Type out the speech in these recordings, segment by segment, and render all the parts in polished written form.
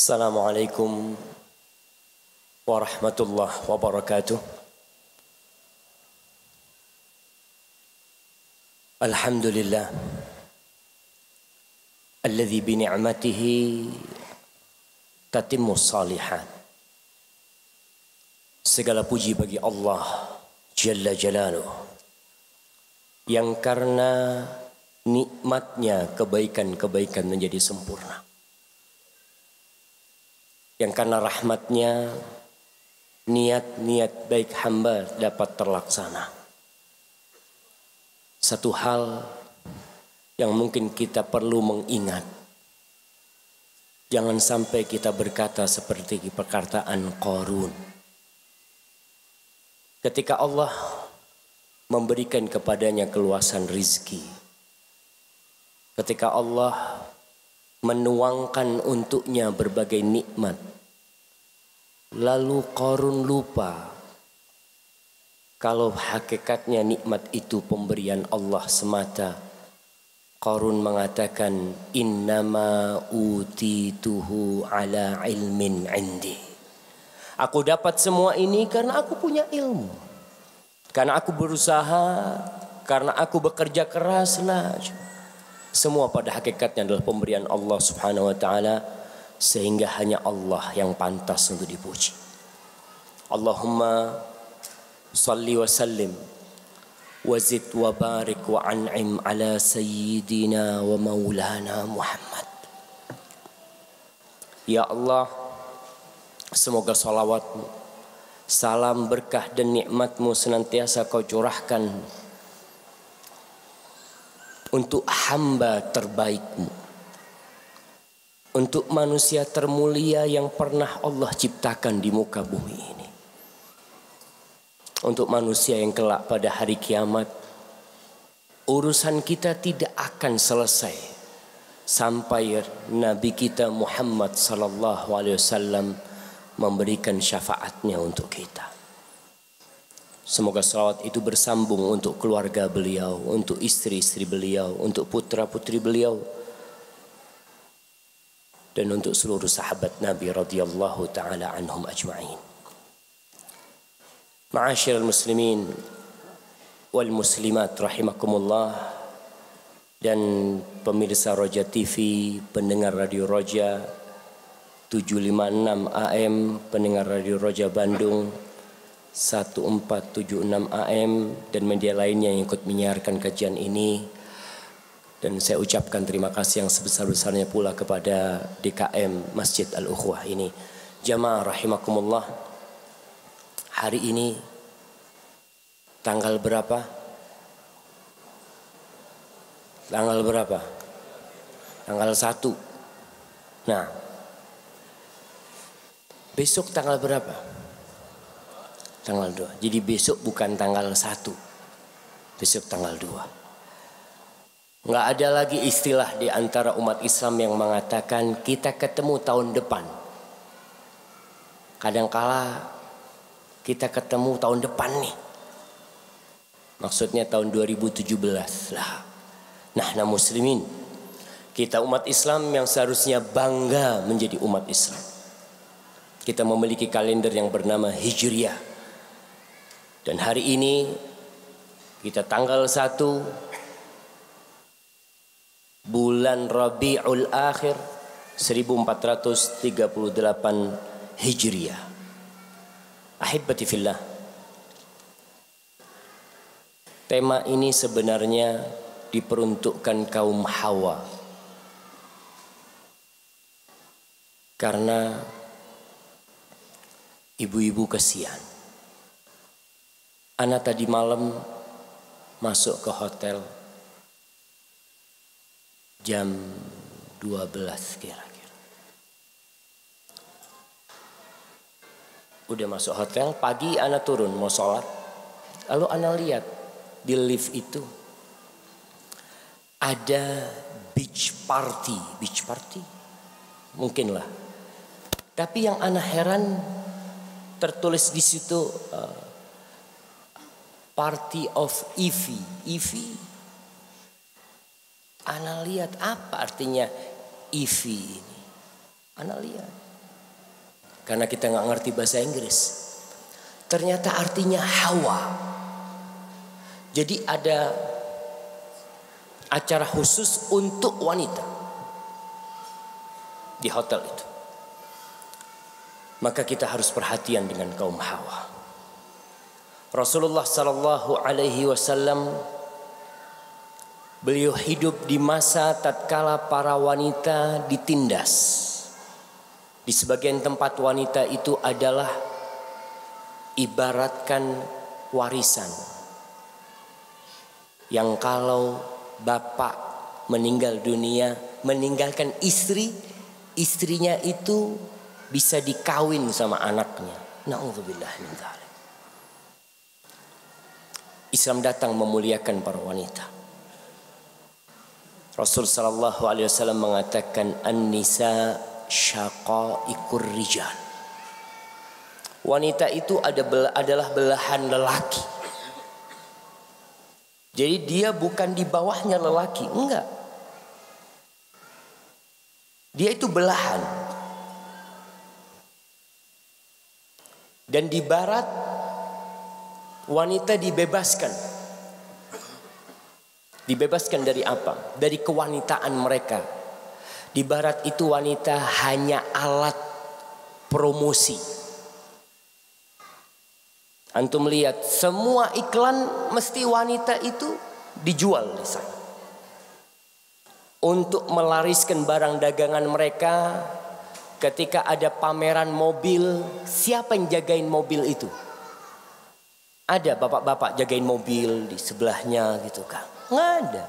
Assalamualaikum warahmatullahi wabarakatuh. Alhamdulillah alladzi bi ni'matihi tatimmus shalihat. Segala puji bagi Allah Jalla Jalaluh yang karena nikmatnya kebaikan-kebaikan menjadi sempurna, yang karena rahmatnya niat-niat baik hamba dapat terlaksana. Satu hal yang mungkin kita perlu mengingat, jangan sampai kita berkata seperti perkataan Qarun. Ketika Allah memberikan kepadanya keluasan rizki, ketika Allah menuangkan untuknya berbagai nikmat, lalu Qarun lupa kalau hakikatnya nikmat itu pemberian Allah semata. Qarun mengatakan, innama utituhu ala ilmin indi. Aku dapat semua ini karena aku punya ilmu, karena aku berusaha, karena aku bekerja keras. Semua pada hakikatnya adalah pemberian Allah Subhanahu wa taala, sehingga hanya Allah yang pantas untuk dipuji. Allahumma salli wa sallim wa zid wa barik wa an'im ala sayyidina wa maulana Muhammad. Ya Allah, semoga salawatmu, salam berkah dan nikmatmu senantiasa kau curahkan untuk hamba terbaikmu, untuk manusia termulia yang pernah Allah ciptakan di muka bumi ini, untuk manusia yang kelak pada hari kiamat urusan kita tidak akan selesai sampai Nabi kita Muhammad sallallahu alaihi wasallam memberikan syafaatnya untuk kita. Semoga salawat itu bersambung untuk keluarga beliau, untuk istri-istri beliau, untuk putra-putri beliau, dan untuk seluruh sahabat Nabi radhiyallahu taala anhum ajma'in. Ma'asyiral muslimin wal muslimat rahimakumullah, dan pemirsa Roja TV, pendengar Radio Roja 756 AM, pendengar Radio Roja Bandung 1476 AM, dan media lainnya yang ikut menyiarkan kajian ini. Dan saya ucapkan terima kasih yang sebesar-besarnya pula kepada DKM Masjid Al-Ukhwah ini. Jamaah rahimakumullah, hari ini tanggal berapa? Tanggal berapa? Tanggal 1. Nah, besok tanggal berapa? Tanggal 2. Jadi besok bukan tanggal 1. Besok tanggal 2. Nggak ada lagi istilah di antara umat Islam yang mengatakan kita ketemu tahun depan. Kadangkala kita ketemu tahun depan nih, maksudnya tahun 2017 lah. Nah, muslimin, kita umat Islam yang seharusnya bangga menjadi umat Islam. Kita memiliki kalender yang bernama Hijriah. Dan hari ini kita tanggal 1 bulan Rabiul Akhir 1438 Hijriah. Ahibati fillah, tema ini sebenarnya diperuntukkan kaum Hawa, karena ibu-ibu kasihan. Ana tadi malam masuk ke hotel jam 12 kira-kira. Udah masuk hotel, pagi ana turun mau sholat. Lalu ana lihat di lift itu ada beach party. Mungkin lah. Tapi yang ana heran, tertulis di situ party of Ivy. Ana lihat apa artinya Ivy ini. Ana lihat Karena kita nggak ngerti bahasa Inggris. Ternyata artinya Hawa. Jadi ada acara khusus untuk wanita di hotel itu. Maka kita harus perhatian dengan kaum Hawa. Rasulullah sallallahu alaihi wasallam beliau hidup di masa tatkala para wanita ditindas. Di sebagian tempat wanita itu adalah ibaratkan warisan. Yang kalau bapak meninggal dunia, meninggalkan istri, istrinya itu bisa dikawin sama anaknya. Na'udzubillah min dzalik. Islam datang memuliakan para wanita. Rasul sallallahu alaihi wasallam mengatakan an-nisa syaqaiqur rijal. Wanita itu adalah belahan lelaki. Jadi dia bukan di bawahnya lelaki, enggak. Dia itu belahan. Dan di barat wanita dibebaskan. Dibebaskan dari apa? Dari kewanitaan mereka. Di barat itu wanita hanya alat promosi. Antum lihat semua iklan mesti wanita itu dijual di sana. Untuk melariskan barang dagangan mereka. Ketika ada pameran mobil, siapa yang jagain mobil itu? Ada bapak-bapak jagain mobil di sebelahnya gitu kan? Nggak ada.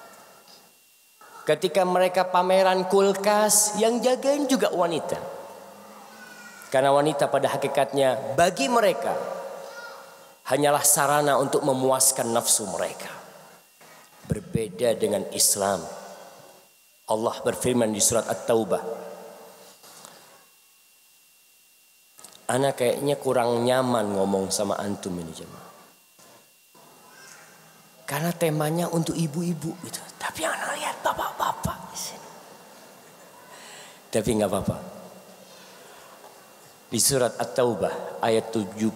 Ketika mereka pameran kulkas, yang jagain juga wanita. Karena wanita pada hakikatnya bagi mereka hanyalah sarana untuk memuaskan nafsu mereka. Berbeda dengan Islam. Allah berfirman di surat At-Taubah. Ana kayaknya kurang nyaman ngomong sama antum ini jemaah. Karena temanya untuk ibu-ibu gitu. Tapi ana lihat bapak-bapak di sini. Tapi enggak apa-apa. Di surat At-Taubah ayat 71.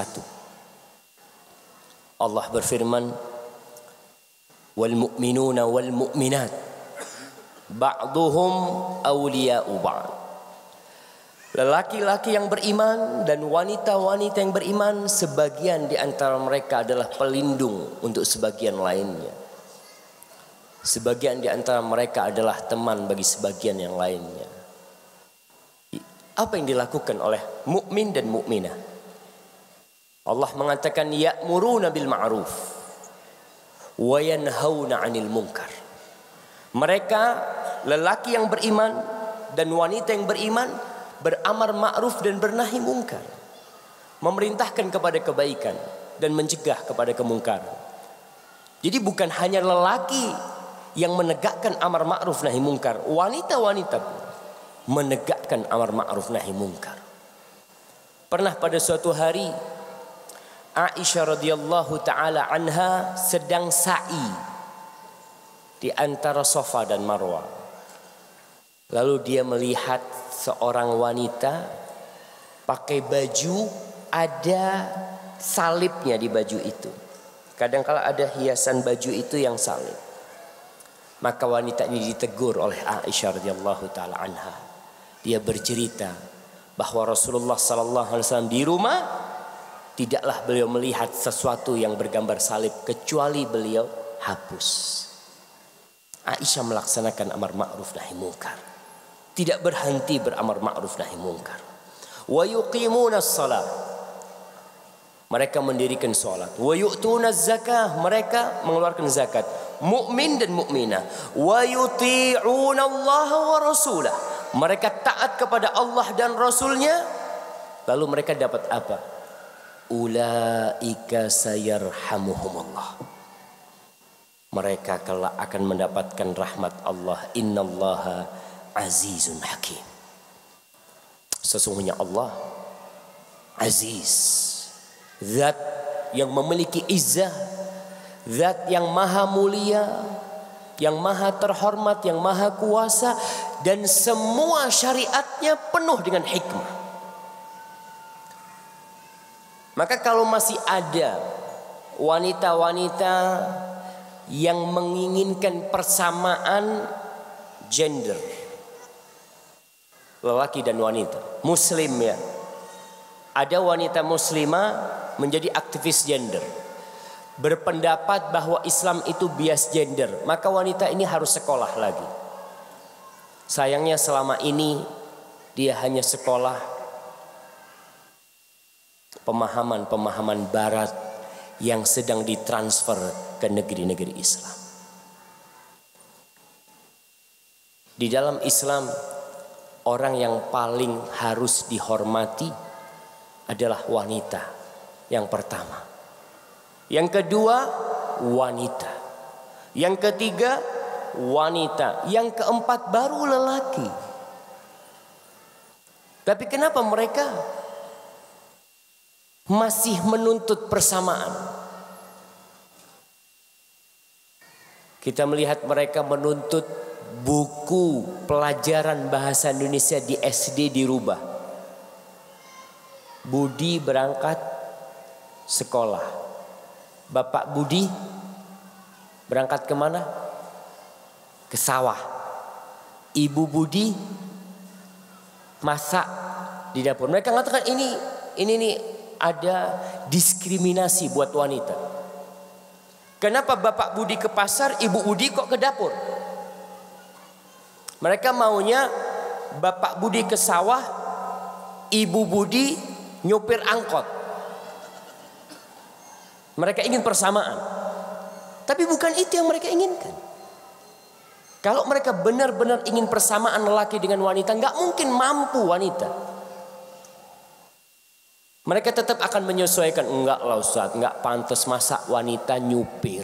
Allah berfirman, "Wal mu'minuna wal mu'minat ba'duhum awliya'u ba'd." Lelaki-laki yang beriman dan wanita-wanita yang beriman, sebagian di antara mereka adalah pelindung untuk sebagian lainnya. Sebagian di antara mereka adalah teman bagi sebagian yang lainnya. Apa yang dilakukan oleh mukmin dan mukminah? Allah mengatakan ya'muruna bil ma'ruf wa yanhauna 'anil munkar. Mereka lelaki yang beriman dan wanita yang beriman beramar ma'ruf dan bernahi mungkar. Memerintahkan kepada kebaikan dan mencegah kepada kemungkaran. Jadi bukan hanya lelaki yang menegakkan amar ma'ruf nahi mungkar, wanita-wanita pun menegakkan amar ma'ruf nahi mungkar. Pernah pada suatu hari Aisyah radhiyallahu taala anha sedang sa'i di antara Safa dan Marwah. Lalu dia melihat seorang wanita pakai baju ada salibnya di baju itu. Kadang-kala ada hiasan baju itu yang salib. Maka wanita ini ditegur oleh Aisyah radhiyallahu taala anha. Dia bercerita bahwa Rasulullah sallallahu alaihi wasallam di rumah tidaklah beliau melihat sesuatu yang bergambar salib kecuali beliau hapus. Aisyah melaksanakan amar ma'ruf nahi munkar. Tidak berhenti beramar ma'ruf nahi mungkar. Wa yuqimuna shalah. Mereka mendirikan salat. Wa yu'tuna zakah. Mereka mengeluarkan zakat. Mukmin dan mukminah. Wa yuti'una Allah wa rasulah. Mereka taat kepada Allah dan Rasulnya. Lalu mereka dapat apa? Ulaika sayarhamuhumullah. Mereka kelak akan mendapatkan rahmat Allah. Innallaha azizun hakim. Sesungguhnya Allah aziz, zat yang memiliki izzah, zat yang maha mulia, yang maha terhormat, yang maha kuasa, dan semua syariatnya penuh dengan hikmah. Maka kalau masih ada wanita-wanita yang menginginkan persamaan gender, lelaki dan wanita, muslim ya, ada wanita muslimah menjadi aktivis gender, berpendapat bahwa Islam itu bias gender, maka wanita ini harus sekolah lagi. Sayangnya selama ini dia hanya sekolah pemahaman-pemahaman barat yang sedang ditransfer ke negeri-negeri Islam. Di dalam Islam, orang yang paling harus dihormati adalah wanita yang pertama. Yang kedua, wanita. Yang ketiga, wanita. Yang keempat baru lelaki. Tapi kenapa mereka masih menuntut persamaan? Kita melihat mereka menuntut buku pelajaran bahasa Indonesia di SD dirubah. Budi berangkat sekolah. Bapak Budi berangkat kemana? Ke sawah. Ibu Budi masak di dapur. Mereka mengatakan ini nih ada diskriminasi buat wanita. Kenapa Bapak Budi ke pasar, Ibu Budi kok ke dapur? Mereka maunya Bapak Budi ke sawah, Ibu Budi nyopir angkot. Mereka ingin persamaan. Tapi bukan itu yang mereka inginkan. Kalau mereka benar-benar ingin persamaan lelaki dengan wanita, nggak mungkin mampu wanita. Mereka tetap akan menyesuaikan. Enggak lah Ustaz, nggak pantas masa wanita nyupir.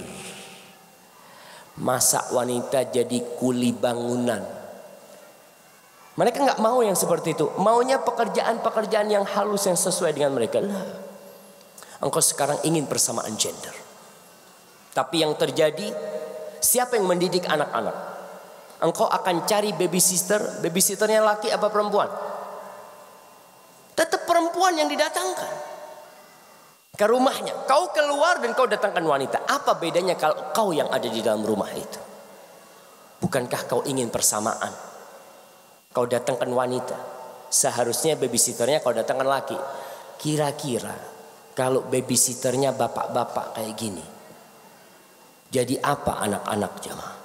Masa wanita jadi kuli bangunan. Mereka nggak mau yang seperti itu. Maunya pekerjaan-pekerjaan yang halus yang sesuai dengan mereka. Lah, engkau sekarang ingin persamaan gender. Tapi yang terjadi, siapa yang mendidik anak-anak? Engkau akan cari babysitter. Babysitternya laki apa perempuan? Tetap perempuan yang didatangkan ke rumahnya. Kau keluar dan kau datangkan wanita. Apa bedanya kalau kau yang ada di dalam rumah itu? Bukankah kau ingin persamaan? Kau datangkan wanita. Seharusnya babysitternya kau datangkan laki. Kira-kira kalau babysitternya bapak-bapak kayak gini, jadi apa anak-anak jemaah?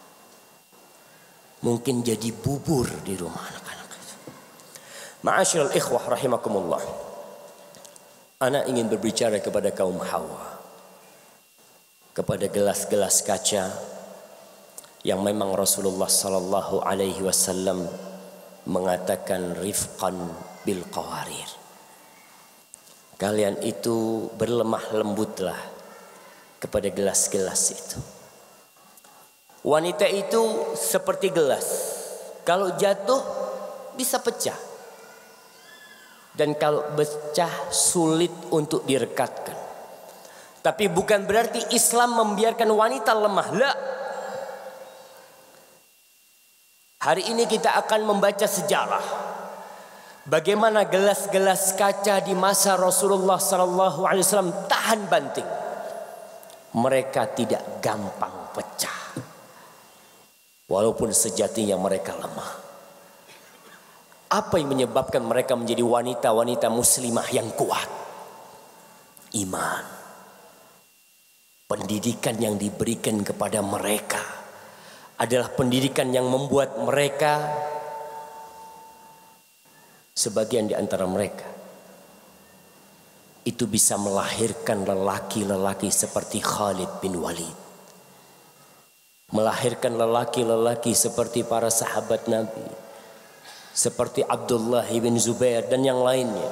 Mungkin jadi bubur di rumah anak-anak. Ma'asyiral ikhwah rahimakumullah. Ana ingin berbicara kepada kaum hawa, kepada gelas-gelas kaca yang memang Rasulullah sallallahu alaihi wasallam mengatakan rifqan bil qawarir. Kalian itu berlemah lembutlah kepada gelas-gelas itu. Wanita itu seperti gelas. Kalau jatuh bisa pecah. Dan kalau pecah sulit untuk direkatkan. Tapi bukan berarti Islam membiarkan wanita lemah. La. Hari ini kita akan membaca sejarah. Bagaimana gelas-gelas kaca di masa Rasulullah SAW tahan banting. Mereka tidak gampang pecah. Walaupun sejatinya mereka lemah. Apa yang menyebabkan mereka menjadi wanita-wanita muslimah yang kuat? Iman. Pendidikan yang diberikan kepada mereka adalah pendidikan yang membuat mereka, sebagian di antara mereka itu bisa melahirkan lelaki-lelaki seperti Khalid bin Walid, melahirkan lelaki-lelaki seperti para sahabat Nabi, seperti Abdullah bin Zubair dan yang lainnya.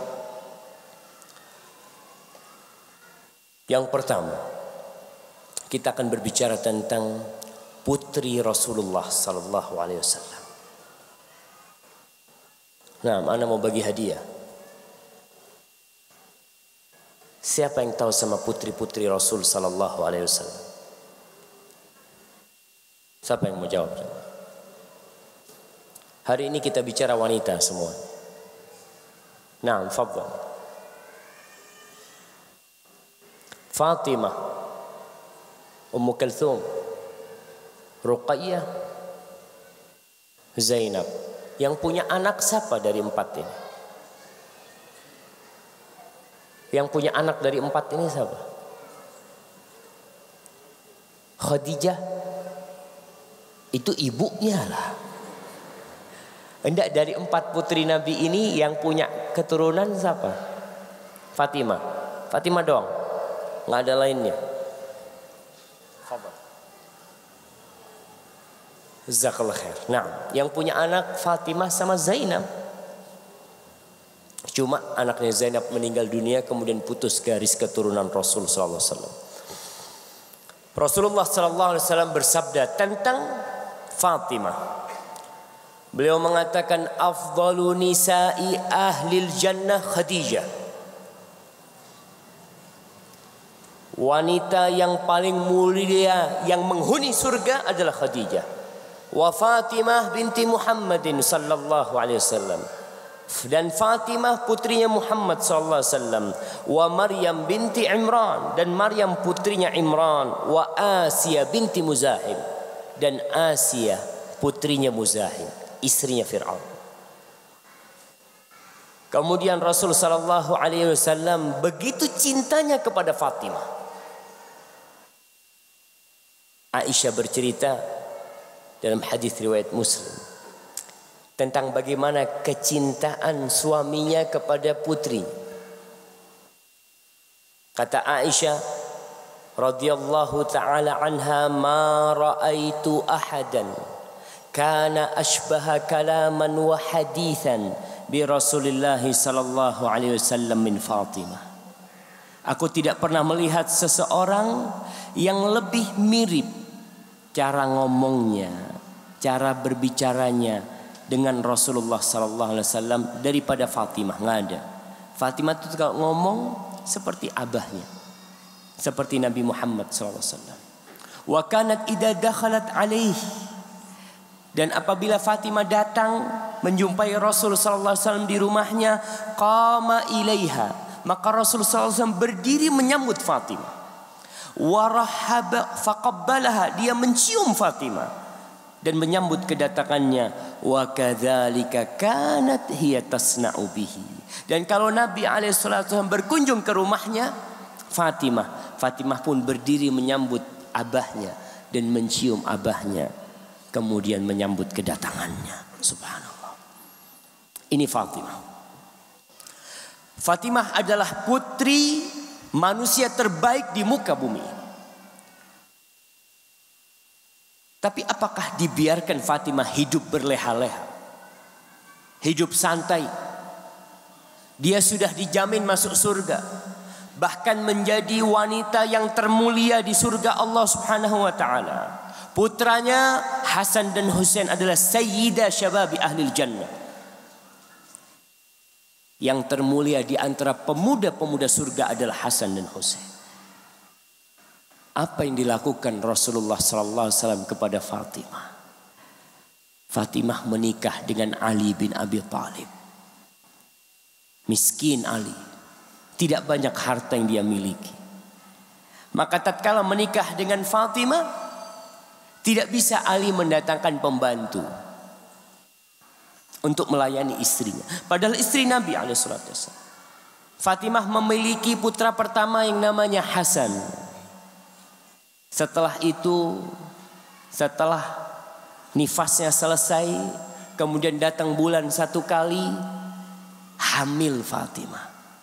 Yang pertama, kita akan berbicara tentang putri Rasulullah sallallahu alaihi wasallam. Nah, ana mau bagi hadiah. Siapa yang tahu sama putri-putri Rasul sallallahu alaihi wasallam? Siapa yang mau jawab? Hari ini kita bicara wanita semua. Naam, fadhal. Fatimah, Ummu Kulthum, Ruqayyah, Zainab. Yang punya anak siapa dari empat ini? Yang punya anak dari empat ini siapa? Khadijah. Itu ibunya lah. Enggak, dari empat putri Nabi ini yang punya keturunan siapa? Fatimah. Fatimah doang. Nggak ada lainnya. Jazakallah khair. Nah, yang punya anak Fatimah sama Zainab. Cuma anaknya Zainab meninggal dunia, kemudian putus garis keturunan Rasul sallallahu alaihi wasallam. Rasulullah sallallahu alaihi wasallam bersabda tentang Fatimah. Beliau mengatakan afdalu nisa'i ahlil jannah Khadijah. Wanita yang paling mulia yang menghuni surga adalah Khadijah. Wa Fatimah binti Muhammadin sallallahu alaihi wasallam. Dan Fatimah putrinya Muhammad sallallahu alaihi wasallam. Wa Maryam binti Imran, dan Maryam putrinya Imran. Wa Asiyah binti Muzahim, dan Asiyah putrinya Muzahim, istrinya Fir'aun. Kemudian Rasul sallallahu alaihi wasallam begitu cintanya kepada Fatimah. Aisyah bercerita dalam hadis riwayat Muslim tentang bagaimana kecintaan suaminya kepada putri. Kata Aisyah radhiyallahu taala anha, ma raaitu ahadan kana ashbaha kalaman wa hadithan bi Rasulillah sallallahu alaihi wasallam min Fatimah. Aku tidak pernah melihat seseorang yang lebih mirip cara ngomongnya, cara berbicaranya dengan Rasulullah sallallahu alaihi wasallam daripada Fatimah. Nggak ada. Fatimah itu kalau ngomong seperti abahnya, seperti Nabi Muhammad sallallahu alaihi wasallam. Wa kanat idza dakhalat alaihi, dan apabila Fatimah datang menjumpai Rasul sallallahu alaihi wasallam di rumahnya, qama ilaiha, maka Rasul sallallahu alaihi wasallam berdiri menyambut Fatimah. Warahaba faqabbalaha, dia mencium Fatimah dan menyambut kedatangannya. Wa kadzalika kanat hiya tasna'u bihi, dan kalau Nabi alaihi wasallam berkunjung ke rumahnya Fatimah pun berdiri menyambut abahnya dan mencium abahnya, kemudian menyambut kedatangannya. Subhanallah. Ini Fatimah adalah putri manusia terbaik di muka bumi. Tapi apakah dibiarkan Fatimah hidup berleha-leha, hidup santai? Dia sudah dijamin masuk surga, bahkan menjadi wanita yang termulia di surga Allah Subhanahu wa taala. Putranya Hasan dan Husain adalah sayyida syababi ahlil jannah. Yang termulia di antara pemuda-pemuda surga adalah Hasan dan Husain. Apa yang dilakukan Rasulullah sallallahu alaihi wasallam kepada Fatimah? Fatimah menikah dengan Ali bin Abi Thalib. Miskin Ali, tidak banyak harta yang dia miliki. Maka tatkala menikah dengan Fatimah, tidak bisa Ali mendatangkan pembantu untuk melayani istrinya. Padahal istri Nabi alaihissalam. Fatimah memiliki putra pertama yang namanya Hasan. Setelah itu, setelah nifasnya selesai, kemudian datang bulan satu kali, hamil Fatimah.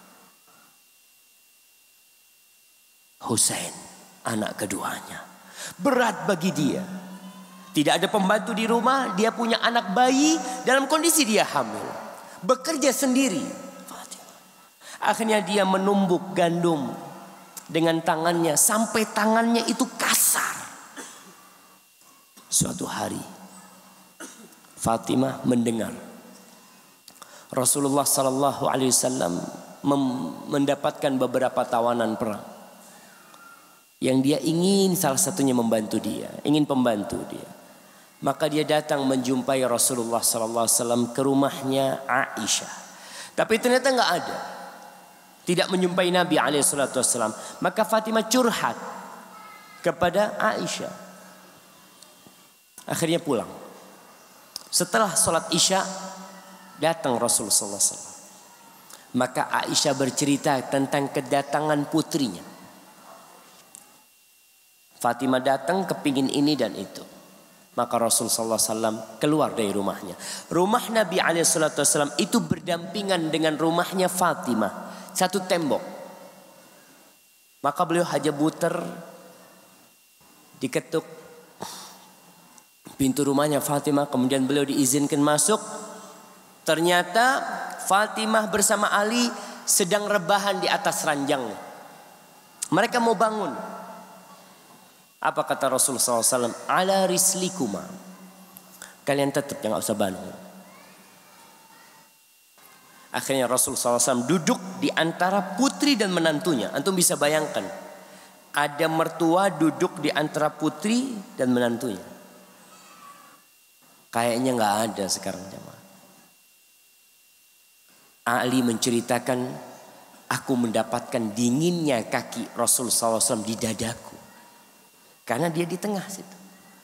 Husain, anak keduanya. Berat bagi dia. Tidak ada pembantu di rumah, dia punya anak bayi dalam kondisi dia hamil. Bekerja sendiri. Akhirnya dia menumbuk gandum dengan tangannya sampai tangannya itu kasar. Suatu hari Fatimah mendengar Rasulullah sallallahu alaihi wasallam mendapatkan beberapa tawanan perang. Yang dia ingin salah satunya membantu dia, ingin pembantu dia. Maka dia datang menjumpai Rasulullah sallallahu alaihi wasallam ke rumahnya Aisyah. Tapi ternyata enggak ada. tidak menjumpai Nabi SAW. Maka Fatimah curhat kepada Aisyah. Akhirnya pulang. Setelah sholat Isya datang Rasulullah SAW. Maka Aisyah bercerita tentang kedatangan putrinya. Fatimah datang kepingin ini dan itu. Maka Rasulullah SAW keluar dari rumahnya. Rumah Nabi SAW itu berdampingan dengan rumahnya Fatimah. Satu tembok. Maka beliau haja buter. Diketuk pintu rumahnya Fatimah. Kemudian beliau diizinkan masuk. Ternyata Fatimah bersama Ali sedang rebahan di atas ranjangnya. Mereka mau bangun. Apa kata Rasulullah SAW? Ala rislikuma. Kalian tetap jangan usah bangun. Akhirnya Rasulullah SAW duduk di antara putri dan menantunya. Antum bisa bayangkan. Ada mertua duduk di antara putri dan menantunya. Kayaknya gak ada sekarang jemaah. Ali menceritakan, aku mendapatkan dinginnya kaki Rasul SAW di dadaku. Karena dia di tengah situ.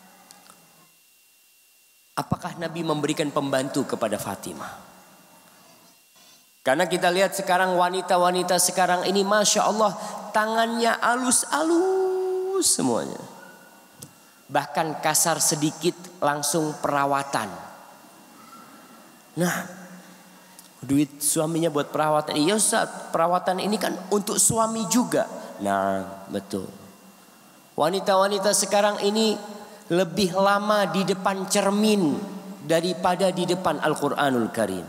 Apakah Nabi memberikan pembantu kepada Fatimah? Karena kita lihat sekarang wanita-wanita sekarang ini Masya Allah tangannya alus-alus semuanya. Bahkan kasar sedikit langsung perawatan. Nah, duit suaminya buat perawatan. Iya Ustaz, perawatan ini kan untuk suami juga. Nah, betul. Wanita-wanita sekarang ini lebih lama di depan cermin daripada di depan Al-Quranul Karim.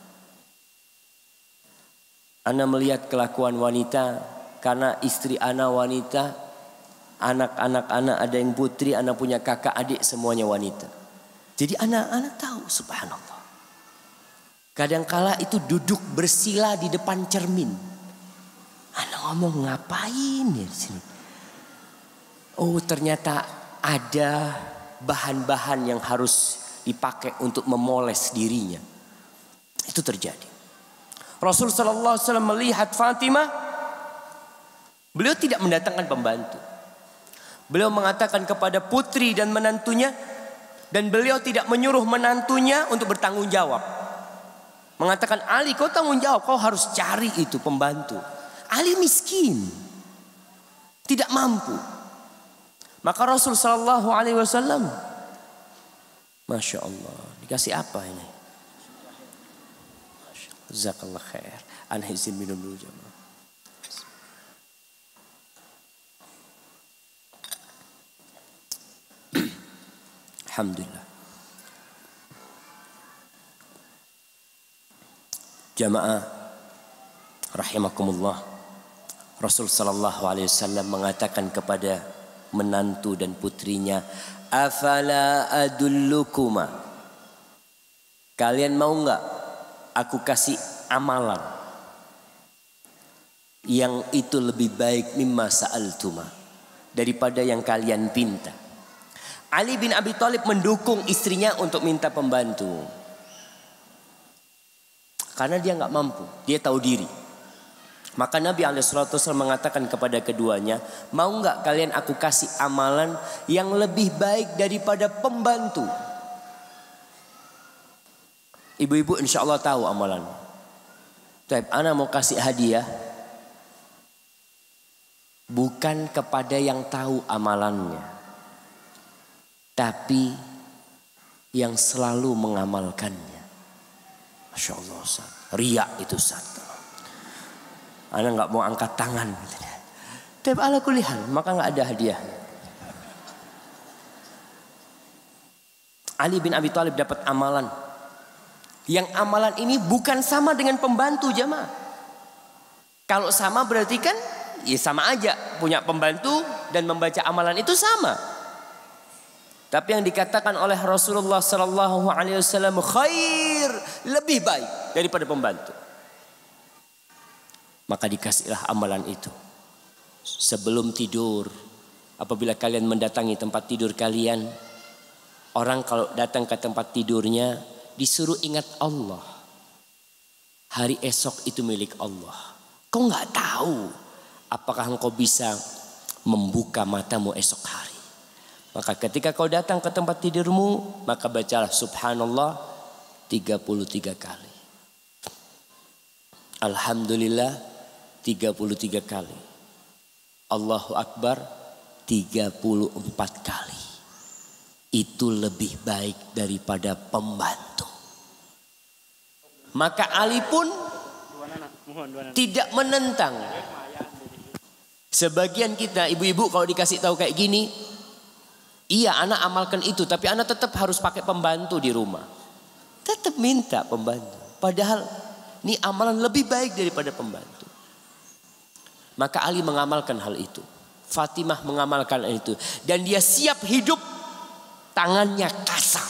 Ana melihat kelakuan wanita karena istri ana wanita, anak-anak ana ada yang putri, ana punya kakak adik semuanya wanita. Jadi ana tahu subhanallah. Kadangkala itu duduk bersila di depan cermin. Anak ngomong ngapain ya di sini? Oh ternyata ada bahan-bahan yang harus dipakai untuk memoles dirinya. Itu terjadi. Rasul Sallallahu Alaihi Wasallam melihat Fatimah. Beliau tidak mendatangkan pembantu. Beliau mengatakan kepada putri dan menantunya. Dan beliau tidak menyuruh menantunya untuk bertanggung jawab. Mengatakan Ali kau tanggung jawab, kau harus cari itu pembantu. Ali miskin, tidak mampu. Maka Rasul Sallallahu Alaihi Wasallam, Masya Allah, dikasih apa ini? Jazakallah khair. Ana izin minum dulu jemaah. Alhamdulillah. Jamaah rahimakumullah. Rasul sallallahu alaihi wasallam mengatakan kepada menantu dan putrinya, afala adullukuma, kalian mau enggak aku kasih amalan yang itu lebih baik mimma sa'altuma, daripada yang kalian pinta. Ali bin Abi Thalib mendukung istrinya untuk minta pembantu. Karena dia nggak mampu, dia tahu diri. Maka Nabi SAW mengatakan kepada keduanya, mau nggak kalian aku kasih amalan yang lebih baik daripada pembantu? Ibu-ibu insya Allah tahu amalan. Taib, ana mau kasih hadiah bukan kepada yang tahu amalannya, tapi yang selalu mengamalkannya. Masya Allah Ustaz. Riak itu Ustaz. Ana gak mau angkat tangan. Tapi ala kulihan, maka gak ada hadiah. Ali bin Abi Thalib dapat amalan. Yang amalan ini bukan sama dengan pembantu jamaah. Kalau sama berarti kan ya sama aja. Punya pembantu dan membaca amalan itu sama. Tapi yang dikatakan oleh Rasulullah sallallahu alaihi wasallam khair, lebih baik daripada pembantu. Maka dikasihlah amalan itu. Sebelum tidur, apabila kalian mendatangi tempat tidur kalian, orang kalau datang ke tempat tidurnya disuruh ingat Allah. Hari esok itu milik Allah. Kau nggak tahu apakah engkau bisa membuka matamu esok hari. Maka ketika kau datang ke tempat tidurmu, maka bacalah subhanallah 33 kali. Alhamdulillah 33 kali. Allahu Akbar 34 kali. Itu lebih baik daripada pembantu. Maka Ali pun tidak menentang. Sebagian kita ibu-ibu kalau dikasih tahu kayak gini, iya anak amalkan itu, tapi anak tetap harus pakai pembantu di rumah. Tetap minta pembantu. Padahal ini amalan lebih baik daripada pembantu. Maka Ali mengamalkan hal itu. Fatimah mengamalkan hal itu. Dan dia siap hidup tangannya kasar.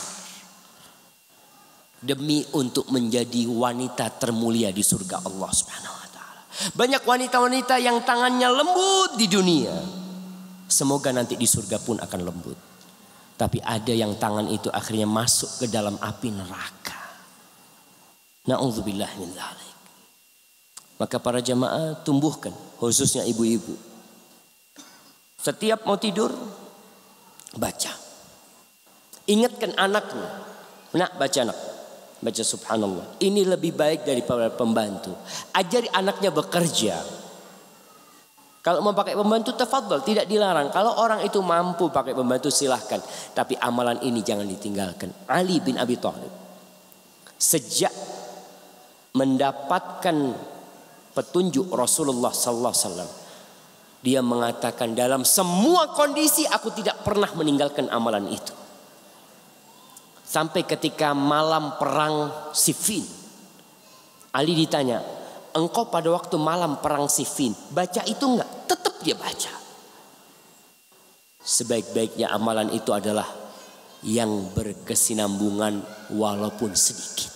Demi untuk menjadi wanita termulia di surga Allah Subhanahu wa taala. Banyak wanita-wanita yang tangannya lembut di dunia. Semoga nanti di surga pun akan lembut. Tapi ada yang tangan itu akhirnya masuk ke dalam api neraka. Na'udzubillah min dzalik. Maka para jamaah tumbuhkan, khususnya ibu-ibu. Setiap mau tidur, baca. Ingatkan anaknya. Nak, baca nak. Baca subhanallah. Ini lebih baik daripada pembantu. Ajari anaknya bekerja. Kalau mau pakai pembantu tafadhol, tidak dilarang. Kalau orang itu mampu pakai pembantu silahkan. Tapi amalan ini jangan ditinggalkan. Ali bin Abi Thalib sejak mendapatkan petunjuk Rasulullah sallallahu alaihi wasallam, dia mengatakan dalam semua kondisi aku tidak pernah meninggalkan amalan itu. Sampai ketika malam perang Siffin, Ali ditanya, engkau pada waktu malam perang Siffin baca itu enggak? Tetap dia baca. Sebaik-baiknya amalan itu adalah yang berkesinambungan walaupun sedikit.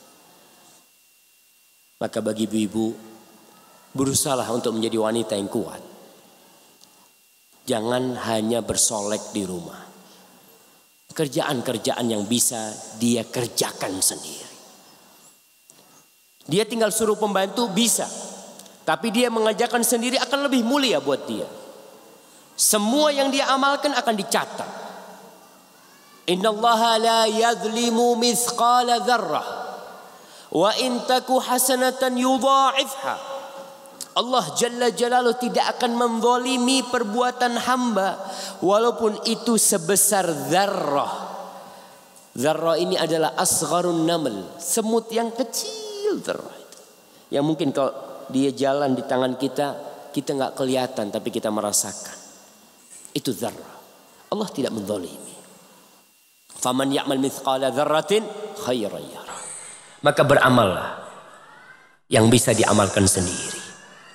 Maka bagi ibu-ibu, berusahalah untuk menjadi wanita yang kuat. Jangan hanya bersolek di rumah. Kerjaan-kerjaan yang bisa dia kerjakan sendiri. Dia tinggal suruh pembantu bisa. Tapi dia mengerjakan sendiri akan lebih mulia buat dia. Semua yang dia amalkan akan dicatat. Innallaha la yadhlimu mithqala dzarrah. Wa in taku hasanatan yudha'ifha. Allah Jalla Jalaluhu tidak akan menzalimi perbuatan hamba walaupun itu sebesar dzarrah. Dzarrah ini adalah asgharun naml, semut yang kecil dzarrah itu. Yang mungkin kalau dia jalan di tangan kita, kita enggak kelihatan tapi kita merasakan. Itu dzarrah. Allah tidak menzalimi. Faman ya'mal mithqala dzarratin khairan yarah. Maka beramallah yang bisa diamalkan sendiri.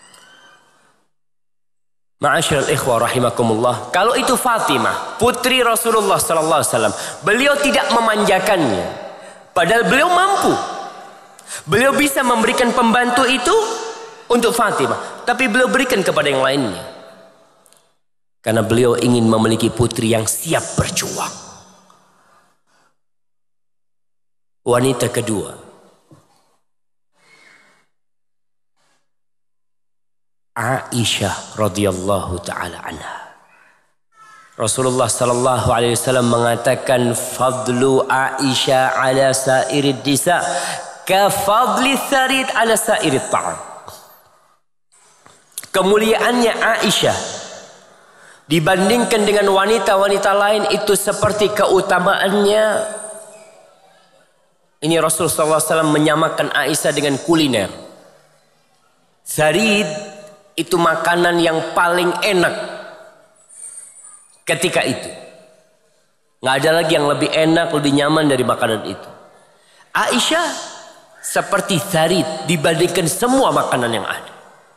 Ma'asyiral ikhwah rahimakumullah, kalau itu Fatimah, putri Rasulullah sallallahu alaihi wasallam, beliau tidak memanjakannya. Padahal beliau mampu. Beliau bisa memberikan pembantu itu untuk Fatimah, tapi beliau berikan kepada yang lainnya. Karena beliau ingin memiliki putri yang siap berjuang. Wanita kedua, Aisyah radhiyallahu taala anha. Rasulullah sallallahu alaihi wasallam mengatakan fadlu Aisyah ala sairid nisa ka fadli tsarid ala sairit ta'am. Kemuliaannya Aisyah dibandingkan dengan wanita-wanita lain itu seperti keutamaannya. Ini Rasulullah sallallahu alaihi wasallam menyamakan Aisyah dengan kuliner. Tsarid itu makanan yang paling enak ketika itu. Nggak ada lagi yang lebih enak, lebih nyaman dari makanan itu. Aisyah seperti tsarid dibandingkan semua makanan yang ada.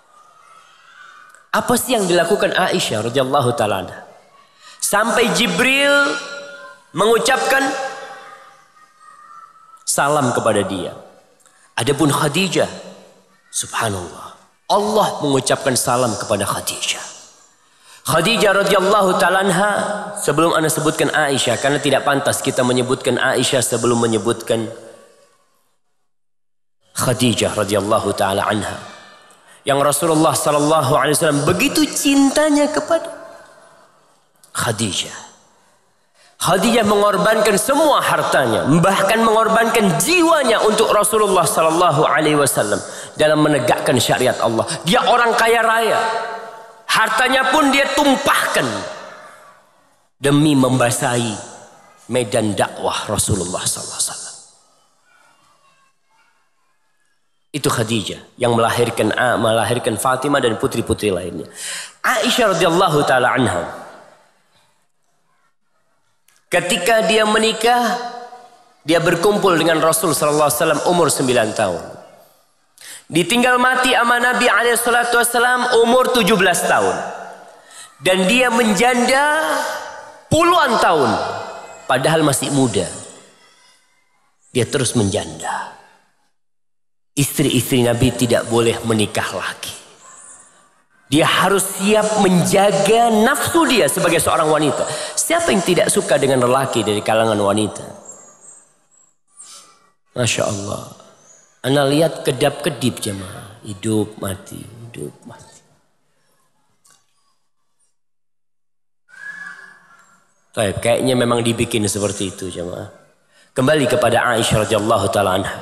Apa sih yang dilakukan Aisyah radhiyallahu taala anha? Sampai Jibril mengucapkan salam kepada dia. Adapun Khadijah, subhanallah, Allah mengucapkan salam kepada Khadijah. Khadijah radhiyallahu taala anha, sebelum ana sebutkan Aisyah karena tidak pantas kita menyebutkan Aisyah sebelum menyebutkan Khadijah radhiyallahu taala anha. yang Rasulullah SAW begitu cintanya kepada Khadijah. Khadijah mengorbankan semua hartanya, bahkan mengorbankan jiwanya untuk Rasulullah SAW dalam menegakkan syariat Allah. Dia orang kaya raya, hartanya pun dia tumpahkan demi membasahi medan dakwah Rasulullah SAW. Itu Khadijah yang melahirkan Fatimah dan putri-putri lainnya. Aisyah radhiyallahu taala anha, ketika dia menikah, dia berkumpul dengan Rasul sallallahu alaihi wasallam umur 9 tahun. Ditinggal mati sama Nabi alaihi salatu wasallam umur 17 tahun. Dan dia menjanda puluhan tahun padahal masih muda. Dia terus menjanda. Istri-istri Nabi tidak boleh menikah lagi. Dia harus siap menjaga nafsu dia sebagai seorang wanita. Siapa yang tidak suka dengan lelaki dari kalangan wanita? Masya Allah. Anda lihat kedap-kedip jemaah. Hidup mati, hidup mati. Baik, kayaknya memang dibikin seperti itu jemaah. Kembali kepada Aisyah radhiyallahu taala anha.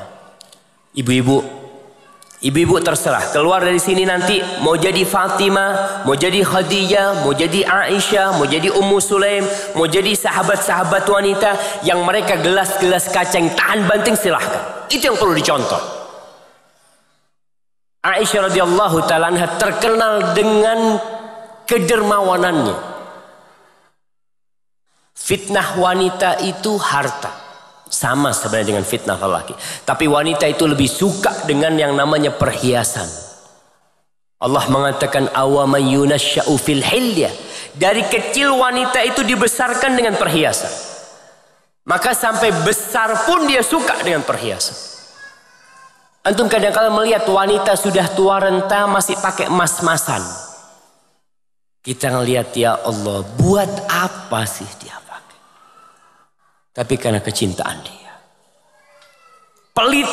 Ibu-ibu terserah, keluar dari sini nanti mau jadi Fatimah, mau jadi Khadijah, mau jadi Aisyah, mau jadi Ummu Sulaim, mau jadi sahabat-sahabat wanita yang mereka gelas-gelas kaca yang tahan banting, silahkan. Itu yang perlu dicontoh. Aisyah radhiyallahu taala anha terkenal dengan kedermawanannya. Fitnah wanita itu harta. Sama sebenarnya dengan fitnah lelaki. Tapi wanita itu lebih suka dengan yang namanya perhiasan. Allah mengatakan awaman yunasya'u fil hilyah. Dari kecil wanita itu dibesarkan dengan perhiasan. Maka sampai besar pun dia suka dengan perhiasan. Antum kadang-kadang melihat wanita sudah tua renta masih pakai emas-emasan. Kita ngelihat, ya Allah, buat apa sih dia? Tapi karena kecintaan dia. Pelit.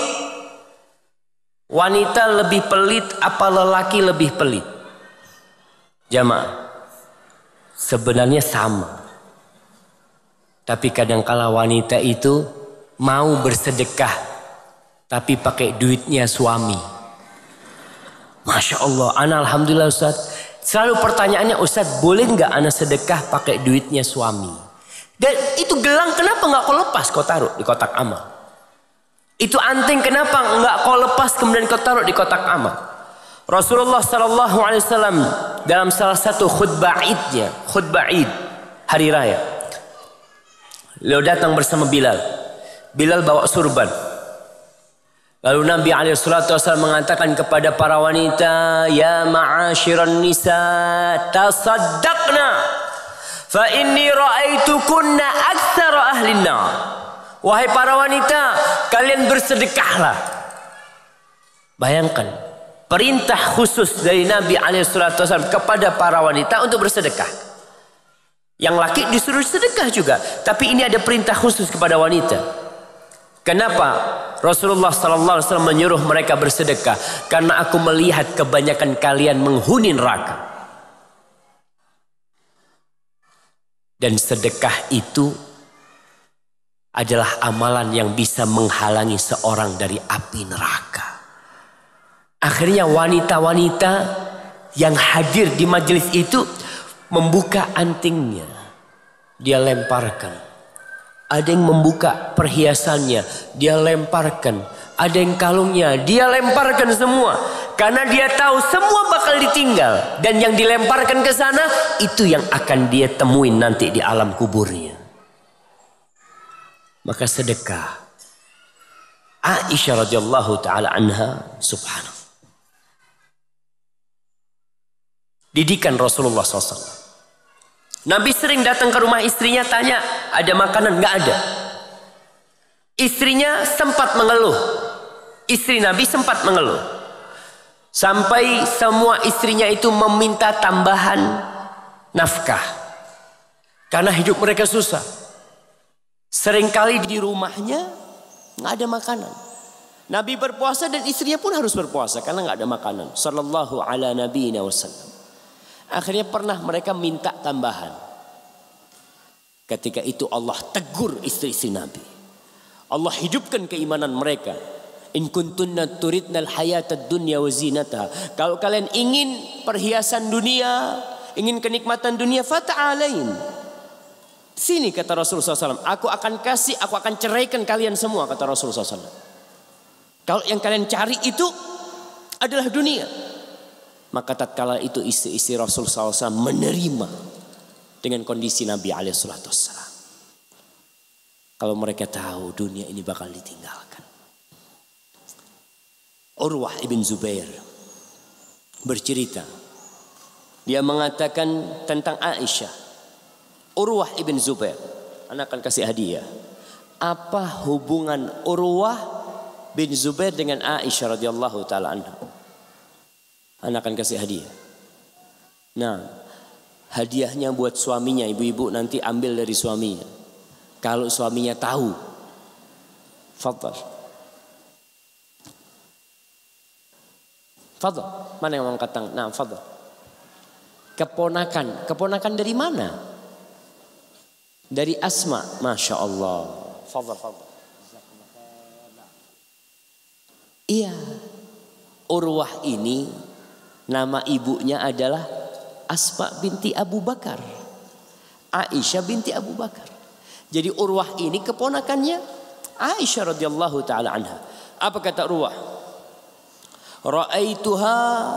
Wanita lebih pelit apa lelaki lebih pelit? Jamaah. Sebenarnya sama. Tapi kadangkala wanita itu mau bersedekah. Tapi pakai duitnya suami. Masya Allah. Ana alhamdulillah Ustaz. Selalu pertanyaannya, Ustaz boleh nggak ana sedekah pakai duitnya suami? Dan itu gelang kenapa nggak kau lepas kau taruh di kotak amal? Itu anting kenapa nggak kau lepas kemudian kau taruh di kotak amal? Rasulullah Sallallahu Alaihi Wasallam dalam salah satu khutbah Idnya, khutbah Id hari raya, beliau datang bersama Bilal. Bilal bawa surban. Lalu Nabi Alaihi Wasallam mengatakan kepada para wanita, ya ma'asyiran nisa, tasaddaqna. Fa inni ra'aitukunna aktsara ahlin nar. Wahai para wanita, kalian bersedekahlah. Bayangkan perintah khusus dari Nabi SAW kepada para wanita untuk bersedekah. Yang laki disuruh sedekah juga, tapi ini ada perintah khusus kepada wanita. Kenapa Rasulullah SAW menyuruh mereka bersedekah? Karena aku melihat kebanyakan kalian menghuni neraka. Dan sedekah itu adalah amalan yang bisa menghalangi seorang dari api neraka. Akhirnya wanita-wanita yang hadir di majelis itu membuka antingnya. Dia lemparkan. Ada yang membuka perhiasannya. Dia lemparkan. Ada yang kalungnya. Dia lemparkan semua. Karena dia tahu semua bakal ditinggal. Dan yang dilemparkan ke sana, itu yang akan dia temuin nanti di alam kuburnya. Maka sedekah. Aisyah radhiyallahu ta'ala anha, subhanallah. Didikan Rasulullah SAW. Nabi sering datang ke rumah istrinya, tanya, ada makanan? Nggak ada. Istrinya sempat mengeluh. Istri Nabi sempat mengeluh. Sampai semua istrinya itu meminta tambahan nafkah. Karena hidup mereka susah. Seringkali di rumahnya nggak ada makanan. Nabi berpuasa dan istrinya pun harus berpuasa karena nggak ada makanan. Sallallahu ala nabiyina wasallam. Akhirnya pernah mereka minta tambahan. Ketika itu Allah tegur istri-istri Nabi. Allah hidupkan keimanan mereka. In kuntunna turidnal hayatad dunya wa zinataha. Kalau kalian ingin perhiasan dunia, ingin kenikmatan dunia, fata'alain. Sini kata Rasulullah SAW, aku akan kasih, aku akan ceraikan kalian semua, kata Rasulullah SAW. Kalau yang kalian cari itu adalah dunia, maka tatkala itu istri-istri Rasulullah SAW menerima dengan kondisi Nabi SAW. Kalau mereka tahu dunia ini bakal ditinggalkan. Urwah ibn Zubair bercerita, dia mengatakan tentang Aisyah. Urwah ibn Zubair, anak akan kasih hadiah. Apa hubungan Urwah bin Zubair dengan Aisyah radhiyallahu taala anha? Anak akan kasih hadiah. Nah, hadiahnya buat suaminya, ibu-ibu nanti ambil dari suaminya. Kalau suaminya tahu, fadhal. Fadhal. Mana yang angkat tangan? Nah, fadhal. Keponakan dari mana? Dari Asma, Masya Allah. Fadhal. Iya, Urwah ini nama ibunya adalah Asma binti Abu Bakar, Aisyah binti Abu Bakar. Jadi Urwah ini keponakannya Aisyah radhiyallahu taala anha. Apa kata Urwah? Ra'aituha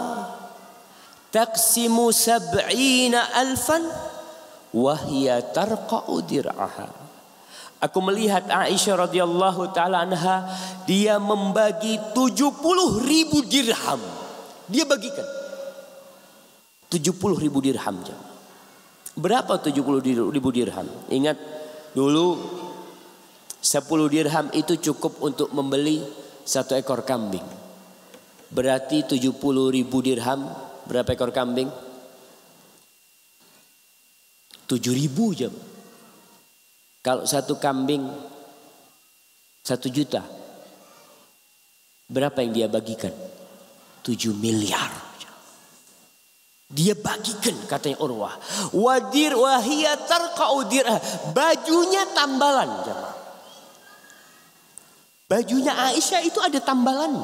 taqsimu 70,000 wahya tarqa'u dir'aha. Aku melihat Aisyah radhiyallahu taala anha, dia membagi 70.000 dirham. Dia bagikan 70.000 dirham. Berapa 70.000 dirham? Ingat dulu 10 dirham itu cukup untuk membeli 1 ekor kambing. Berarti 70.000 dirham berapa ekor kambing? 7.000 jam. Kalau 1 kambing 1 juta, berapa yang dia bagikan? 7 miliar. Dia bagikan, katanya Urwah. Wadir wahiyya tarqa'u dir'ah. Bajunya tambalan, jemaah. Bajunya Aisyah itu ada tambalannya.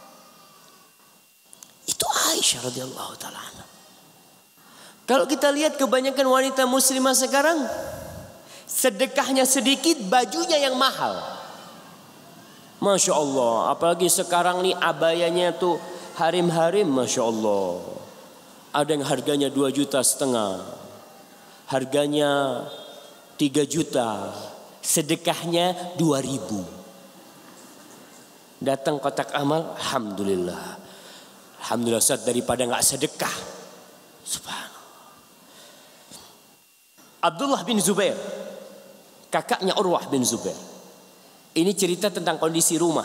Itu Aisyah radhiyallahu taala anha. Kalau kita lihat kebanyakan wanita muslimah sekarang, sedekahnya sedikit, bajunya yang mahal. Masya Allah. Apalagi sekarang nih abayanya tuh harim-harim, Masya Allah. Ada yang harganya 2,5 juta, harganya 3 juta, sedekahnya 2.000. Datang kotak amal, alhamdulillah. Alhamdulillah Ustaz, daripada gak sedekah. Subhanallah. Abdullah bin Zubair, kakaknya Urwah bin Zubair. Ini cerita tentang kondisi rumah.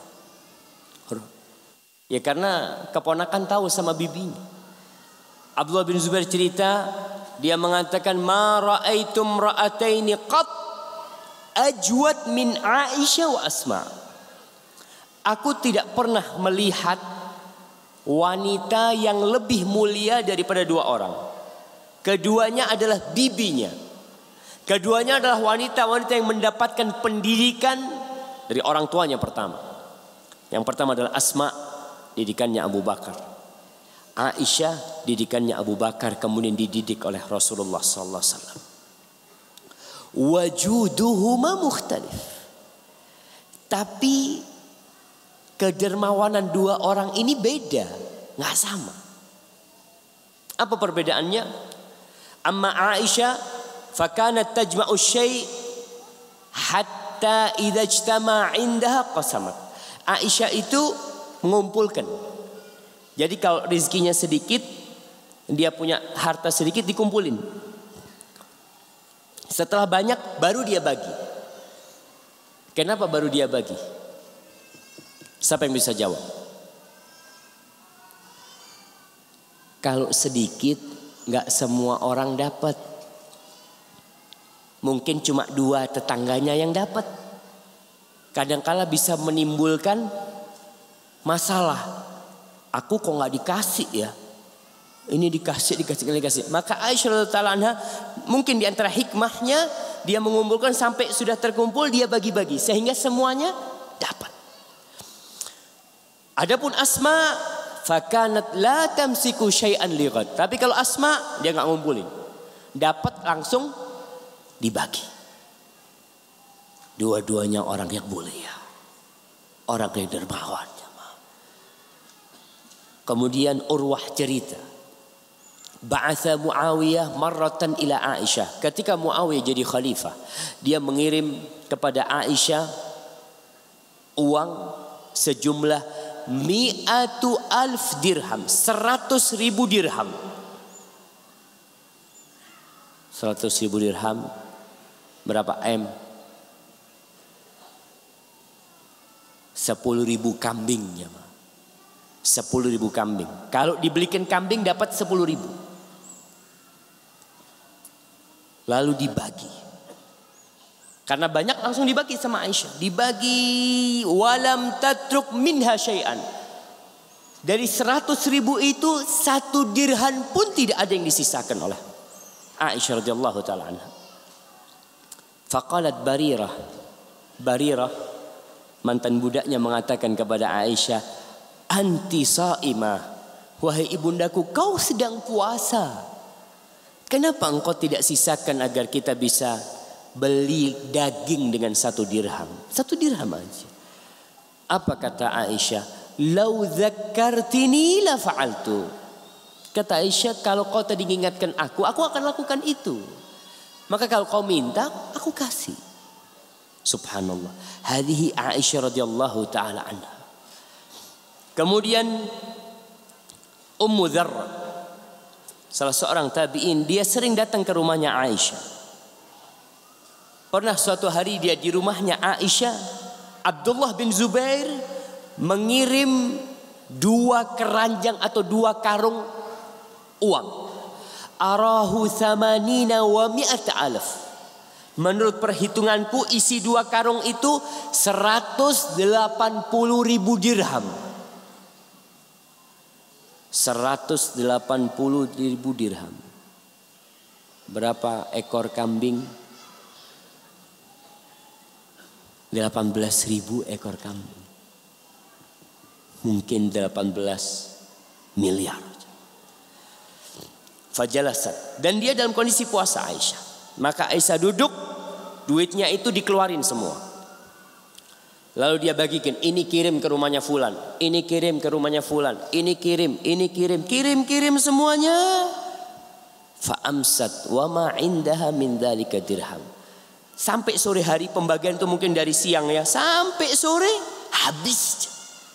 Ya karena keponakan tahu sama bibinya. Abdullah bin Zubair cerita, dia mengatakan, ma ra'aitum ra'ataini qat ajwad min Aisyah wa Asma. Aku tidak pernah melihat wanita yang lebih mulia daripada 2 orang. Keduanya adalah bibinya. Keduanya adalah wanita-wanita yang mendapatkan pendidikan dari orang tuanya pertama. Yang pertama adalah Asma, didikannya Abu Bakar. Aisyah, didikannya Abu Bakar, kemudian dididik oleh Rasulullah sallallahu alaihi wasallam. Wajuduhuma mukhtalif. Tapi kedermawanan 2 orang ini beda, nggak sama. Apa perbedaannya? Amma Aisyah fakanat tajma'u syai' hatta idza ijtama'a 'indaha qasamat. Aisyah itu mengumpulkan. Jadi kalau rezekinya sedikit, dia punya harta sedikit, dikumpulin. Setelah banyak baru dia bagi. Kenapa baru dia bagi? Siapa yang bisa jawab? Kalau sedikit gak semua orang dapat. Mungkin cuma 2 tetangganya yang dapat. Kadangkala bisa menimbulkan masalah. Aku kok nggak dikasih ya? Ini dikasih. Maka Aisyah radhiyallahu anha mungkin di antara hikmahnya dia mengumpulkan sampai sudah terkumpul dia bagi-bagi sehingga semuanya dapat. Adapun Asma fakanat la tamsiku syai'an lighad. Tapi kalau Asma dia nggak ngumpulin. Dapat langsung dibagi. Dua-duanya orang yang mulia. Orang yang dermawan. Kemudian Urwah cerita. Ba'atha Muawiyah marratan ila Aisyah. Ketika Muawiyah jadi khalifah, dia mengirim kepada Aisyah uang sejumlah 100,000 dirham, 100,000 dirham. 100,000 dirham berapa M? 10.000 kambing ya. 10.000 kambing. Kalau dibelikan kambing dapat 10.000. Lalu dibagi. Karena banyak langsung dibagi sama Aisyah. Dibagi walam tatruk minha syai'an. Dari 100.000 itu 1 dirham pun tidak ada yang disisakan oleh Aisyah radhiyallahu taala anha. Faqalat Barirah mantan budaknya mengatakan kepada Aisyah, "Anti saimah, wahai ibundaku, kau sedang puasa. Kenapa engkau tidak sisakan agar kita bisa beli daging dengan 1 dirham? 1 dirham aja." Apa kata Aisyah? "Lau dzakkartini la fa'altu." Kata Aisyah, kalau kau tadi mengingatkan aku akan lakukan itu. Maka kalau kau minta, aku kasih. Subhanallah. Hadhihi Aisyah radhiyallahu taala anha. Kemudian Ummu Dzarrah, salah seorang tabi'in, dia sering datang ke rumahnya Aisyah. Pernah suatu hari dia di rumahnya Aisyah, Abdullah bin Zubair mengirim 2 keranjang atau 2 karung uang. Arahu thamanina wa mi'ata alaf. Menurut perhitunganku isi 2 karung itu 180.000 dirham. 180.000 dirham. Berapa ekor kambing? 18.000 ekor kambing. Mungkin 18 miliar. Fajalasat. Dan dia dalam kondisi puasa Aisyah. Maka Aisyah duduk, duitnya itu dikeluarin semua. Lalu dia bagikan, ini kirim ke rumahnya fulan, ini kirim ke rumahnya fulan, ini kirim semuanya. Fa'amsat wa ma indaha min dzalika dirham. Sampai sore hari, pembagian itu mungkin dari siang ya, sampai sore habis.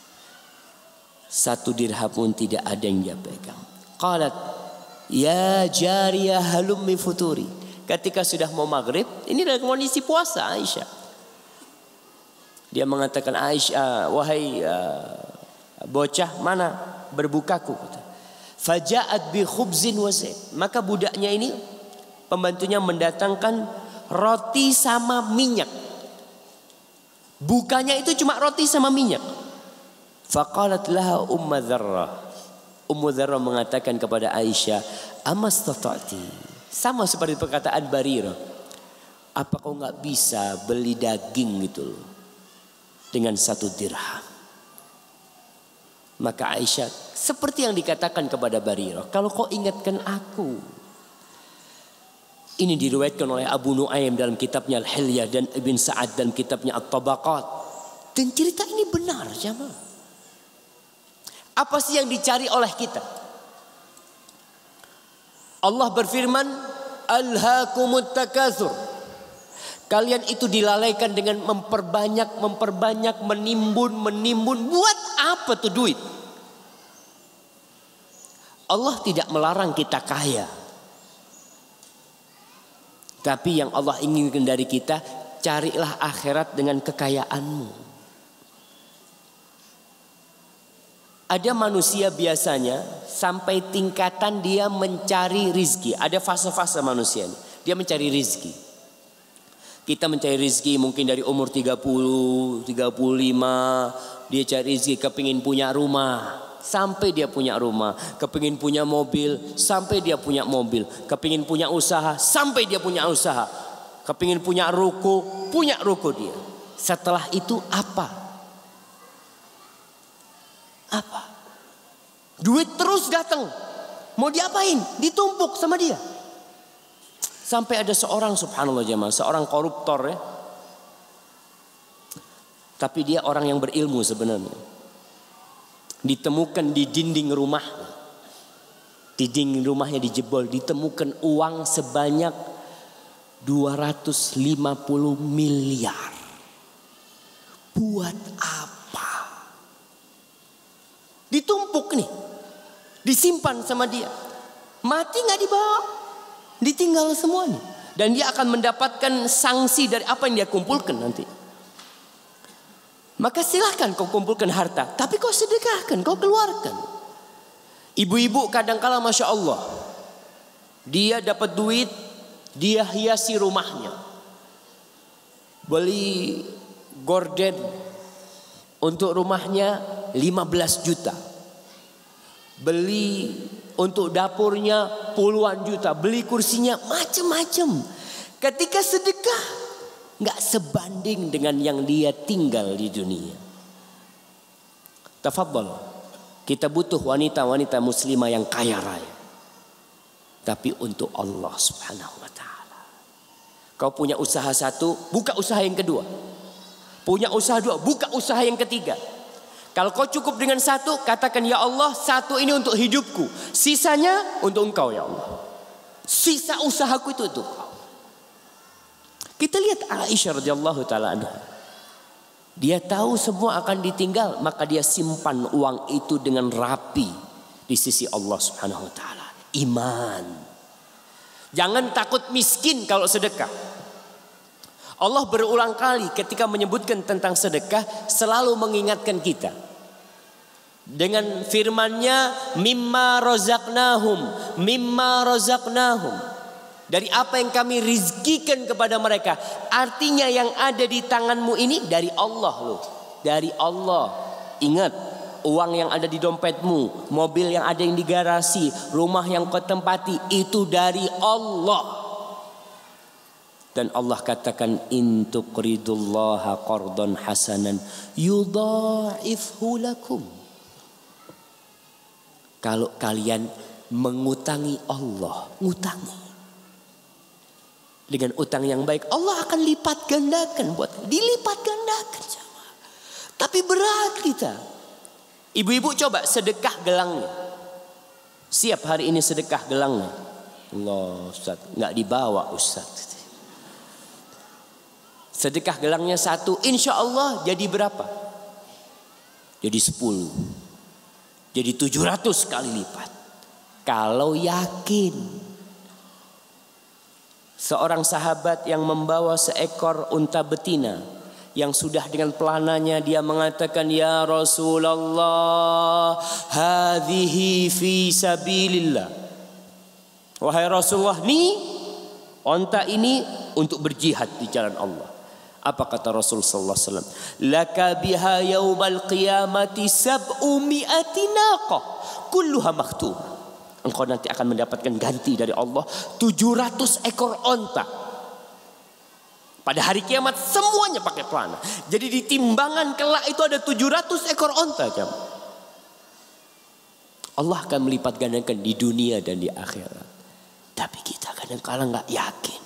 1 dirham pun tidak ada yang dia pegang. Qalat, ya jariyah halummi futuri. Ketika sudah mau maghrib, ini dalam kondisi puasa Aisyah. Dia mengatakan, Aisyah, wahai bocah, mana berbukaku? Faja'at bi khubzin wa zaid. Maka budaknya ini, pembantunya mendatangkan roti sama minyak. Bukanya itu cuma roti sama minyak. Faqalat laha Ummu Dzarrah. Ummu Dzarrah mengatakan kepada Aisyah, amastata'ti. Sama seperti perkataan Barirah. Apa kau nggak bisa beli daging gitu loh dengan 1 dirham? Maka Aisyah seperti yang dikatakan kepada Barirah, kalau kau ingatkan aku. Ini diriwayatkan oleh Abu Nuaim dalam kitabnya Al-Hilyah dan Ibn Sa'ad dalam kitabnya At-Tabaqat. Dan cerita ini benar, jamaah. Apa sih yang dicari oleh kita? Allah berfirman, alhaakumut takatsur. Kalian itu dilalaikan dengan memperbanyak, menimbun. Buat apa tuh duit? Allah tidak melarang kita kaya. Tapi yang Allah inginkan dari kita, carilah akhirat dengan kekayaanmu. Ada manusia biasanya sampai tingkatan dia mencari rizki. Ada fase-fase manusia ini. Dia mencari rizki. Kita mencari rezeki mungkin dari umur 30, 35. Dia cari rezeki kepingin punya rumah. Sampai dia punya rumah. Kepingin punya mobil. Sampai dia punya mobil. Kepingin punya usaha. Sampai dia punya usaha. Kepingin punya ruko. Punya ruko dia. Setelah itu apa? Apa? Duit terus datang. Mau diapain? Ditumpuk sama dia. Sampai ada seorang, subhanallah jemaah, seorang koruptor ya. Tapi dia orang yang berilmu sebenarnya. Ditemukan di dinding rumahnya. Di dinding rumahnya dijebol. Ditemukan uang sebanyak 250 miliar. Buat apa? Ditumpuk nih. Disimpan sama dia. Mati gak dibawa. Ditinggal semuanya. Dan dia akan mendapatkan sanksi dari apa yang dia kumpulkan nanti. Maka silahkan kau kumpulkan harta. Tapi kau sedekahkan, kau keluarkan. Ibu-ibu kadangkala Masya Allah. Dia dapat duit. Dia hiasi rumahnya. Beli gorden. Untuk rumahnya 15 juta. Beli untuk dapurnya puluhan juta. Beli kursinya macam-macam. Ketika sedekah gak sebanding dengan yang dia tinggal di dunia. Tafadhal. Kita butuh wanita-wanita muslimah yang kaya raya. Tapi untuk Allah subhanahu wa ta'ala. Kau punya usaha satu, buka usaha yang kedua. Punya usaha dua, buka usaha yang ketiga. Kalau kau cukup dengan satu, katakan ya Allah, satu ini untuk hidupku. Sisanya untuk engkau ya Allah. Sisa usahaku itu untuk kau. Kita lihat Aisyah radhiyallahu taala anha. Dia tahu semua akan ditinggal, maka dia simpan uang itu dengan rapi di sisi Allah Subhanahu wa taala. Iman. Jangan takut miskin kalau sedekah. Allah berulang kali ketika menyebutkan tentang sedekah selalu mengingatkan kita. Dengan firman-Nya mimma razaqnahum. Dari apa yang kami rizkikan kepada mereka. Artinya yang ada di tanganmu ini dari Allah loh. Dari Allah. Ingat, uang yang ada di dompetmu, mobil yang ada yang di garasi, rumah yang kau tempati, itu dari Allah. Dan Allah katakan in tuqridullaha qardan hasanan yudha'ifhu lakum. Kalau kalian mengutangi Allah, ngutangi dengan utang yang baik, Allah akan lipat gandakan buat dilipat gandakan. Tapi berat kita. Ibu-ibu coba sedekah gelangnya. Siap hari ini sedekah gelangnya. Allah Ustaz, nggak dibawa Ustaz. Sedekah gelangnya 1, insya Allah jadi berapa? Jadi 10. Jadi 700 kali lipat. Kalau yakin. Seorang sahabat yang membawa seekor unta betina. Yang sudah dengan pelananya dia mengatakan, ya Rasulullah, hadhihi fi sabilillah. Wahai Rasulullah, nih unta ini untuk berjihad di jalan Allah. Apa kata Rasul sallallahu alaihi wasallam? Laka biha yaumal qiyamati 700 naqah kulluha maktum. Engkau nanti akan mendapatkan ganti dari Allah 700 ekor onta. Pada hari kiamat semuanya pakai pelana. Jadi di timbangan kelak itu ada 700 ekor onta. Allah akan melipat gandakan di dunia dan di akhirat. Tapi kita kadang-kadang nggak yakin.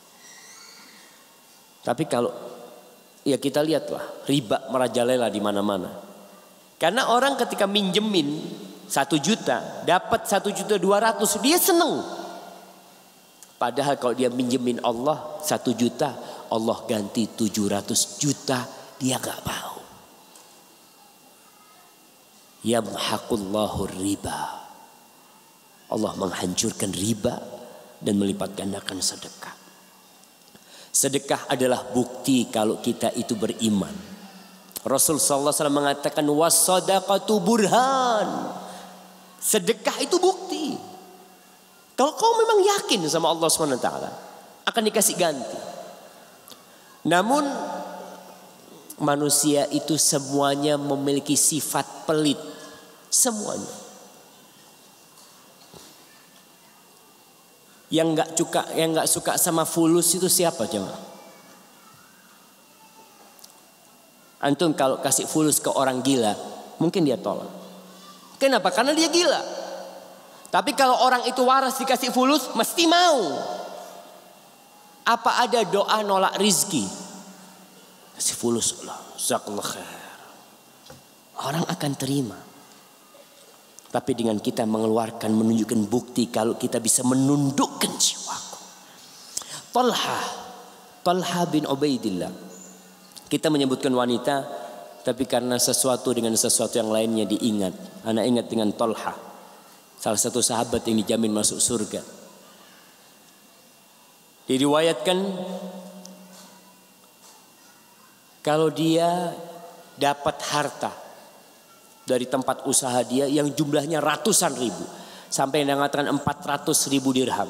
Tapi kalau ya kita lihatlah riba merajalela di mana-mana. Karena orang ketika minjemin 1 juta dapat 1.200.000 dia seneng. Padahal kalau dia minjemin Allah 1 juta, Allah ganti 700 juta, dia gak mau. Yamhaqullahu riba. Allah menghancurkan riba dan melipat gandakan sedekah. Sedekah adalah bukti kalau kita itu beriman. Rasul sallallahu alaihi wasallam mengatakan was-shadaqatu burhan. Sedekah itu bukti. Kalau kau memang yakin sama Allah SWT akan dikasih ganti. Namun manusia itu semuanya memiliki sifat pelit. Semuanya. Yang nggak suka sama fulus itu siapa jemaah? Antum kalau kasih fulus ke orang gila, mungkin dia tolak. Kenapa? Karena dia gila. Tapi kalau orang itu waras dikasih fulus, mesti mau. Apa ada doa nolak rizki? Kasih fulus Allah, jazakallah khair. Orang akan terima. Tapi dengan kita mengeluarkan, menunjukkan bukti kalau kita bisa menundukkan jiwaku. Talha bin Ubaidillah. Kita menyebutkan wanita, tapi karena sesuatu dengan sesuatu yang lainnya diingat. Anak ingat dengan Talha, salah satu sahabat yang dijamin masuk surga. Diriwayatkan kalau dia dapat harta dari tempat usaha dia yang jumlahnya ratusan ribu, sampai yang mengatakan 400.000 dirham.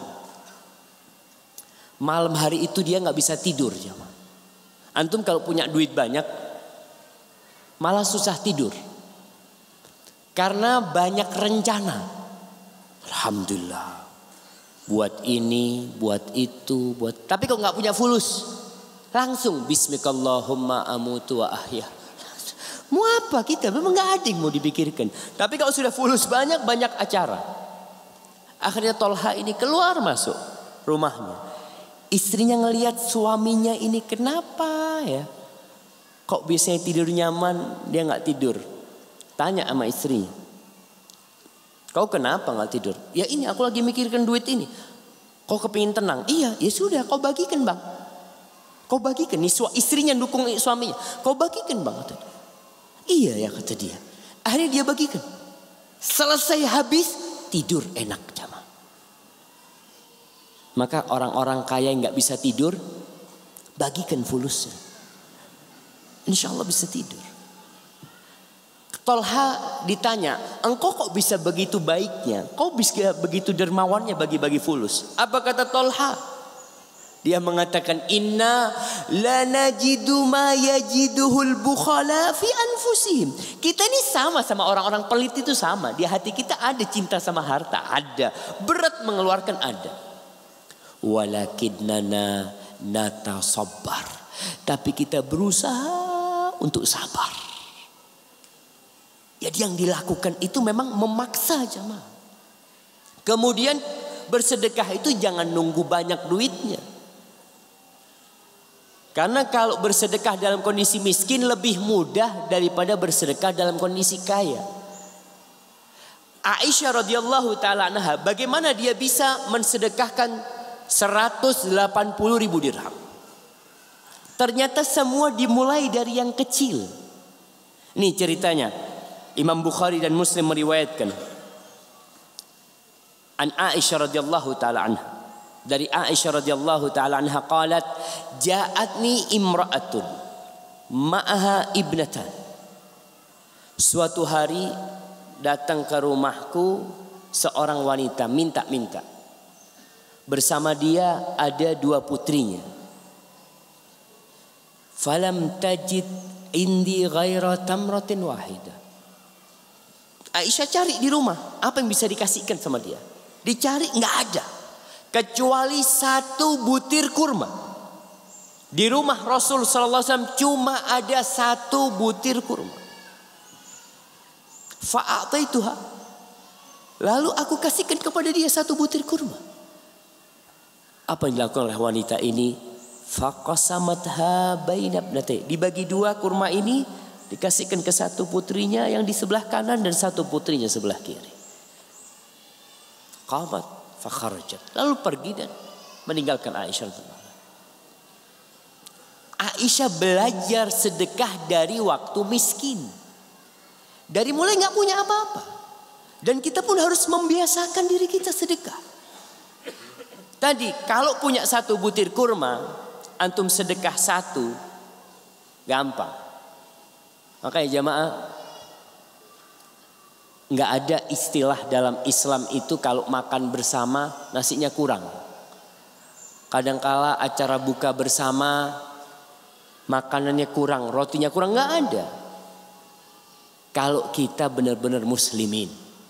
Malam hari itu dia nggak bisa tidur. Antum kalau punya duit banyak malah susah tidur karena banyak rencana. Alhamdulillah, buat ini, buat itu, buat. Tapi kalau nggak punya fulus, langsung Bismillahirrahmanirrahim amutu wa ahya. Mau apa kita? Memang nggak ada yang mau dipikirkan. Tapi kalau sudah fulus banyak acara. Akhirnya Talha ini keluar masuk rumahnya. Istrinya ngelihat suaminya ini kenapa ya? Kok biasanya tidur nyaman, dia nggak tidur. Tanya sama istrinya. Kau kenapa nggak tidur? Ya ini aku lagi mikirkan duit ini. Kau kepingin tenang? Iya, ya sudah kau bagikan bang. Kau bagikan. Nih istrinya dukung suaminya. Kau bagikan bang. Iya ya kata dia. Akhirnya dia bagikan. Selesai habis tidur enak jamaah. Maka orang-orang kaya yang gak bisa tidur, bagikan fulusnya. Insya Allah bisa tidur. Talha ditanya, engkau kok bisa begitu baiknya? Kau bisa begitu dermawannya bagi-bagi fulus? Apa kata Talha? Dia mengatakan, inna la najidu ma yajiduhul bukhala fi anfusihim. Kita ini sama orang-orang pelit itu sama. Di hati kita ada cinta sama harta, ada. Berat mengeluarkan, ada. Walakinnana natasobbar. Tapi kita berusaha untuk sabar. Jadi yang dilakukan itu memang memaksa jemaah. Kemudian bersedekah itu jangan nunggu banyak duitnya. Karena kalau bersedekah dalam kondisi miskin lebih mudah daripada bersedekah dalam kondisi kaya. Aisyah radhiyallahu taala anha, bagaimana dia bisa mensedekahkan 180.000 dirham? Ternyata semua dimulai dari yang kecil. Ini ceritanya. Imam Bukhari dan Muslim meriwayatkan an Aisyah radhiyallahu taala anha. Dari Aisyah radhiyallahu taala anha qalat, ja'atni imra'atun ma'aha ibnatan. Suatu hari datang ke rumahku seorang wanita minta-minta. Bersama dia ada 2 putrinya. Falam tajid indi ghaira tamratin wahidah. Aisyah cari di rumah, apa yang bisa dikasihkan sama dia? Dicari nggak ada. Kecuali 1 butir kurma. Di rumah Rasul sallallahu alaihi wasallam cuma ada 1 butir kurma. Fa'ataituha. Lalu aku kasihkan kepada dia 1 butir kurma. Apa yang dilakukan oleh wanita ini? Faqasamatha baina ibnatayhi. Dibagi 2 kurma ini, dikasihkan ke 1 putrinya yang di sebelah kanan dan 1 putrinya sebelah kiri. Qamat fakharajat. Lalu pergi dan meninggalkan Aisyah. Aisyah belajar sedekah dari waktu miskin. Dari mulai gak punya apa-apa. Dan kita pun harus membiasakan diri kita sedekah. Tadi kalau punya 1 butir kurma, antum sedekah 1, gampang. Makanya jamaah, nggak ada istilah dalam Islam itu kalau makan bersama nasinya kurang. Kadangkala acara buka bersama makanannya kurang, rotinya kurang, nggak ada. Kalau kita benar-benar muslimin.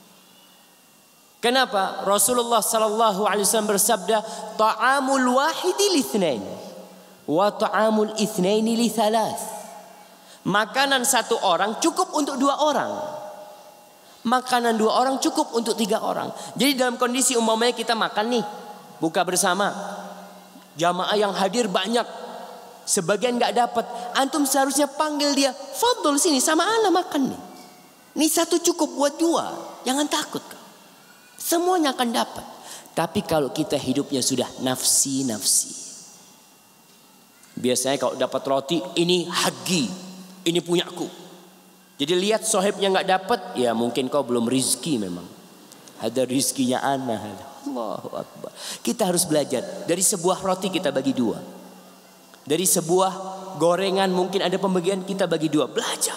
Kenapa? Rasulullah sallallahu alaihi wasallam bersabda, ta'amul wahidi litsnain wa ta'amul itsnaini li thalath. Makanan satu orang cukup untuk 2 orang. Makanan 2 orang cukup untuk 3 orang. Jadi dalam kondisi umpamanya kita makan nih, buka bersama, jamaah yang hadir banyak, sebagian nggak dapat, antum seharusnya panggil dia, fadhol sini sama ana makan nih. Ini 1 cukup buat 2, jangan takut. Semuanya akan dapat. Tapi kalau kita hidupnya sudah nafsi-nafsi. Biasanya kalau dapat roti, ini hagi, ini punyaku. Jadi lihat sohibnya nggak dapat, ya mungkin kau belum rizki memang. Ada rizkinya ana. Allahu Akbar. Kita harus belajar. Dari sebuah roti kita bagi 2. Dari sebuah gorengan mungkin ada pembagian, kita bagi 2. Belajar.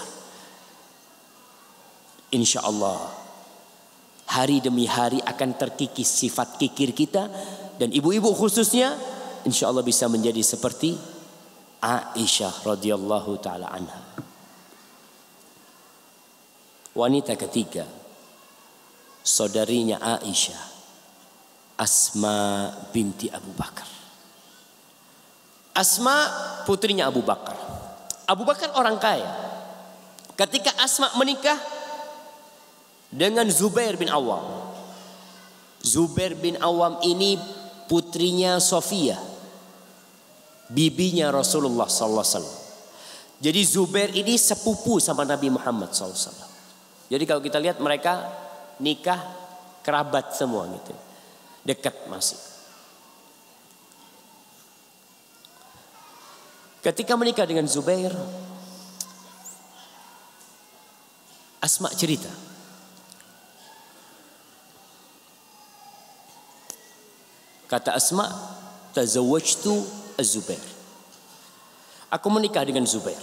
Insya Allah hari demi hari akan terkikis sifat kikir kita. Dan ibu-ibu khususnya insya Allah bisa menjadi seperti Aisyah radhiyallahu ta'ala anha. Wanita ketiga, saudarinya Aisyah, Asma binti Abu Bakar. Asma putrinya Abu Bakar. Abu Bakar orang kaya. Ketika Asma menikah dengan Zubair bin Awam. Zubair bin Awam ini putrinya Sofia, bibinya Rasulullah sallallahu alaihi wasallam. Jadi Zubair ini sepupu sama Nabi Muhammad sallallahu alaihi wasallam. Jadi kalau kita lihat mereka nikah kerabat semua gitu. Dekat masih. Ketika menikah dengan Zubair, Asma cerita, kata Asma, tazawwajtu az-Zubair. Aku menikah dengan Zubair.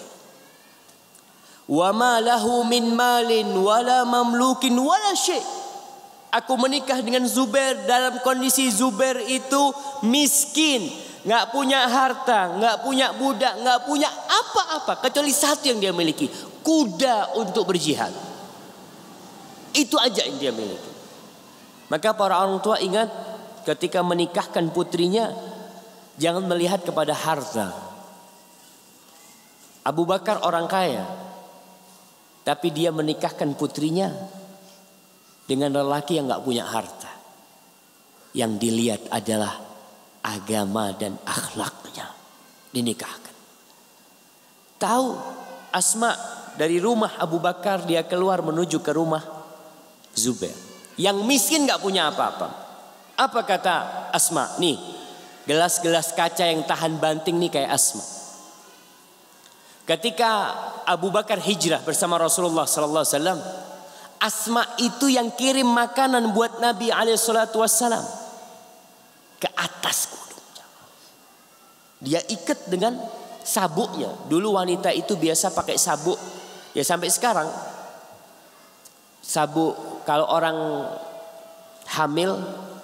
Wa ma lahu min malin wala mamlukin wala syai'. Aku menikah dengan Zubair dalam kondisi Zubair itu miskin, enggak punya harta, enggak punya budak, enggak punya apa-apa kecuali satu yang dia miliki, kuda untuk berjihad. Itu aja yang dia miliki. Maka para orang tua ingat, ketika menikahkan putrinya, jangan melihat kepada harta. Abu Bakar orang kaya, tapi dia menikahkan putrinya dengan lelaki yang gak punya harta. Yang dilihat adalah agama dan akhlaknya. Dinikahkan. Tahu Asma dari rumah Abu Bakar, dia keluar menuju ke rumah Zubair yang miskin gak punya apa-apa. Apa kata Asma? Nih, gelas-gelas kaca yang tahan banting nih kayak Asma. Ketika Abu Bakar hijrah bersama Rasulullah sallallahu alaihi wasallam, Asma itu yang kirim makanan buat Nabi alaihi salatu wasallam ke atas gunung. Dia ikat dengan sabuknya. Dulu wanita itu biasa pakai sabuk. Ya sampai sekarang sabuk kalau orang hamil,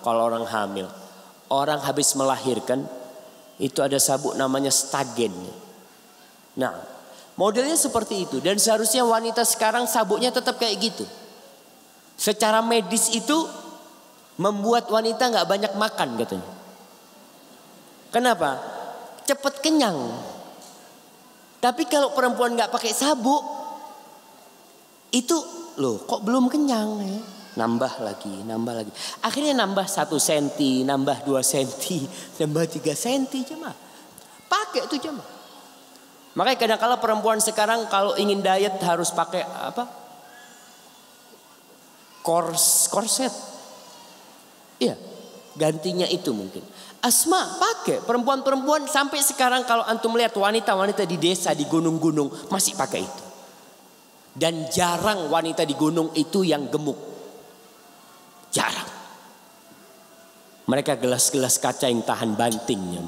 orang habis melahirkan itu ada sabuk namanya stagen. Nah, modelnya seperti itu. Dan seharusnya wanita sekarang sabuknya tetap kayak gitu. Secara medis itu membuat wanita gak banyak makan katanya. Kenapa? Cepat kenyang. Tapi kalau perempuan gak pakai sabuk, itu loh kok belum kenyang ya? Nambah lagi. Akhirnya nambah 1 senti, nambah 2 senti, nambah 3 senti jemaah. Pakai itu jemaah. Makanya kadang-kala perempuan sekarang kalau ingin diet harus pakai apa? Korset. Iya, gantinya itu mungkin. Asma pakai, perempuan-perempuan sampai sekarang kalau antum lihat wanita-wanita di desa, di gunung-gunung masih pakai itu. Dan jarang wanita di gunung itu yang gemuk. Jarang. Mereka gelas-gelas kaca yang tahan bantingnya.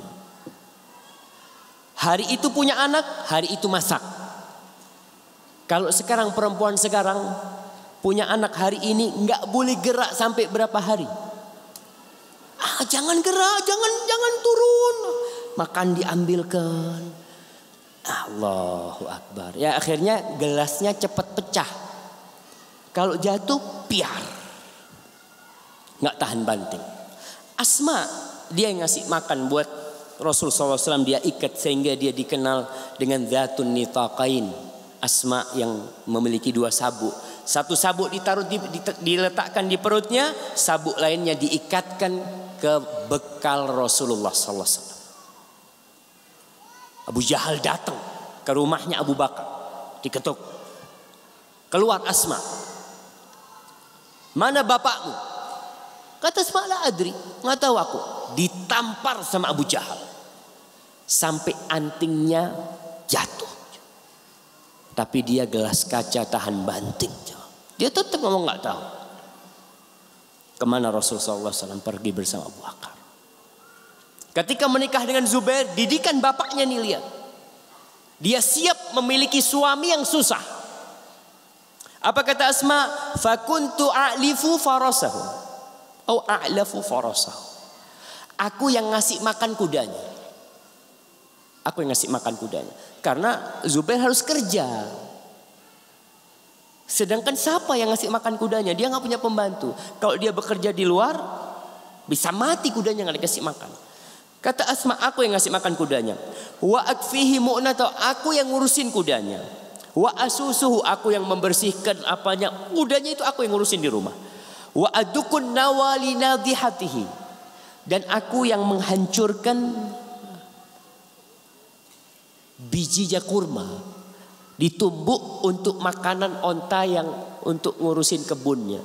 Hari itu punya anak, hari itu masak. Kalau sekarang perempuan sekarang punya anak hari ini nggak boleh gerak sampai berapa hari. Jangan gerak, jangan turun. Makan diambilkan. Allahu Akbar. Ya akhirnya gelasnya cepat pecah. Kalau jatuh piar. Nggak tahan banting. Asma dia yang ngasih makan buat Rasul SAW. Dia ikat sehingga dia dikenal dengan Dzatun Nitaqain. Asma yang memiliki 2 sabuk. Satu sabuk ditaruh diletakkan di perutnya. Sabuk lainnya diikatkan ke bekal Rasulullah SAW. Abu Jahal datang ke rumahnya Abu Bakar. Diketuk. Keluar Asma. Mana bapakmu? Kata Asma, la adri. Nggak tahu aku. Ditampar sama Abu Jahal. Sampai antingnya jatuh. Tapi dia gelas kaca tahan banting. Dia tetap ngomong nggak tahu. Kemana Rasulullah SAW pergi bersama Abu Bakar. Ketika menikah dengan Zubair, didikan bapaknya nih lihat. Dia siap memiliki suami yang susah. Apa kata Asma? Fakuntu a'lifu farasahu. Atau a'lafu farasahu. Aku yang ngasih makan kudanya. Aku yang ngasih makan kudanya. Karena Zubair harus kerja. Sedangkan siapa yang ngasih makan kudanya? Dia nggak punya pembantu. Kalau dia bekerja di luar, bisa mati kudanya nggak dikasih makan. Kata Asma, aku yang ngasih makan kudanya. Wa akfihi mu'nata, aku yang ngurusin kudanya. Wa asusuhu, aku yang membersihkan apanya. Kudanya itu aku yang ngurusin di rumah. Wa adukun nawali nadhihatihi, dan aku yang menghancurkan biji kurma ditumbuk untuk makanan onta yang untuk ngurusin kebunnya.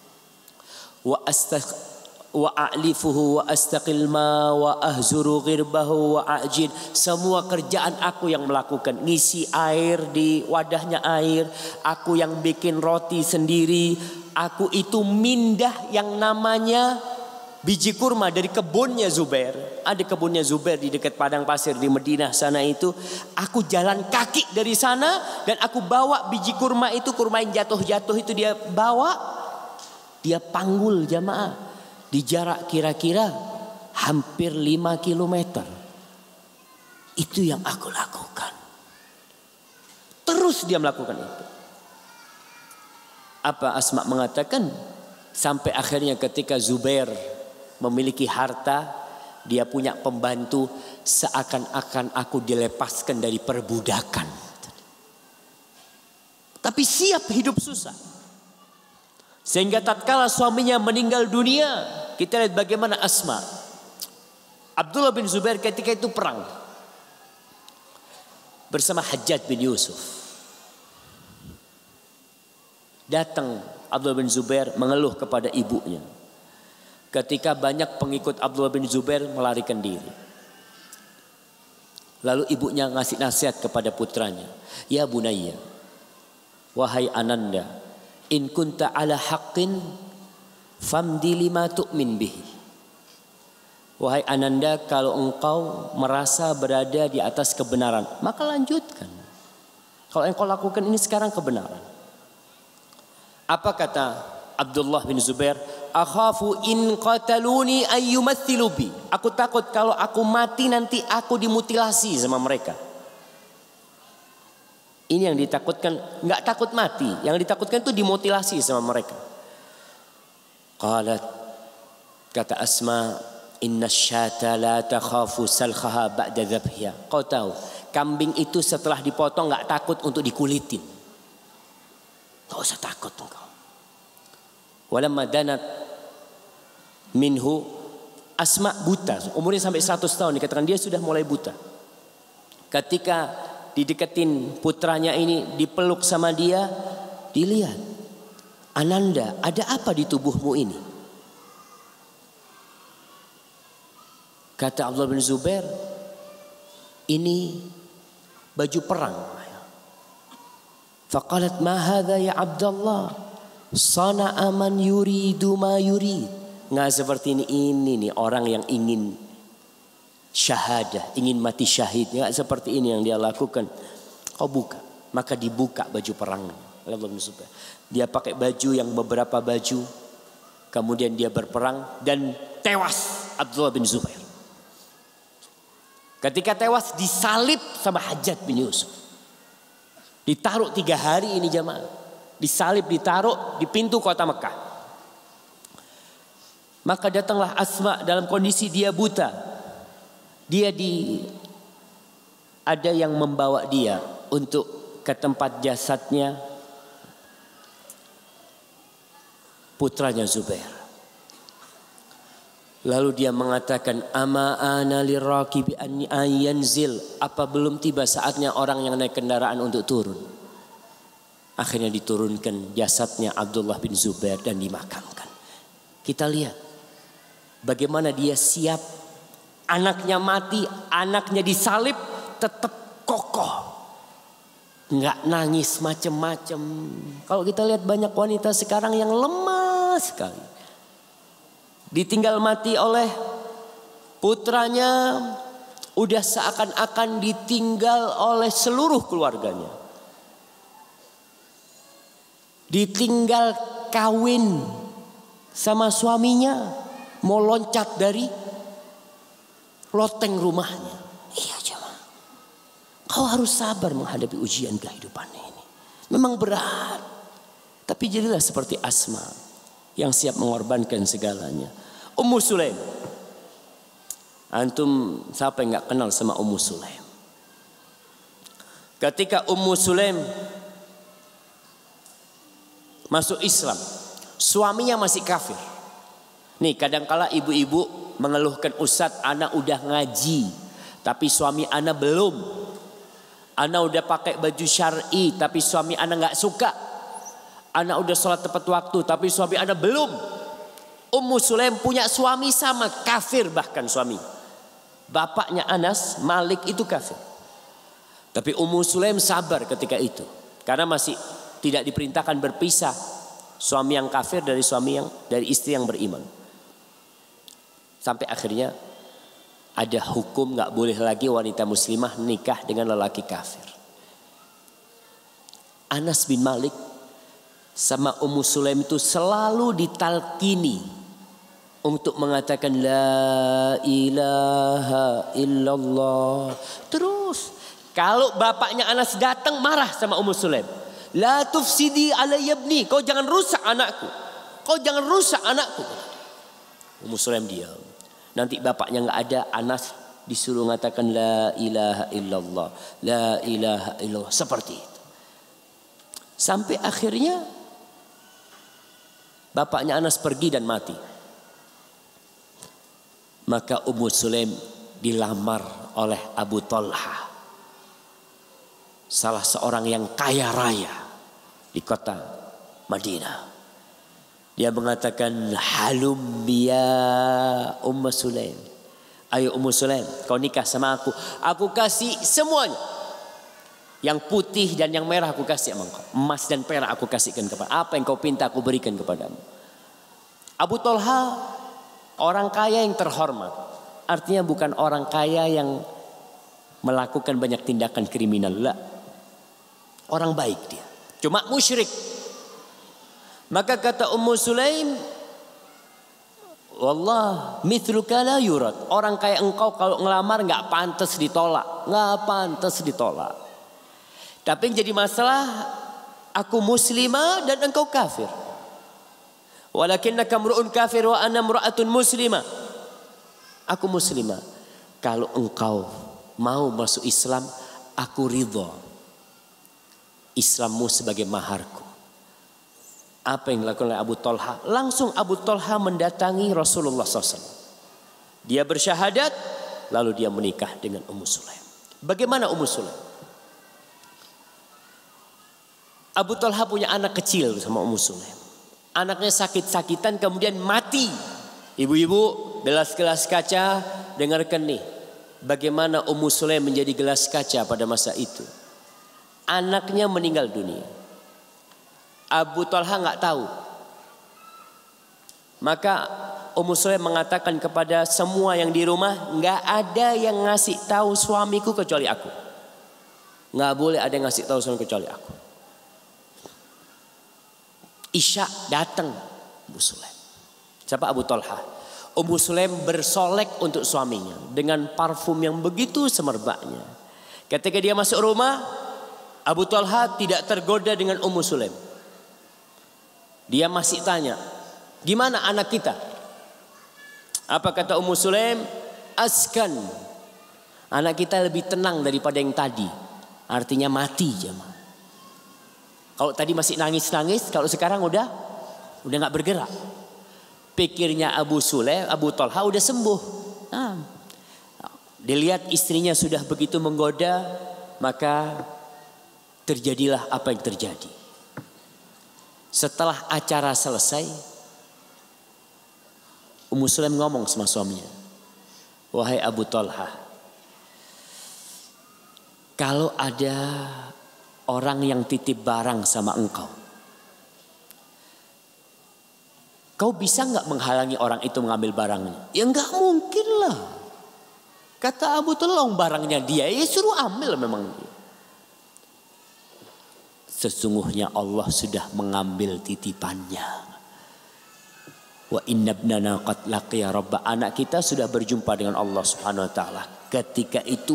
Wa a'lifuhu wa astaqil ma wa ahzuru ghirbahu wa a'jin. Semua kerjaan aku yang melakukan. Ngisi air di wadahnya air. Aku yang bikin roti sendiri. Aku itu mindah yang namanya biji kurma dari kebunnya Zubair. Ada kebunnya Zubair di dekat padang pasir di Madinah sana itu. Aku jalan kaki dari sana dan aku bawa biji kurma itu. Kurma yang jatuh-jatuh itu dia bawa. Dia panggul jamaah. Di jarak kira-kira hampir 5 kilometer. Itu yang aku lakukan. Terus dia melakukan itu. Apa Asma mengatakan? Sampai akhirnya ketika Zubair memiliki harta, dia punya pembantu, seakan-akan aku dilepaskan dari perbudakan. Tapi siap hidup susah. Sehingga tatkala suaminya meninggal dunia, kita lihat bagaimana Asma. Abdullah bin Zubair ketika itu perang bersama Hajjaj bin Yusuf. Datang Abdullah bin Zubair mengeluh kepada ibunya. Ketika banyak pengikut Abdullah bin Zubair melarikan diri. Lalu ibunya ngasih nasihat kepada putranya. Ya bunayya, wahai ananda, in kunta ala haqqin famdi lima tu'min bihi. Wahai ananda, kalau engkau merasa berada di atas kebenaran, maka lanjutkan. Kalau engkau lakukan ini sekarang kebenaran. Apa kata Abdullah bin Zubair? Akhafu in qataluni ayyumathilu bi. Aku takut kalau aku mati nanti aku dimutilasi sama mereka. Ini yang ditakutkan, enggak takut mati, yang ditakutkan itu dimutilasi sama mereka. Qalat, kata Asma, inna syata la takhafu salkhaha ba'da dhabhiha. Kau tahu, kambing itu setelah dipotong enggak takut untuk dikulitin. Enggak usah takut engkau. Walamma danat minhu, Asma buta, umurnya sampai 100 tahun, dikatakan dia sudah mulai buta. Ketika dideketin putranya ini, dipeluk sama dia, dilihat, Ananda, ada apa di tubuhmu ini? Kata Abdullah bin Zubair, ini baju perang. Faqalat ma hadha ya Abdullah, sana'a man yuridu ma yurid. Nggak seperti ini nih orang yang ingin syahadah, ingin mati syahid. Nggak seperti ini yang dia lakukan. Kau buka. Maka dibuka baju perangnya. Dia pakai baju yang beberapa baju. Kemudian dia berperang dan tewas Abdullah bin Zubair. Ketika tewas disalib sama Hajjaj bin Yusuf. Ditaruh 3 hari ini jamaah. Disalib, ditaruh di pintu kota Mekah. Maka datanglah Asma dalam kondisi dia buta. Ada yang membawa dia untuk ke tempat jasadnya putranya Zubair. Lalu dia mengatakan, ama ana liraqibi an yanzil, apa belum tiba saatnya orang yang naik kendaraan untuk turun. Akhirnya diturunkan jasadnya Abdullah bin Zubair dan dimakamkan. Kita lihat bagaimana dia siap, anaknya mati, anaknya disalib, tetap kokoh, nggak nangis macem-macem. Kalau kita lihat banyak wanita sekarang yang lemah sekali, ditinggal mati oleh putranya, udah seakan-akan ditinggal oleh seluruh keluarganya, ditinggal kawin sama suaminya, mau loncat dari loteng rumahnya. Iya jemaah, kau harus sabar menghadapi ujian kehidupan ini. Memang berat, tapi jadilah seperti Asma yang siap mengorbankan segalanya. Ummu Sulaim, antum siapa yang nggak kenal sama Ummu Sulaim? Ketika Ummu Sulaim masuk Islam, suaminya masih kafir. Nih kadangkala ibu-ibu mengeluhkan, Ustadz anak udah ngaji tapi suami anak belum. Anak udah pakai baju syar'i tapi suami anak nggak suka. Anak udah sholat tepat waktu tapi suami anak belum. Ummu Sulaim punya suami sama kafir, bahkan suami bapaknya Anas Malik itu kafir. Tapi Ummu Sulaim sabar ketika itu karena masih tidak diperintahkan berpisah suami yang kafir dari istri yang beriman. Sampai akhirnya ada hukum nggak boleh lagi wanita muslimah nikah dengan lelaki kafir. Anas bin Malik sama Ummu Sulaim itu selalu ditalkini untuk mengatakan la ilaha illallah. Terus kalau bapaknya Anas datang marah sama Ummu Sulaim, la tufsidi alayya ibni, kau jangan rusak anakku, kau jangan rusak anakku. Ummu Sulaim diam. Nanti bapaknya nggak ada, Anas disuruh mengatakan la ilaha illallah, la ilaha illallah, seperti itu. Sampai akhirnya bapaknya Anas pergi dan mati. Maka Ummu Sulaim dilamar oleh Abu Talha, salah seorang yang kaya raya di kota Madinah. Dia mengatakan, halum ya Ummu Sulaim, ayo Ummu Sulaim kau nikah sama aku. Aku kasih semuanya, yang putih dan yang merah aku kasih sama engkau, emas dan perak aku kasihkan kepada, apa yang kau pinta aku berikan kepadamu. Abu Talha orang kaya yang terhormat, artinya bukan orang kaya yang melakukan banyak tindakan kriminal, lah. Orang baik dia, cuma musyrik. Maka kata Ummu Sulaim, wallah mithluka la yurad, orang kayak engkau kalau ngelamar nggak pantas ditolak, nggak pantas ditolak. Tapi yang jadi masalah, aku muslimah dan engkau kafir. Walakinnaka mru'un kafir wa ana mra'atun muslimah. Aku muslimah. Kalau engkau mau masuk Islam, aku ridha Islammu sebagai maharku. Apa yang dilakukan oleh Abu Talha? Langsung Abu Talha mendatangi Rasulullah SAW. Dia bersyahadat, lalu dia menikah dengan Ummu Sulaim. Bagaimana Ummu Sulaim? Abu Talha punya anak kecil sama Ummu Sulaim. Anaknya sakit-sakitan kemudian mati. Ibu-ibu, gelas-gelas kaca, dengarkan nih. Bagaimana Ummu Sulaim menjadi gelas kaca pada masa itu. Anaknya meninggal dunia. Abu Talha nggak tahu. Maka Ummu Sulaim mengatakan kepada semua yang di rumah, nggak ada yang ngasih tahu suamiku kecuali aku. Nggak boleh ada yang ngasih tahu suami kecuali aku. Isya datang Ummu Sulaim. Siapa? Abu Talha. Ummu Sulaim bersolek untuk suaminya dengan parfum yang begitu semerbaknya. Ketika dia masuk rumah, Abu Talha tidak tergoda dengan Ummu Sulaim. Dia masih tanya, gimana anak kita? Apa kata Ummu Sulaim? Askan. Anak kita lebih tenang daripada yang tadi. Artinya mati jemaah. Kalau tadi masih nangis-nangis, kalau sekarang udah nggak bergerak. Pikirnya Abu Talha udah sembuh. Nah, dilihat istrinya sudah begitu menggoda, maka terjadilah apa yang terjadi. Setelah acara selesai, Ummu Sulaim ngomong sama suaminya, wahai Abu Talha, kalau ada orang yang titip barang sama engkau, kau bisa nggak menghalangi orang itu mengambil barangnya? Ya nggak mungkin lah. Kata Abu Talha, barangnya dia, ya suruh ambil memang dia. Sesungguhnya Allah sudah mengambil titipannya. Wa inna ibnana qad laqiya rabbah. Anak kita sudah berjumpa dengan Allah Subhanahu wa taala. Ketika itu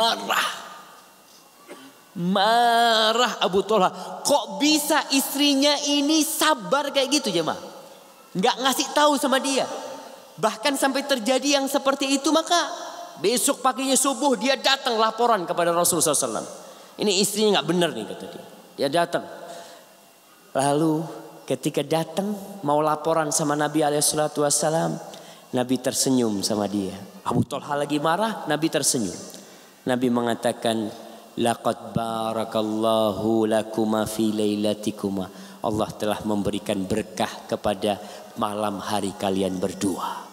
marah Abu Talha. Kok bisa istrinya ini sabar kayak gitu jemaah? Enggak ngasih tahu sama dia. Bahkan sampai terjadi yang seperti itu, maka besok paginya subuh dia datang laporan kepada Rasulullah SAW. Ini istrinya nggak benar nih kata dia. Dia datang. Lalu ketika datang mau laporan sama Nabi SAW, Nabi tersenyum sama dia. Abu Talha lagi marah, Nabi tersenyum. Nabi mengatakan, laqad barakallahu lakuma fi lailatikuma. Allah telah memberikan berkah kepada malam hari kalian berdua.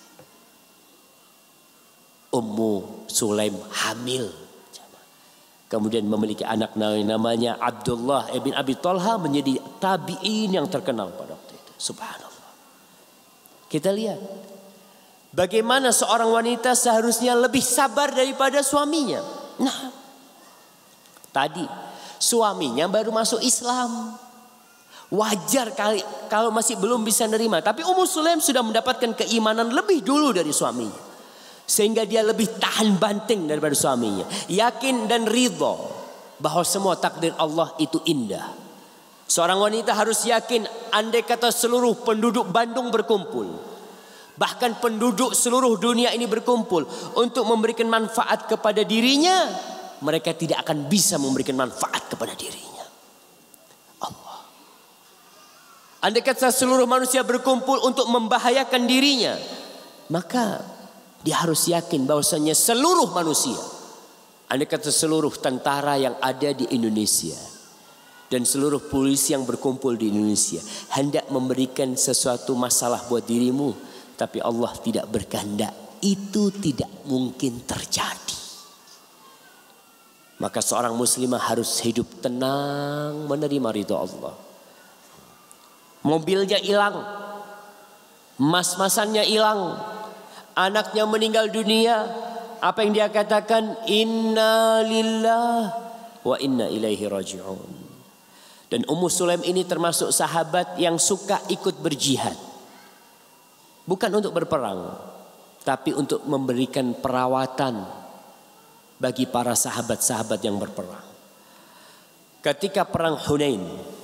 Ummu Sulaim hamil. Kemudian memiliki anak namanya Abdullah ibn Abi Talha, menjadi tabi'in yang terkenal pada waktu itu. Subhanallah. Kita lihat bagaimana seorang wanita seharusnya lebih sabar daripada suaminya. Nah, tadi suaminya baru masuk Islam. Wajar kali kalau masih belum bisa nerima. Tapi Ummu Sulaim sudah mendapatkan keimanan lebih dulu dari suaminya. Sehingga dia lebih tahan banting daripada suaminya. Yakin dan ridho bahwa semua takdir Allah itu indah. Seorang wanita harus yakin, andai kata seluruh penduduk Bandung berkumpul, bahkan penduduk seluruh dunia ini berkumpul untuk memberikan manfaat kepada dirinya, mereka tidak akan bisa memberikan manfaat kepada dirinya. Allah. Andai kata seluruh manusia berkumpul untuk membahayakan dirinya, maka dia harus yakin bahwasanya seluruh manusia, andai kata seluruh tentara yang ada di Indonesia dan seluruh polisi yang berkumpul di Indonesia hendak memberikan sesuatu masalah buat dirimu, tapi Allah tidak berkehendak, itu tidak mungkin terjadi. Maka seorang muslimah harus hidup tenang menerima ridha Allah. Mobilnya hilang, mas-masannya hilang, anaknya meninggal dunia, apa yang dia katakan? Inna lillah wa inna ilaihi raji'un. Dan Ummu Sulaim ini termasuk sahabat yang suka ikut berjihad. Bukan untuk berperang, tapi untuk memberikan perawatan bagi para sahabat-sahabat yang berperang. Ketika perang Hunain,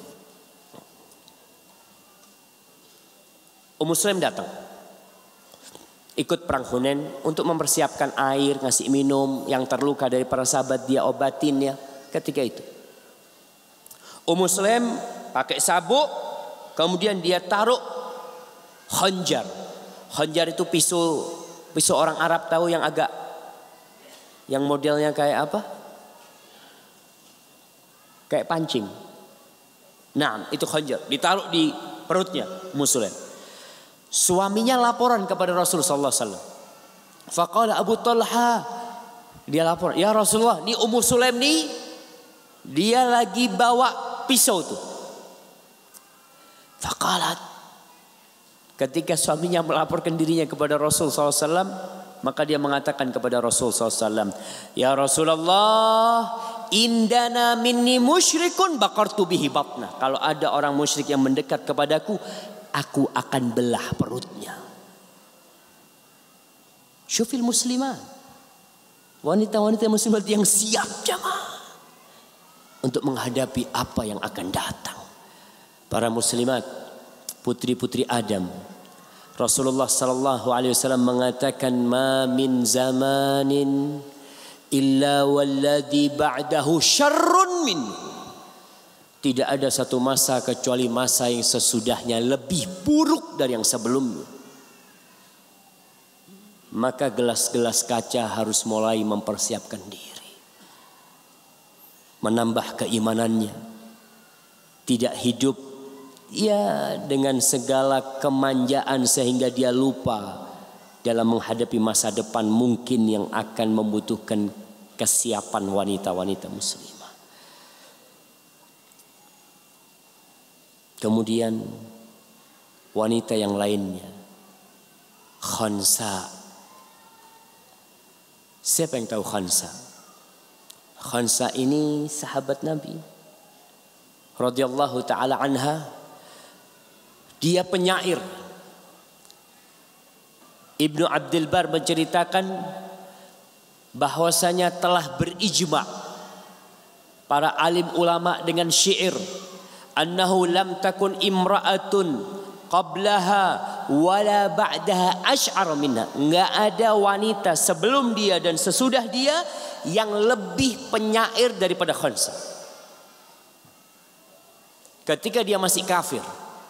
Ummu Sulaim datang. Ikut perang Hunain untuk mempersiapkan air, ngasih minum yang terluka dari para sahabat, dia obatin ya ketika itu. Ummu Sulaim pakai sabuk, kemudian dia taruh khanjar. Khanjar itu pisau orang Arab, tahu yang agak, yang modelnya kayak apa? Kayak pancing. Nah, itu khanjar ditaruh di perutnya Ummu Sulaim. Suaminya laporan kepada Rasulullah sallallahu alaihi wasallam. Faqala Abu Talha, dia lapor, ya Rasulullah, ini Ummu Sulaim nih, dia lagi bawa pisau tuh. Faqalat, ketika suaminya melaporkan dirinya kepada Rasul sallallahu alaihi wasallam, maka dia mengatakan kepada Rasul sallallahu alaihi wasallam, ya Rasulullah, indana minni musyrikun baqartu bihi batna. Kalau ada orang musyrik yang mendekat kepadaku, aku akan belah perutnya. Syufil muslimat. Wanita-wanita muslimat yang siap jamaah untuk menghadapi apa yang akan datang. Para muslimat, putri-putri Adam. Rasulullah sallallahu alaihi wasallam mengatakan, "Ma min zamanin illa walladhi ba'dahu syarrun min." Tidak ada satu masa kecuali masa yang sesudahnya lebih buruk dari yang sebelumnya. Maka gelas-gelas kaca harus mulai mempersiapkan diri, menambah keimanannya, tidak hidup ya dengan segala kemanjaan sehingga dia lupa dalam menghadapi masa depan mungkin yang akan membutuhkan kesiapan wanita-wanita muslimah. Kemudian wanita yang lainnya, Khansa. Siapa yang tahu Khansa? Khansa ini sahabat Nabi radhiyallahu taala anha. Dia penyair. Ibnu Abdul Bar menceritakan bahwasanya telah berijma para alim ulama dengan syair, annahu lam takun imra'atun qablaha wala ba'daha asy'ar minha. Enggak ada wanita sebelum dia dan sesudah dia yang lebih penyair daripada Khansa. Ketika dia masih kafir,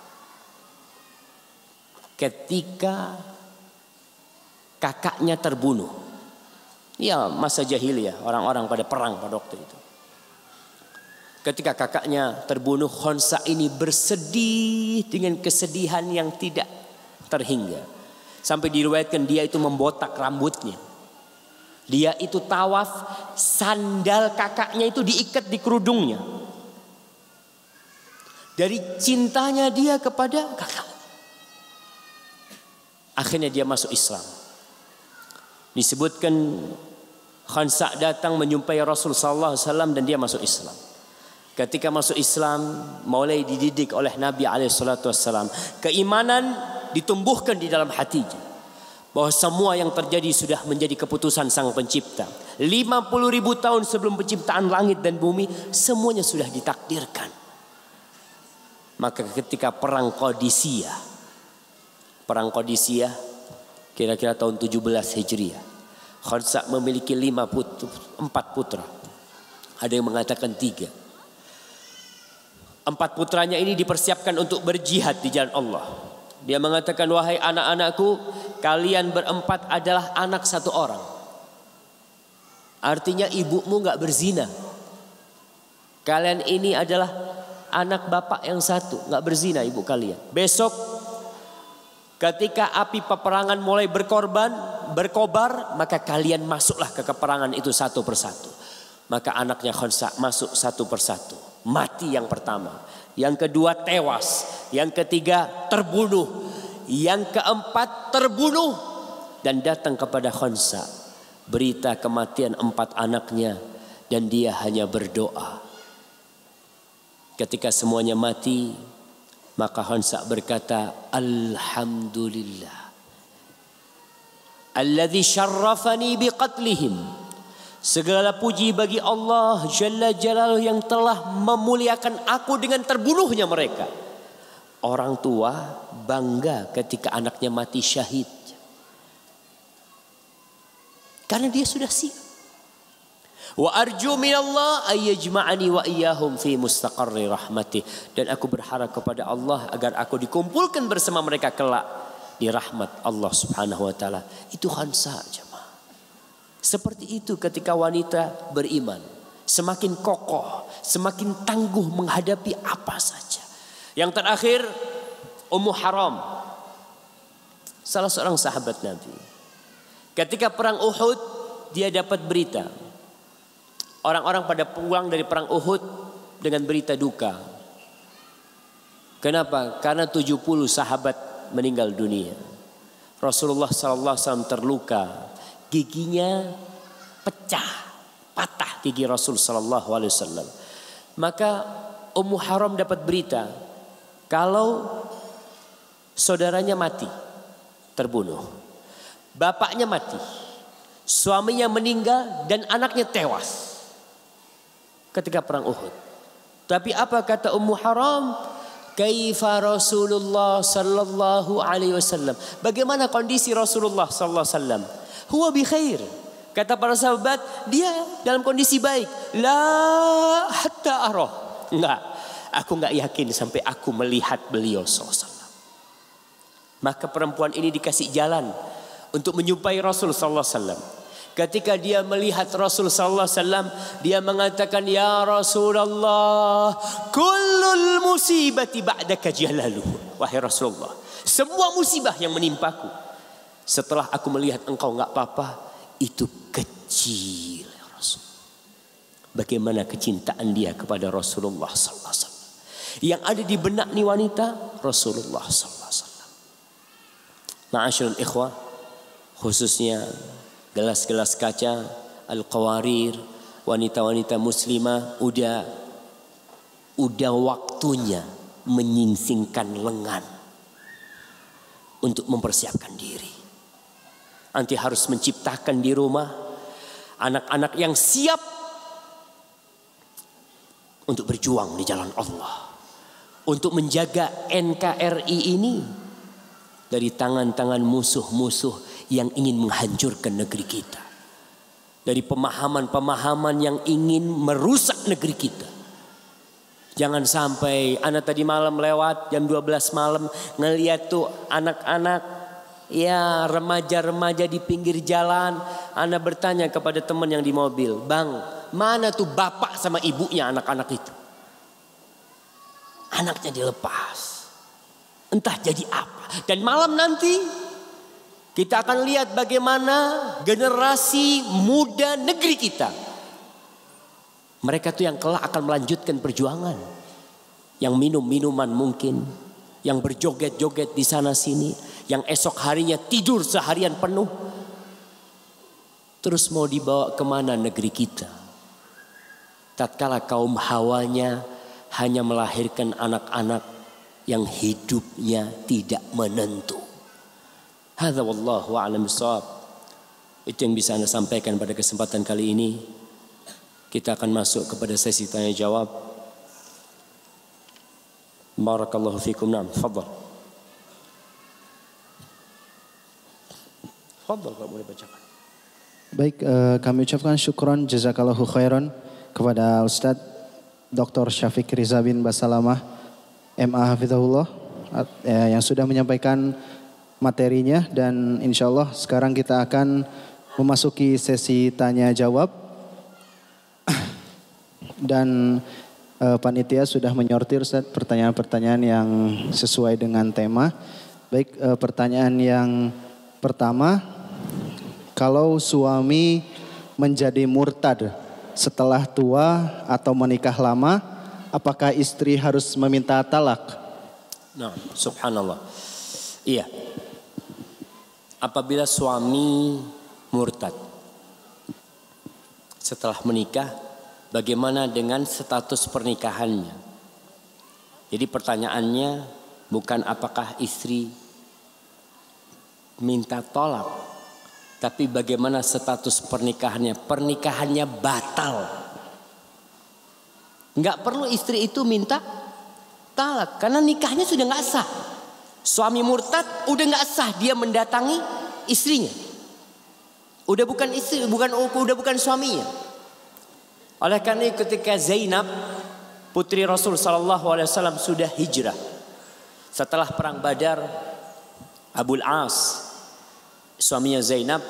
ketika kakaknya terbunuh, ya masa jahiliyah, orang-orang pada perang pada waktu itu. Ketika kakaknya terbunuh, Khansa ini bersedih dengan kesedihan yang tidak terhingga. Sampai diriwayatkan dia itu membotak rambutnya. Dia itu tawaf, sandal kakaknya itu diikat di kerudungnya. Dari cintanya dia kepada kakak. Akhirnya dia masuk Islam. Disebutkan Khansa datang menjumpai Rasul sallallahu alaihi wasallam dan dia masuk Islam. Ketika masuk Islam, mulai dididik oleh Nabi SAW. Keimanan ditumbuhkan di dalam hatinya, bahwa semua yang terjadi sudah menjadi keputusan Sang Pencipta. 50.000 tahun sebelum penciptaan langit dan bumi, semuanya sudah ditakdirkan. Maka ketika perang Qadisiyah kira-kira tahun 17 Hijriah, Khansa memiliki 4 putra. Ada yang mengatakan 3. 4 putranya ini dipersiapkan untuk berjihad di jalan Allah. Dia mengatakan, wahai anak-anakku, kalian berempat adalah anak satu orang. Artinya ibumu gak berzina. Kalian ini adalah anak bapak yang satu, gak berzina ibu kalian. Besok ketika api peperangan mulai berkobar, maka kalian masuklah ke peperangan itu satu persatu. Maka anaknya Khansa masuk satu persatu. Mati yang pertama, yang kedua tewas, yang ketiga terbunuh, yang keempat terbunuh. Dan datang kepada Khansa berita kematian 4 anaknya, dan dia hanya berdoa. Ketika semuanya mati, maka Khansa berkata, alhamdulillah alladzi syarrafani biqatlihim. Segala puji bagi Allah Jalla Jalaluhu yang telah memuliakan aku dengan terbunuhnya mereka. Orang tua bangga ketika anaknya mati syahid, karena dia sudah siap. Wa arju minallah ayyajma'ani wa iyyahum fi mustaqarri rahmatih. Dan aku berharap kepada Allah agar aku dikumpulkan bersama mereka kelak di rahmat Allah Subhanahu wa taala. Itu Khansa jemaah. Seperti itu ketika wanita beriman, semakin kokoh, semakin tangguh menghadapi apa saja. Yang terakhir, Ummu Haram, salah seorang sahabat Nabi. Ketika perang Uhud, dia dapat berita. Orang-orang pada pulang dari perang Uhud dengan berita duka. Kenapa? Karena 70 sahabat meninggal dunia. Rasulullah SAW terluka. Giginya pecah, patah gigi Rasul sallallahu alaihi wasallam. Maka Ummu Haram dapat berita kalau saudaranya mati, terbunuh. Bapaknya mati, suaminya meninggal dan anaknya tewas ketika perang Uhud. Tapi apa kata Ummu Haram? Kaifa Rasulullah sallallahu alaihi wasallam? Bagaimana kondisi Rasulullah sallallahu alaihi wasallam? Huwa bi khair. Kata para sahabat, dia dalam kondisi baik. La hatta arah. Enggak, aku enggak yakin sampai aku melihat beliau sallallahu alaihi wasallam. Maka perempuan ini dikasih jalan untuk menyupai Rasul sallallahu alaihi wasallam. Ketika dia melihat Rasul sallallahu alaihi wasallam, dia mengatakan, "Ya Rasulullah, kullul musibati ba'daka jalalu." Wahai Rasulullah, semua musibah yang menimpaku setelah aku melihat engkau enggak apa-apa, itu kecil ya Rasul. Bagaimana kecintaan dia kepada Rasulullah sallallahu alaihi wasallam. Yang ada di benak ni wanita Rasulullah sallallahu alaihi wasallam. Ma'asyiral ikhwah, khususnya gelas-gelas kaca, al-qawarir, wanita-wanita muslimah, udah waktunya menyingsingkan lengan untuk mempersiapkan diri. Nanti harus menciptakan di rumah anak-anak yang siap untuk berjuang di jalan Allah, untuk menjaga NKRI ini dari tangan-tangan musuh-musuh yang ingin menghancurkan negeri kita, dari pemahaman-pemahaman yang ingin merusak negeri kita. Jangan sampai anak tadi malam lewat jam 12 malam ngeliat tuh anak-anak, ya remaja-remaja di pinggir jalan. Ana bertanya kepada teman yang di mobil, "Bang, mana tuh bapak sama ibunya anak-anak itu?" Anaknya dilepas, entah jadi apa. Dan malam nanti kita akan lihat bagaimana generasi muda negeri kita, mereka tuh yang kelak akan melanjutkan perjuangan, yang minum minuman mungkin, yang berjoget-joget di sana sini, yang esok harinya tidur seharian penuh. Terus mau dibawa kemana negeri kita? Tatkala kaum hawanya hanya melahirkan anak-anak yang hidupnya tidak menentu. Hadza wallahu a'lam bissawab. Itu yang bisa Anda sampaikan pada kesempatan kali ini. Kita akan masuk kepada sesi tanya jawab. Barakallahu fikum. Naam, tafadhal. Tafadhal, Pak, boleh bacakan. Baik, kami ucapkan syukron jazakallahu khairan kepada Ustaz Dr. Syafiq Riza bin Basalamah MA Hafizahullah yang sudah menyampaikan materinya, dan insya Allah sekarang kita akan memasuki sesi tanya jawab dan panitia sudah menyortir pertanyaan-pertanyaan yang sesuai dengan tema. Baik, pertanyaan yang pertama, kalau suami menjadi murtad setelah tua atau menikah lama, apakah istri harus meminta talak? Nah, subhanallah. Iya. Apabila suami murtad setelah menikah, bagaimana dengan status pernikahannya? Jadi pertanyaannya bukan apakah istri minta tolak, tapi bagaimana status pernikahannya. Pernikahannya batal. Enggak perlu istri itu minta talak karena nikahnya sudah enggak sah. Suami murtad udah nggak sah dia mendatangi istrinya. Udah bukan istri, udah bukan suaminya. Oleh karena itu ketika Zainab putri Rasul sallallahu alaihi wasallam sudah hijrah setelah perang Badar, Abul As suaminya Zainab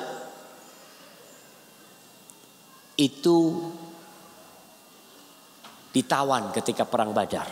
itu ditawan ketika perang Badar.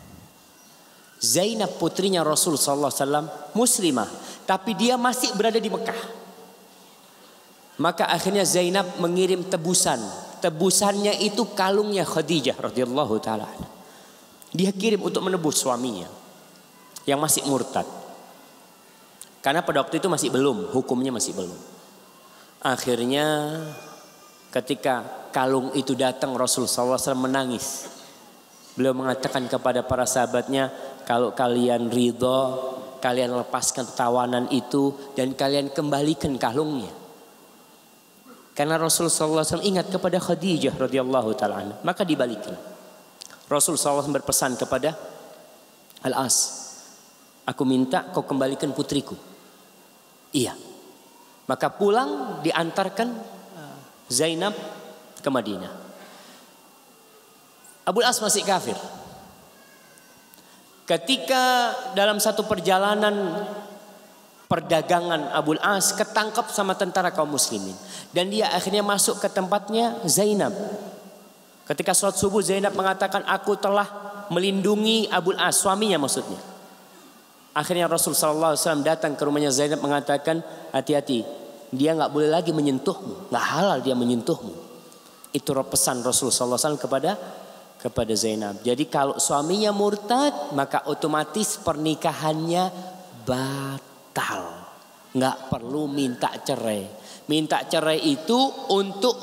Zainab putrinya Rasul sallallahu alaihi wasallam muslimah, tapi dia masih berada di Mekah. Maka akhirnya Zainab mengirim tebusan. Tebusannya itu kalungnya Khadijah radhiyallahu taala. Dia kirim untuk menebus suaminya yang masih murtad. Karena pada waktu itu masih belum, hukumnya masih belum. Akhirnya ketika kalung itu datang, Rasul sallallahu alaihi wasallam menangis. Beliau mengatakan kepada para sahabatnya, kalau kalian ridho kalian lepaskan tawanan itu dan kalian kembalikan kalungnya. Karena Rasulullah SAW ingat kepada Khadijah radhiyallahu taala anha, maka dibalikin. Rasulullah SAW berpesan kepada Al-As, aku minta kau kembalikan putriku. Iya. Maka pulang diantarkan Zainab ke Madinah. Abul As masih kafir. Ketika dalam satu perjalanan perdagangan, Abul As ketangkap sama tentara kaum muslimin. Dan dia akhirnya masuk ke tempatnya Zainab. Ketika sholat subuh, Zainab mengatakan, aku telah melindungi Abul As, suaminya maksudnya. Akhirnya Rasulullah SAW datang ke rumahnya Zainab mengatakan, hati-hati, dia gak boleh lagi menyentuhmu, gak halal dia menyentuhmu. Itu pesan Rasulullah SAW kepada Zainab. Jadi kalau suaminya murtad, maka otomatis pernikahannya batal. Gak perlu minta cerai. Minta cerai itu untuk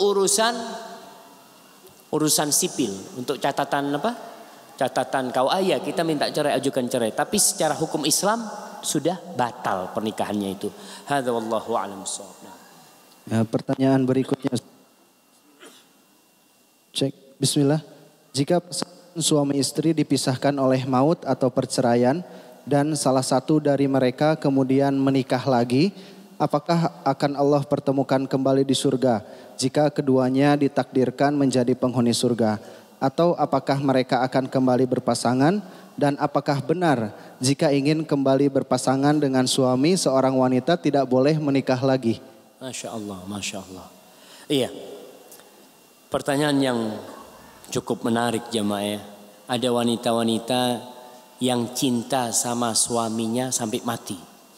urusan sipil, untuk catatan apa? Catatan KUA, kita minta cerai, ajukan cerai. Tapi secara hukum Islam sudah batal pernikahannya itu. Hadza wallahu a'lam bissawab. Pertanyaan berikutnya. Cek, bismillah. Jika suami istri dipisahkan oleh maut atau perceraian dan salah satu dari mereka kemudian menikah lagi, apakah akan Allah pertemukan kembali di surga jika keduanya ditakdirkan menjadi penghuni surga? Atau apakah mereka akan kembali berpasangan? Dan apakah benar jika ingin kembali berpasangan dengan suami, seorang wanita tidak boleh menikah lagi? Masya Allah, Masya Allah. Iya, pertanyaan yang cukup menarik jemaah. Ada wanita-wanita yang cinta sama suaminya sampai mati.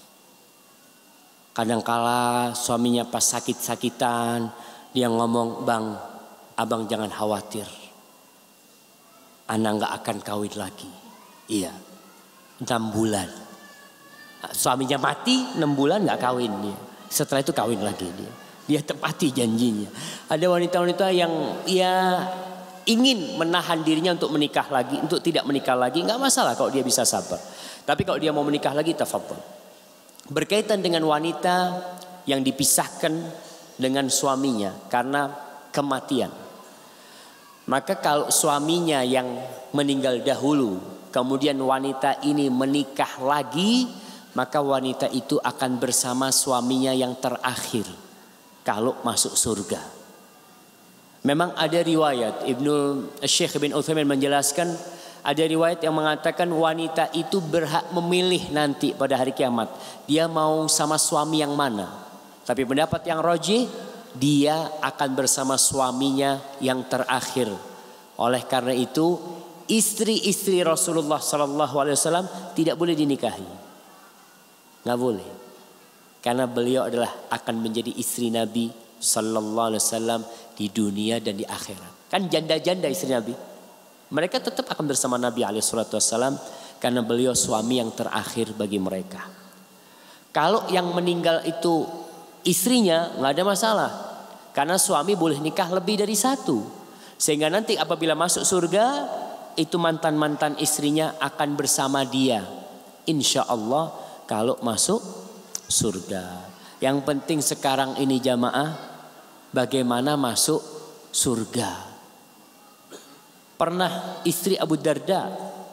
Kadangkala suaminya pas sakit-sakitan, dia ngomong, bang, abang jangan khawatir, anak gak akan kawin lagi. Iya, 6 bulan. Suaminya mati 6 bulan gak kawin dia. Setelah itu kawin lagi dia. Dia tepati janjinya. Ada wanita-wanita yang ingin menahan dirinya untuk menikah lagi, untuk tidak menikah lagi. Gak masalah kalau dia bisa sabar. Tapi kalau dia mau menikah lagi, tafadhol. Berkaitan dengan wanita yang dipisahkan dengan suaminya karena kematian. Maka kalau suaminya yang meninggal dahulu, kemudian wanita ini menikah lagi, maka wanita itu akan bersama suaminya yang terakhir kalau masuk surga. Memang ada riwayat, Syekh bin Utsaimin menjelaskan, ada riwayat yang mengatakan wanita itu berhak memilih nanti pada hari kiamat, dia mau sama suami yang mana. Tapi pendapat yang rajih, dia akan bersama suaminya yang terakhir. Oleh karena itu, istri-istri Rasulullah SAW tidak boleh dinikahi. Nggak boleh. Karena beliau adalah akan menjadi istri Nabi SAW di dunia dan di akhirat. Kan janda-janda istri Nabi. Mereka tetap akan bersama Nabi SAW karena beliau suami yang terakhir bagi mereka. Kalau yang meninggal itu istrinya, nggak ada masalah. Karena suami boleh nikah lebih dari satu. Sehingga nanti apabila masuk surga, itu mantan-mantan istrinya akan bersama dia. Insya Allah kalau masuk surga. Yang penting sekarang ini jamaah, bagaimana masuk surga. Pernah istri Abu Darda,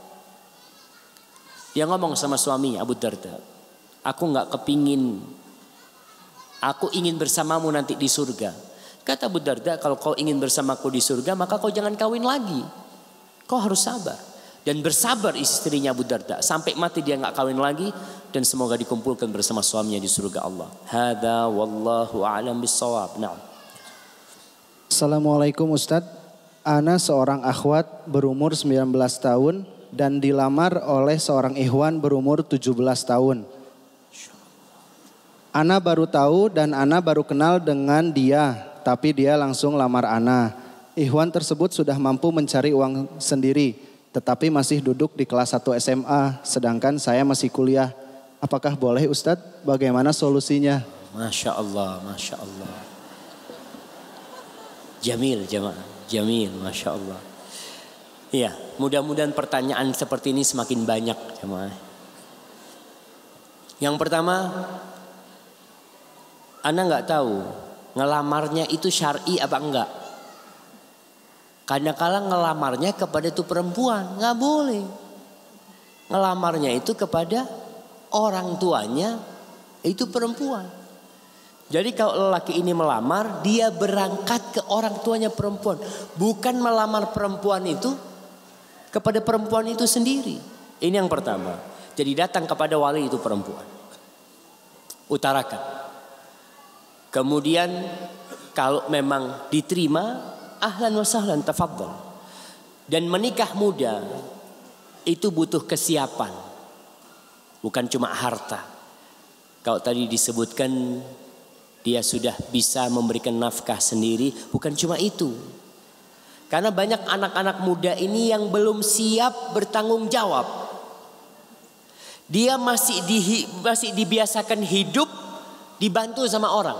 dia ngomong sama suami Abu Darda, aku gak kepingin, aku ingin bersamamu nanti di surga. Kata Abu Darda, kalau kau ingin bersamaku di surga, maka kau jangan kawin lagi. Kau harus sabar. Dan bersabar istrinya Abu Darda. Sampai mati dia gak kawin lagi. Dan semoga dikumpulkan bersama suaminya di surga Allah. Hadza wallahu a'lam bissawab. Nah. Assalamualaikum Ustadz. Ana seorang akhwat berumur 19 tahun dan dilamar oleh seorang ikhwan berumur 17 tahun. Ana baru tahu dan Ana baru kenal dengan dia, tapi dia langsung lamar Ana. Ikhwan tersebut sudah mampu mencari uang sendiri, tetapi masih duduk di kelas 1 SMA, sedangkan saya masih kuliah. Apakah boleh Ustadz? Bagaimana solusinya? Masya Allah, Masya Allah. Jamil jemaah. Jamil, Masya Allah. Iya, mudah-mudahan pertanyaan seperti ini semakin banyak jemaah. Yang pertama, Ana nggak tahu ngelamarnya itu syar'i apa enggak. Kadang-kala ngelamarnya kepada itu perempuan, nggak boleh. Ngelamarnya itu kepada orang tuanya itu perempuan. Jadi kalau lelaki ini melamar, dia berangkat ke orang tuanya perempuan, bukan melamar perempuan itu kepada perempuan itu sendiri. Ini yang pertama. Jadi datang kepada wali itu perempuan. Utarakan. Kemudian kalau memang diterima, ahlan wa sahlan, tafadhal. Dan menikah muda itu butuh kesiapan. Bukan cuma harta. Kalau tadi disebutkan dia sudah bisa memberikan nafkah sendiri, bukan cuma itu. Karena banyak anak-anak muda ini yang belum siap bertanggung jawab. Dia masih dibiasakan hidup dibantu sama orang.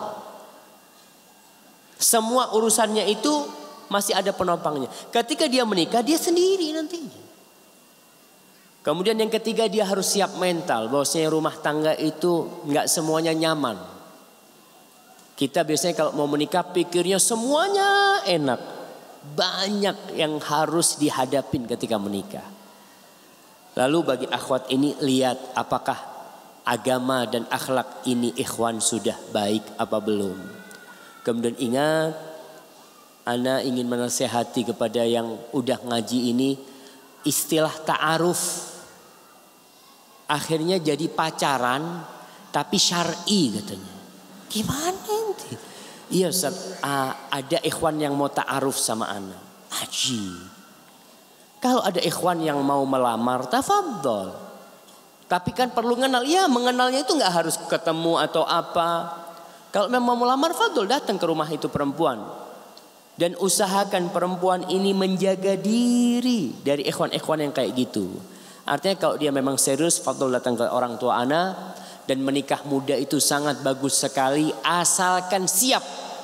Semua urusannya itu masih ada penopangnya. Ketika dia menikah, dia sendiri nantinya. Kemudian yang ketiga, dia harus siap mental. Bahwasanya rumah tangga itu nggak semuanya nyaman. Kita biasanya kalau mau menikah pikirnya semuanya enak. Banyak yang harus dihadapin ketika menikah. Lalu bagi akhwat ini lihat apakah agama dan akhlak ini ikhwan sudah baik apa belum. Kemudian ingat, ana ingin menasehati kepada yang udah ngaji ini, istilah ta'aruf akhirnya jadi pacaran tapi syar'i katanya. Gimana nanti? Iya Ustaz, ada ikhwan yang mau ta'aruf sama ana. Haji. Kalau ada ikhwan yang mau melamar, tafadhol. Tapi kan perlu mengenal. Ya, mengenalnya itu nggak harus ketemu atau apa. Kalau memang mau melamar, fadhol datang ke rumah itu perempuan. Dan usahakan perempuan ini menjaga diri dari ikhwan-ikhwan yang kayak gitu. Artinya kalau dia memang serius, fadhol datang ke orang tua ana. Dan menikah muda itu sangat bagus sekali, asalkan siap.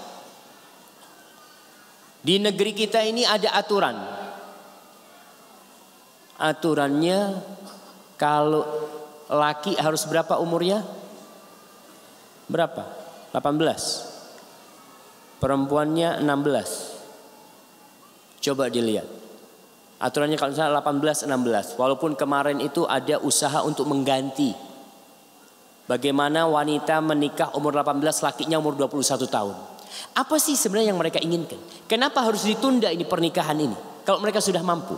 Di negeri kita ini ada aturan. Aturannya kalau laki harus berapa umurnya? Berapa? 18. Perempuannya 16. Coba dilihat. Aturannya kalau misalnya 18-16. Walaupun kemarin itu ada usaha untuk mengganti. Bagaimana wanita menikah umur 18, lakinya umur 21 tahun. Apa sih sebenarnya yang mereka inginkan? Kenapa harus ditunda ini pernikahan ini? Kalau mereka sudah mampu.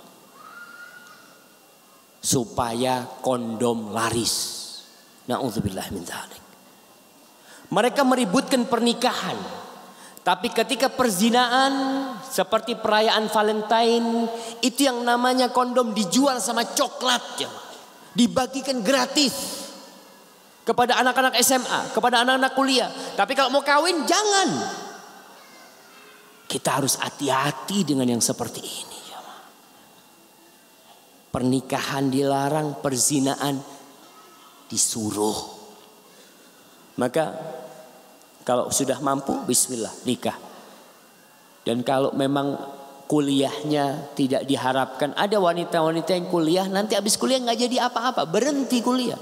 Supaya kondom laris. Na'udzubillah min dzalik. Mereka meributkan pernikahan. Tapi ketika perzinaan seperti perayaan Valentine, itu yang namanya kondom dijual sama coklat, dibagikan gratis kepada anak-anak SMA, kepada anak-anak kuliah. Tapi kalau mau kawin jangan. Kita harus hati-hati dengan yang seperti ini. Pernikahan dilarang, perzinaan disuruh. Maka kalau sudah mampu, bismillah nikah. Dan kalau memang kuliahnya tidak diharapkan, ada wanita-wanita yang kuliah nanti habis kuliah nggak jadi apa-apa, berhenti kuliah.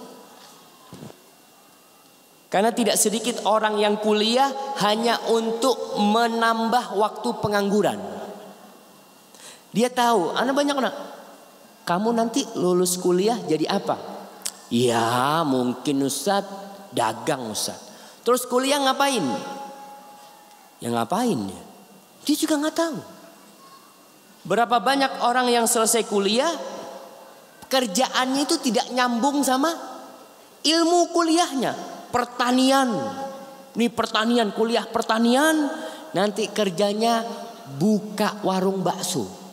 Karena tidak sedikit orang yang kuliah hanya untuk menambah waktu pengangguran. Dia tahu, anak banyak anak. Kamu nanti lulus kuliah jadi apa? Ya mungkin Ustaz, dagang Ustaz. Terus kuliah ngapain? Ya ngapain ya? Dia juga nggak tahu. Berapa banyak orang yang selesai kuliah, kerjaannya itu tidak nyambung sama ilmu kuliahnya. Pertanian, ini pertanian, kuliah pertanian, nanti kerjanya buka warung bakso.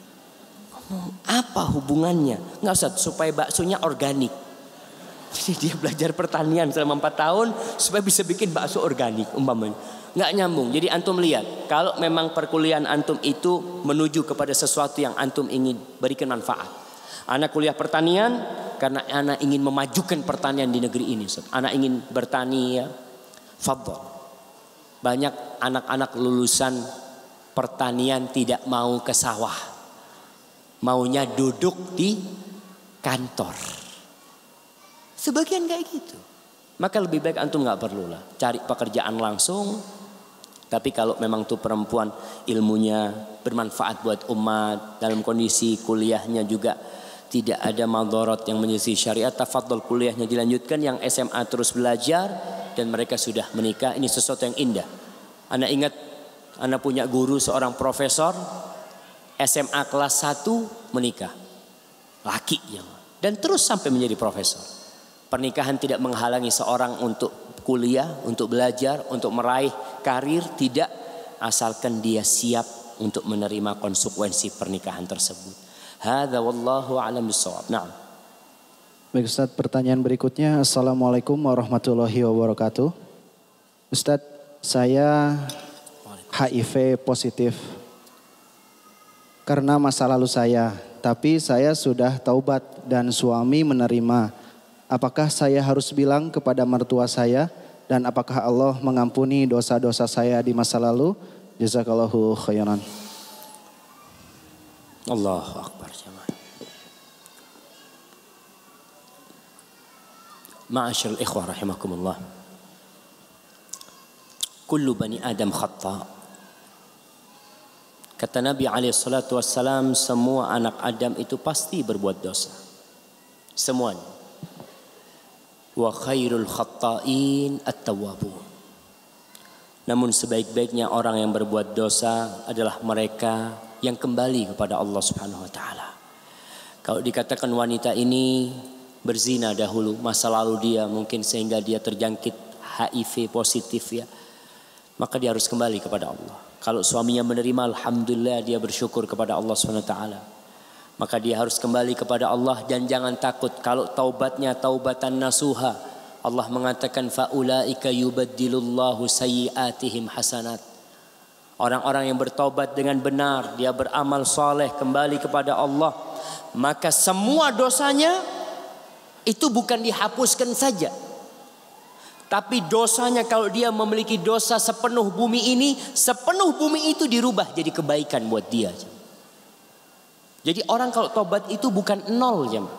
Apa hubungannya? Nggak usah, supaya baksonya organik. Jadi dia belajar pertanian selama 4 tahun supaya bisa bikin bakso organik umpamanya. Nggak nyambung. Jadi antum lihat, kalau memang perkuliahan antum itu menuju kepada sesuatu yang antum ingin berikan manfaat. Anak kuliah pertanian karena anak ingin memajukan pertanian di negeri ini. Anak ingin bertani ya. Fadhol. Banyak anak-anak lulusan pertanian tidak mau ke sawah. Maunya duduk di kantor. Sebagian kayak gitu. Maka lebih baik antum nggak perlulah cari pekerjaan langsung. Tapi kalau memang tuh perempuan ilmunya bermanfaat buat umat, dalam kondisi kuliahnya juga tidak ada madharat yang menyelisih syariat, tafadhol kuliahnya dilanjutkan. Yang SMA terus belajar dan mereka sudah menikah. Ini sesuatu yang indah. Ana ingat, ana punya guru seorang profesor SMA kelas 1 menikah. Laki yang dan terus sampai menjadi profesor. Pernikahan tidak menghalangi seorang untuk kuliah, untuk belajar, untuk meraih karir, tidak, asalkan dia siap untuk menerima konsekuensi pernikahan tersebut. Hadza wallahu a'lam bissawab. Na'am. Baik Ustaz, pertanyaan berikutnya. Assalamualaikum warahmatullahi wabarakatuh. Ustaz, saya HIV positif karena masa lalu saya, tapi saya sudah taubat dan suami menerima. Apakah saya harus bilang kepada mertua saya, dan apakah Allah mengampuni dosa-dosa saya di masa lalu? Jazakallahu khairan. Allahu akbar jemaah. Ma'asyiral ikhwah rahimakumullah. Kullu bani Adam khata'. Kata Nabi alaihi salatu wassalam, semua anak Adam itu pasti berbuat dosa. Semuanya. Wa khairul khatta'in at-tawwabun. Namun sebaik-baiknya orang yang berbuat dosa adalah mereka yang kembali kepada Allah Subhanahu wa taala. Kalau dikatakan wanita ini berzina dahulu, masa lalu dia mungkin sehingga dia terjangkit HIV positif ya, maka dia harus kembali kepada Allah. Kalau suaminya menerima, alhamdulillah dia bersyukur kepada Allah Subhanahu wa taala. Maka dia harus kembali kepada Allah dan jangan takut kalau taubatnya taubatan nasuha. Allah mengatakan faulaika yubaddilullahu sayyiatihim hasanat. Orang-orang yang bertaubat dengan benar, dia beramal saleh kembali kepada Allah, maka semua dosanya itu bukan dihapuskan saja. Tapi dosanya kalau dia memiliki dosa sepenuh bumi ini, sepenuh bumi itu dirubah jadi kebaikan buat dia. Jadi orang kalau tobat itu bukan nol jemaah.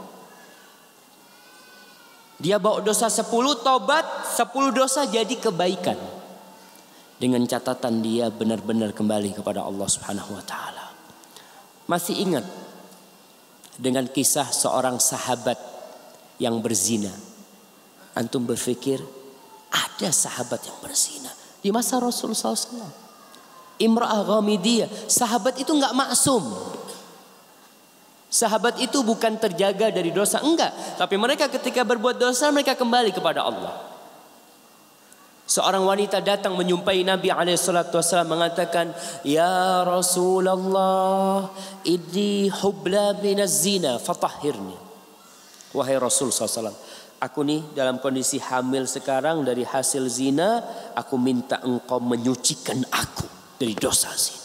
Dia bawa dosa 10, tobat 10 dosa jadi kebaikan. Dengan catatan dia benar-benar kembali kepada Allah Subhanahu wa taala. Masih ingat dengan kisah seorang sahabat yang berzina? Antum berpikir ada sahabat yang berzina di masa Rasulullah SAW? Imra'ah Ghamidiyah, sahabat itu enggak maksum. Sahabat itu bukan terjaga dari dosa, enggak. Tapi mereka ketika berbuat dosa, mereka kembali kepada Allah. Seorang wanita datang menyumpai Nabi SAW mengatakan, Ya Rasulullah, inni hubla minaz zina, fatahhirni. Wahai Rasul SAW, aku nih dalam kondisi hamil sekarang dari hasil zina, aku minta engkau menyucikan aku dari dosa zina.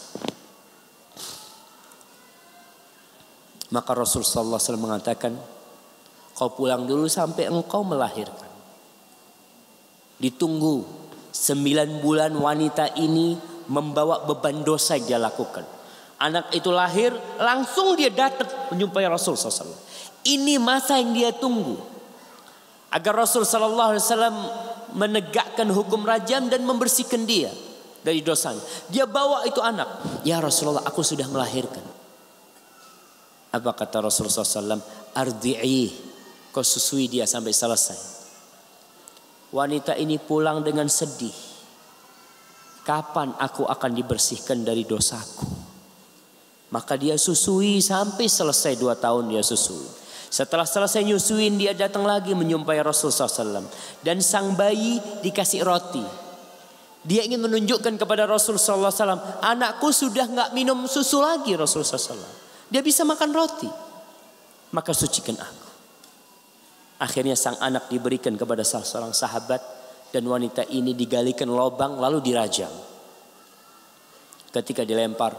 Maka Rasul sallallahu alaihi wasallam mengatakan, kau pulang dulu sampai engkau melahirkan. Ditunggu 9 bulan wanita ini membawa beban dosa yang dia lakukan. Anak itu lahir, langsung dia datang menjumpai Rasul sallallahu alaihi wasallam. Ini masa yang dia tunggu. Agar Rasul sallallahu alaihi wasallam menegakkan hukum rajam dan membersihkan dia dari dosanya. Dia bawa itu anak. Ya Rasulullah, aku sudah melahirkan. Apa kata Rasulullah SAW? Ardi'i, kau susui dia sampai selesai. Wanita ini pulang dengan sedih. Kapan aku akan dibersihkan dari dosaku? Maka dia susui sampai selesai 2 tahun dia susui. Setelah selesai nyusuin, dia datang lagi menyumpai Rasulullah SAW. Dan sang bayi dikasih roti. Dia ingin menunjukkan kepada Rasulullah SAW, anakku sudah gak minum susu lagi Rasulullah SAW. Dia bisa makan roti. Maka sucikan aku. Akhirnya sang anak diberikan kepada salah seorang sahabat. Dan wanita ini digalikan lubang lalu dirajam. Ketika dilempar,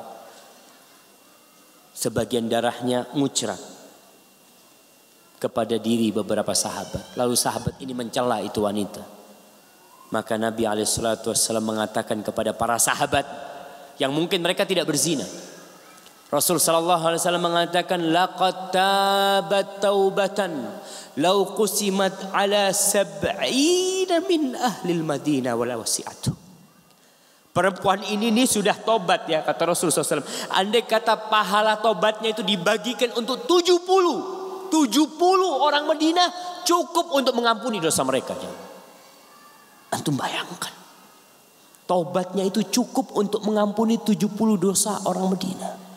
sebagian darahnya muncrat kepada diri beberapa sahabat. Lalu sahabat ini mencela itu wanita. Maka Nabi SAW mengatakan kepada para sahabat yang mungkin mereka tidak berzina, Rasul sallallahu alaihi wasallam mengatakan laqad tabat taubatan law qusimat ala sab'ina min ahli al-Madinah wala wasi'atu. Perempuan ini sudah tobat ya, kata Rasul SAW. Andai kata pahala tobatnya itu dibagikan untuk 70 orang Madinah, cukup untuk mengampuni dosa mereka. Antum bayangkan, tobatnya itu cukup untuk mengampuni 70 dosa orang Madinah.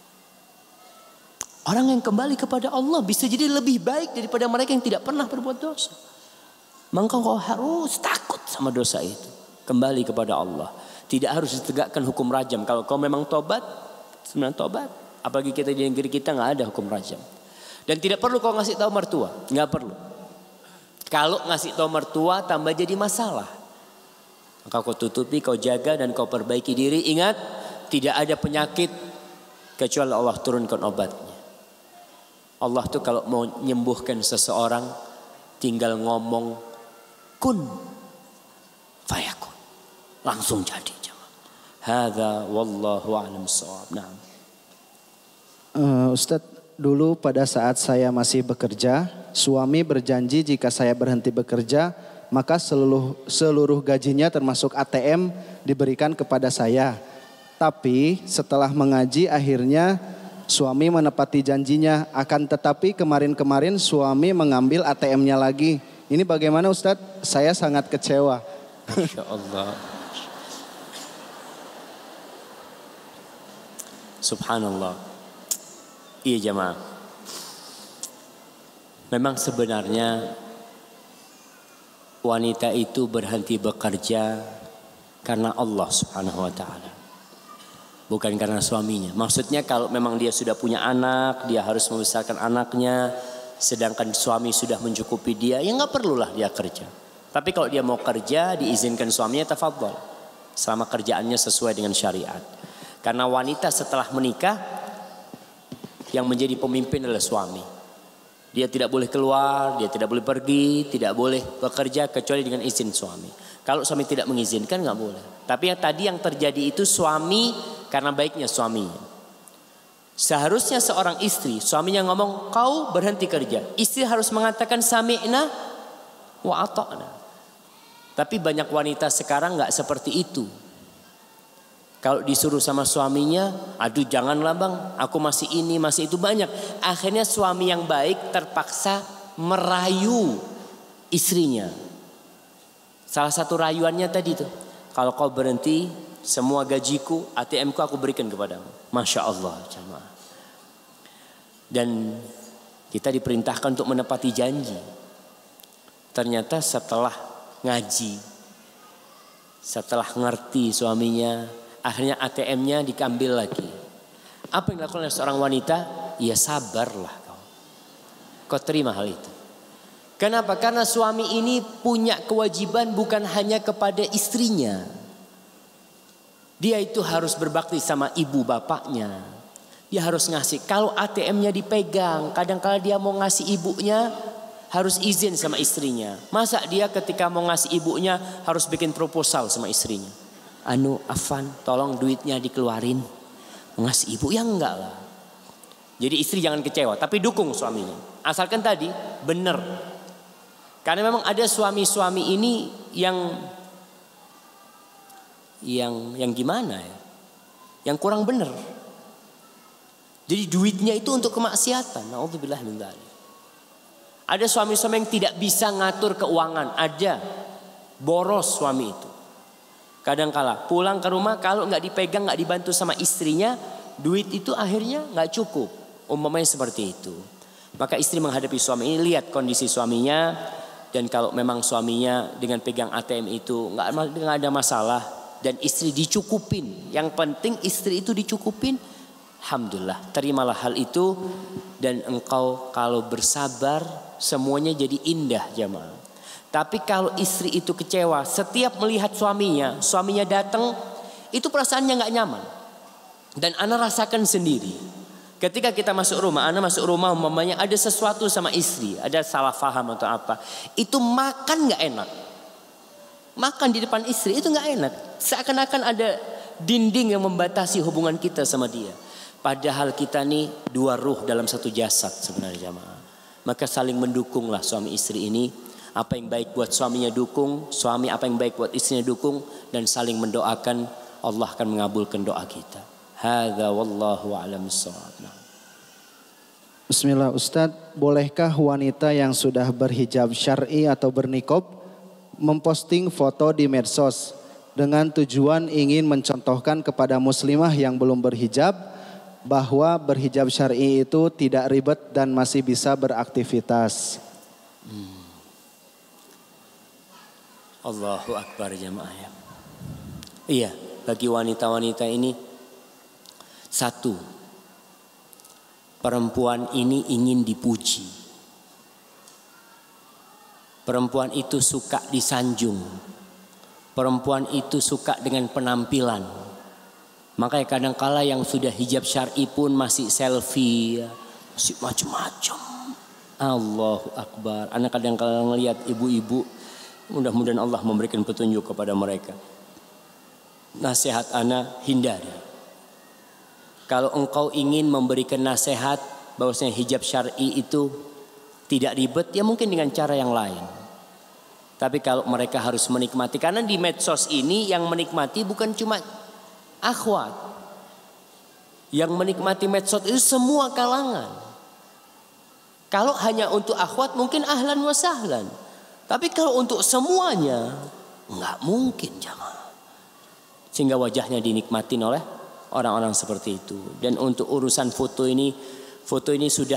Orang yang kembali kepada Allah bisa jadi lebih baik daripada mereka yang tidak pernah berbuat dosa. Maka kau harus takut sama dosa itu. Kembali kepada Allah. Tidak harus ditegakkan hukum rajam. Kalau kau memang tobat, sebenarnya tobat. Apalagi kita di negeri kita nggak ada hukum rajam. Dan tidak perlu kau ngasih tahu mertua, nggak perlu. Kalau ngasih tahu mertua tambah jadi masalah. Maka kau tutupi, kau jaga dan kau perbaiki diri. Ingat, tidak ada penyakit kecuali Allah turunkan obatnya. Allah tuh kalau mau menyembuhkan seseorang tinggal ngomong kun fayakun, langsung jadi. Hadza wallahu a'lam bissawab. Naam. Ustadz, dulu pada saat saya masih bekerja, suami berjanji jika saya berhenti bekerja, maka seluruh gajinya termasuk ATM diberikan kepada saya. Tapi setelah mengaji akhirnya suami menepati janjinya, akan tetapi kemarin-kemarin suami mengambil ATM-nya lagi. Ini bagaimana Ustadz? Saya sangat kecewa. Masya Allah. Subhanallah. Iya jemaah. Memang sebenarnya wanita itu berhenti bekerja karena Allah Subhanahu wa ta'ala. Bukan karena suaminya. Maksudnya kalau memang dia sudah punya anak, dia harus membesarkan anaknya, sedangkan suami sudah mencukupi dia, ya nggak perlulah dia kerja. Tapi kalau dia mau kerja, diizinkan suaminya, tafadhol. Selama kerjaannya sesuai dengan syariat. Karena wanita setelah menikah, yang menjadi pemimpin adalah suami. Dia tidak boleh keluar, dia tidak boleh pergi, tidak boleh bekerja kecuali dengan izin suami. Kalau suami tidak mengizinkan nggak boleh. Tapi yang tadi yang terjadi itu suami karena baiknya suaminya. Seharusnya seorang istri, suaminya ngomong kau berhenti kerja. Istri harus mengatakan sami'na wa ata'na. Tapi banyak wanita sekarang nggak seperti itu. Kalau disuruh sama suaminya, aduh janganlah bang, aku masih ini, masih itu, banyak. Akhirnya suami yang baik terpaksa merayu istrinya. Salah satu rayuannya tadi tuh, kalau kau berhenti, semua gajiku, ATM-ku aku berikan kepadamu. Masya Allah. Jamaah. Dan kita diperintahkan untuk menepati janji. Ternyata setelah ngaji, setelah ngerti suaminya, akhirnya ATM-nya diambil lagi. Apa yang dilakukan oleh seorang wanita? Ya sabarlah kau. Kau terima hal itu. Kenapa? Karena suami ini punya kewajiban bukan hanya kepada istrinya. Dia itu harus berbakti sama ibu bapaknya. Dia harus ngasih. Kalau ATM-nya dipegang, kadang-kala dia mau ngasih ibunya, harus izin sama istrinya. Masa dia ketika mau ngasih ibunya harus bikin proposal sama istrinya? Afan, tolong duitnya dikeluarin. Mau ngasih ibu, ya enggak lah. Jadi istri jangan kecewa, tapi dukung suaminya. Asalkan tadi benar. Karena memang ada suami-suami ini yang gimana ya? Yang kurang benar. Jadi duitnya itu untuk kemaksiatan. Na'udzubillah min dzalik. Ada suami-suami yang tidak bisa ngatur keuangan. Ada boros suami itu. Kadang-kala pulang ke rumah kalau nggak dipegang, nggak dibantu sama istrinya, duit itu akhirnya nggak cukup. Umpamanya seperti itu. Maka istri menghadapi suami ini, lihat kondisi suaminya. Dan kalau memang suaminya dengan pegang ATM itu nggak ada masalah. Dan istri dicukupin. Yang penting istri itu dicukupin. Alhamdulillah, terimalah hal itu. Dan engkau kalau bersabar, semuanya jadi indah jamaah. Tapi kalau istri itu kecewa, setiap melihat suaminya datang, itu perasaannya nggak nyaman. Dan ana rasakan sendiri. Ketika kita masuk rumah, ana masuk rumah umpamanya ada sesuatu sama istri, ada salah paham atau apa, itu makan nggak enak. Makan di depan istri itu nggak enak. Seakan-akan ada dinding yang membatasi hubungan kita sama dia. Padahal kita nih dua ruh dalam satu jasad sebenarnya jamaah. Maka saling mendukunglah suami istri ini. Apa yang baik buat suaminya dukung, suami apa yang baik buat istrinya dukung, dan saling mendoakan. Allah akan mengabulkan doa kita. Hadza wallahu a'lam bissawab. Bismillah Ustadz, bolehkah wanita yang sudah berhijab syar'i atau berniqab memposting foto di medsos dengan tujuan ingin mencontohkan kepada muslimah yang belum berhijab bahwa berhijab syar'i itu tidak ribet dan masih bisa beraktivitas? Allahu Akbar jamaah ya. Iya, bagi wanita-wanita ini, satu, perempuan ini ingin dipuji. Perempuan itu suka disanjung. Perempuan itu suka dengan penampilan. Makanya kadang-kala yang sudah hijab syar'i pun masih selfie, masih macam-macam. Allahu Akbar. Anak kadang-kala ngelihat ibu-ibu, mudah-mudahan Allah memberikan petunjuk kepada mereka. Nasihat anak, hindari. Kalau engkau ingin memberikan nasihat bahwasanya hijab syar'i itu tidak ribet, ya mungkin dengan cara yang lain. Tapi kalau mereka harus menikmati, karena di medsos ini yang menikmati bukan cuma akhwat. Yang menikmati medsos itu semua kalangan. Kalau hanya untuk akhwat mungkin ahlan wa sahlan. Tapi kalau untuk semuanya nggak mungkin jamaah. Sehingga wajahnya dinikmatin oleh orang-orang seperti itu. Dan untuk urusan foto ini sudah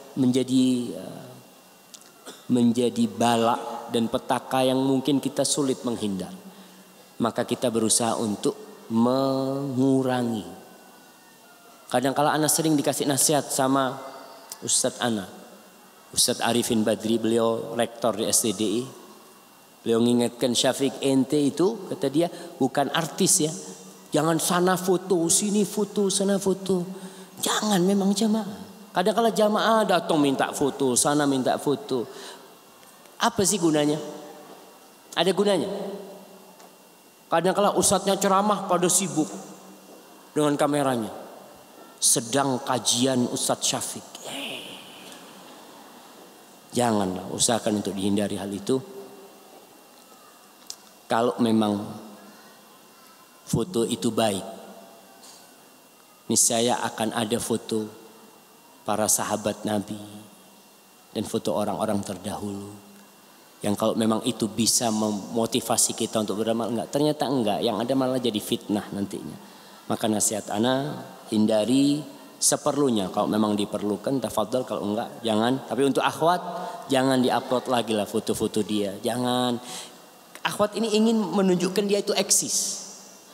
menjadi balak dan petaka yang mungkin kita sulit menghindar. Maka kita berusaha untuk mengurangi. Kadang-kala anak sering dikasih nasihat sama Ustadz Ana, Ustadz Arifin Badri, beliau rektor di STDI. Beliau mengingatkan, Syafiq, ente itu kata dia bukan artis ya. Jangan sana foto, sini foto, sana foto. Jangan memang jamaah. Kadang-kala jamaah datang minta foto, sana minta foto. Apa sih gunanya? Ada gunanya? Kadang-kala ustadznya ceramah pada sibuk dengan kameranya. Sedang kajian Ustadz Syafiq. Janganlah, usahakan untuk dihindari hal itu. Kalau memang foto itu baik, niscaya akan ada foto para sahabat Nabi dan foto orang-orang terdahulu. Yang kalau memang itu bisa memotivasi kita untuk beramal, ternyata enggak. Yang ada malah jadi fitnah nantinya. Maka nasihat ana, hindari seperlunya. Kalau memang diperlukan, tafadhol. Kalau enggak, jangan. Tapi untuk akhwat, jangan diupload lagi lah foto-foto dia. Jangan. Akhwat ini ingin menunjukkan dia itu eksis.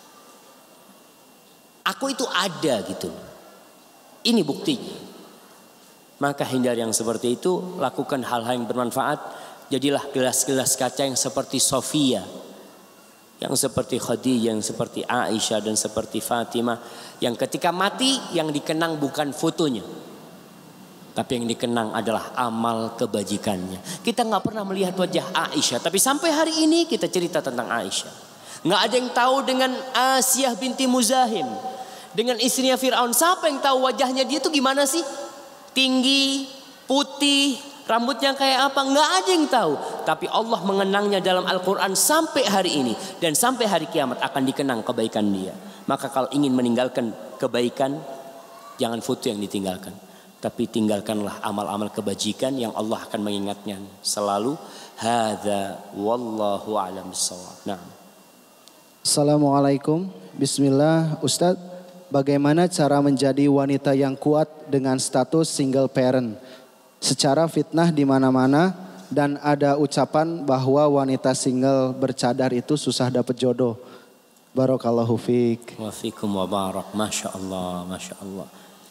Aku itu ada gitu. Ini buktinya. Maka hindari yang seperti itu. Lakukan hal-hal yang bermanfaat. Jadilah gelas-gelas kaca yang seperti Sofia, yang seperti Khadijah, yang seperti Aisyah dan seperti Fatimah. Yang ketika mati yang dikenang bukan fotonya, tapi yang dikenang adalah amal kebajikannya. Kita nggak pernah melihat wajah Aisyah, tapi sampai hari ini kita cerita tentang Aisyah. Nggak ada yang tahu dengan Asiyah binti Muzahim, dengan istrinya Fir'aun. Siapa yang tahu wajahnya dia tuh gimana sih? Tinggi, putih, rambutnya kayak apa? Nggak ada yang tahu. Tapi Allah mengenangnya dalam Al-Quran sampai hari ini. Dan sampai hari kiamat akan dikenang kebaikan dia. Maka kalau ingin meninggalkan kebaikan, jangan foto yang ditinggalkan. Tapi tinggalkanlah amal-amal kebajikan yang Allah akan mengingatnya selalu. Hadza wallahu a'lam bissawab. Nah. Assalamualaikum. Bismillah. Ustadz, bagaimana cara menjadi wanita yang kuat dengan status single parent? Secara fitnah di mana-mana dan ada ucapan bahwa wanita single bercadar itu susah dapat jodoh. Barakallahu fiik. Wa fiikum wa barak. Masya Allah, Masya Allah.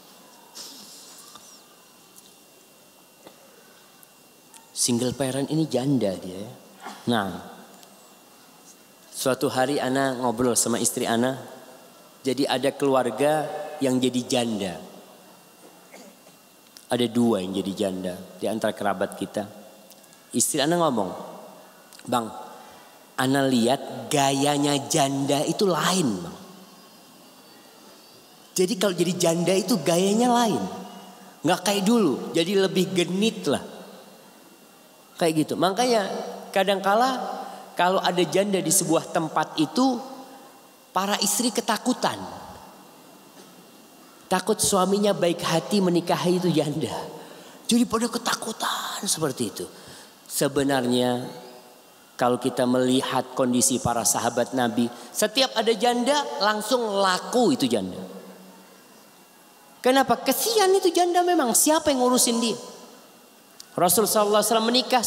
Single parent ini janda dia. Nah, suatu hari ana ngobrol sama istri ana. Jadi ada keluarga yang jadi janda. Ada dua yang jadi janda di antara kerabat kita. Istri ana ngomong, Bang, ana lihat gayanya janda itu lain, Bang. Jadi kalau jadi janda itu gayanya lain. Nggak kayak dulu, jadi lebih genit lah. Kayak gitu. Makanya kadangkala kalau ada janda di sebuah tempat itu, para istri ketakutan. Takut suaminya baik hati menikahi itu janda. Jadi pada ketakutan seperti itu. Sebenarnya kalau kita melihat kondisi para sahabat Nabi, setiap ada janda langsung laku itu janda. Kenapa? Kesian itu janda memang. Siapa yang ngurusin dia? Rasul sallallahu alaihi wasallam menikah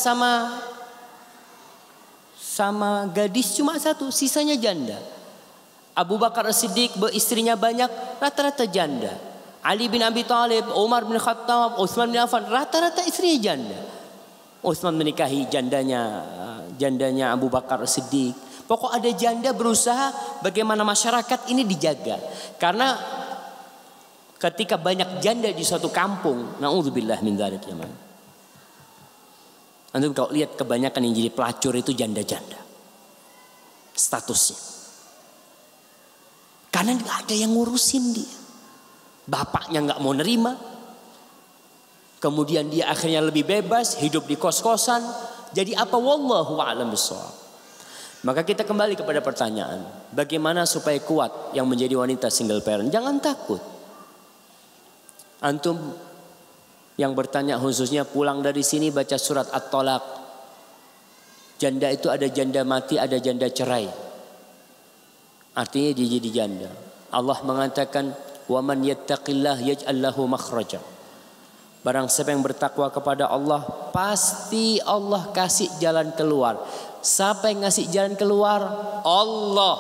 sama gadis cuma satu, sisanya janda. Abu Bakar As-Siddiq beristrinya banyak, rata-rata janda. Ali bin Abi Thalib, Umar bin Khattab, Utsman bin Affan, rata-rata istrinya janda. Utsman menikahi jandanya Abu Bakar As-Siddiq. Pokok ada janda, berusaha bagaimana masyarakat ini dijaga. Karena ketika banyak janda di suatu kampung, naudzubillah min dzalik ya man. Antum kalau lihat kebanyakan yang jadi pelacur itu janda-janda. Statusnya. Karena nggak ada yang ngurusin dia. Bapaknya nggak mau nerima. Kemudian dia akhirnya lebih bebas, hidup di kos-kosan. Jadi apa? Wallahu a'lam bishawab. Maka kita kembali kepada pertanyaan, bagaimana supaya kuat yang menjadi wanita single parent? Jangan takut. Antum yang bertanya khususnya pulang dari sini baca surat At-Talaq. Janda itu ada janda mati, ada janda cerai. Artinya dia jadi janda. Allah mengatakan, "Wa man yattaqillah yaj'al lahu makhraja." Barang siapa yang bertakwa kepada Allah, pasti Allah kasih jalan keluar. Siapa yang ngasih jalan keluar? Allah.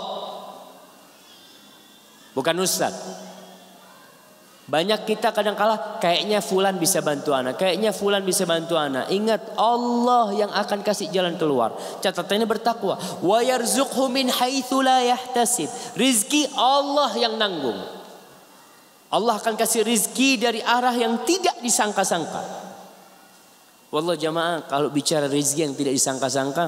Bukan ustaz. Banyak kita kadang-kala kayaknya fulan bisa bantu anak, kayaknya fulan bisa bantu anak. Ingat, Allah yang akan kasih jalan keluar. Catatannya bertakwa. Wa yarzuqhu min haitsu la yahtasib. Rizki Allah yang nanggung. Allah akan kasih rizki dari arah yang tidak disangka-sangka. Wallah jamaah, kalau bicara rizki yang tidak disangka-sangka,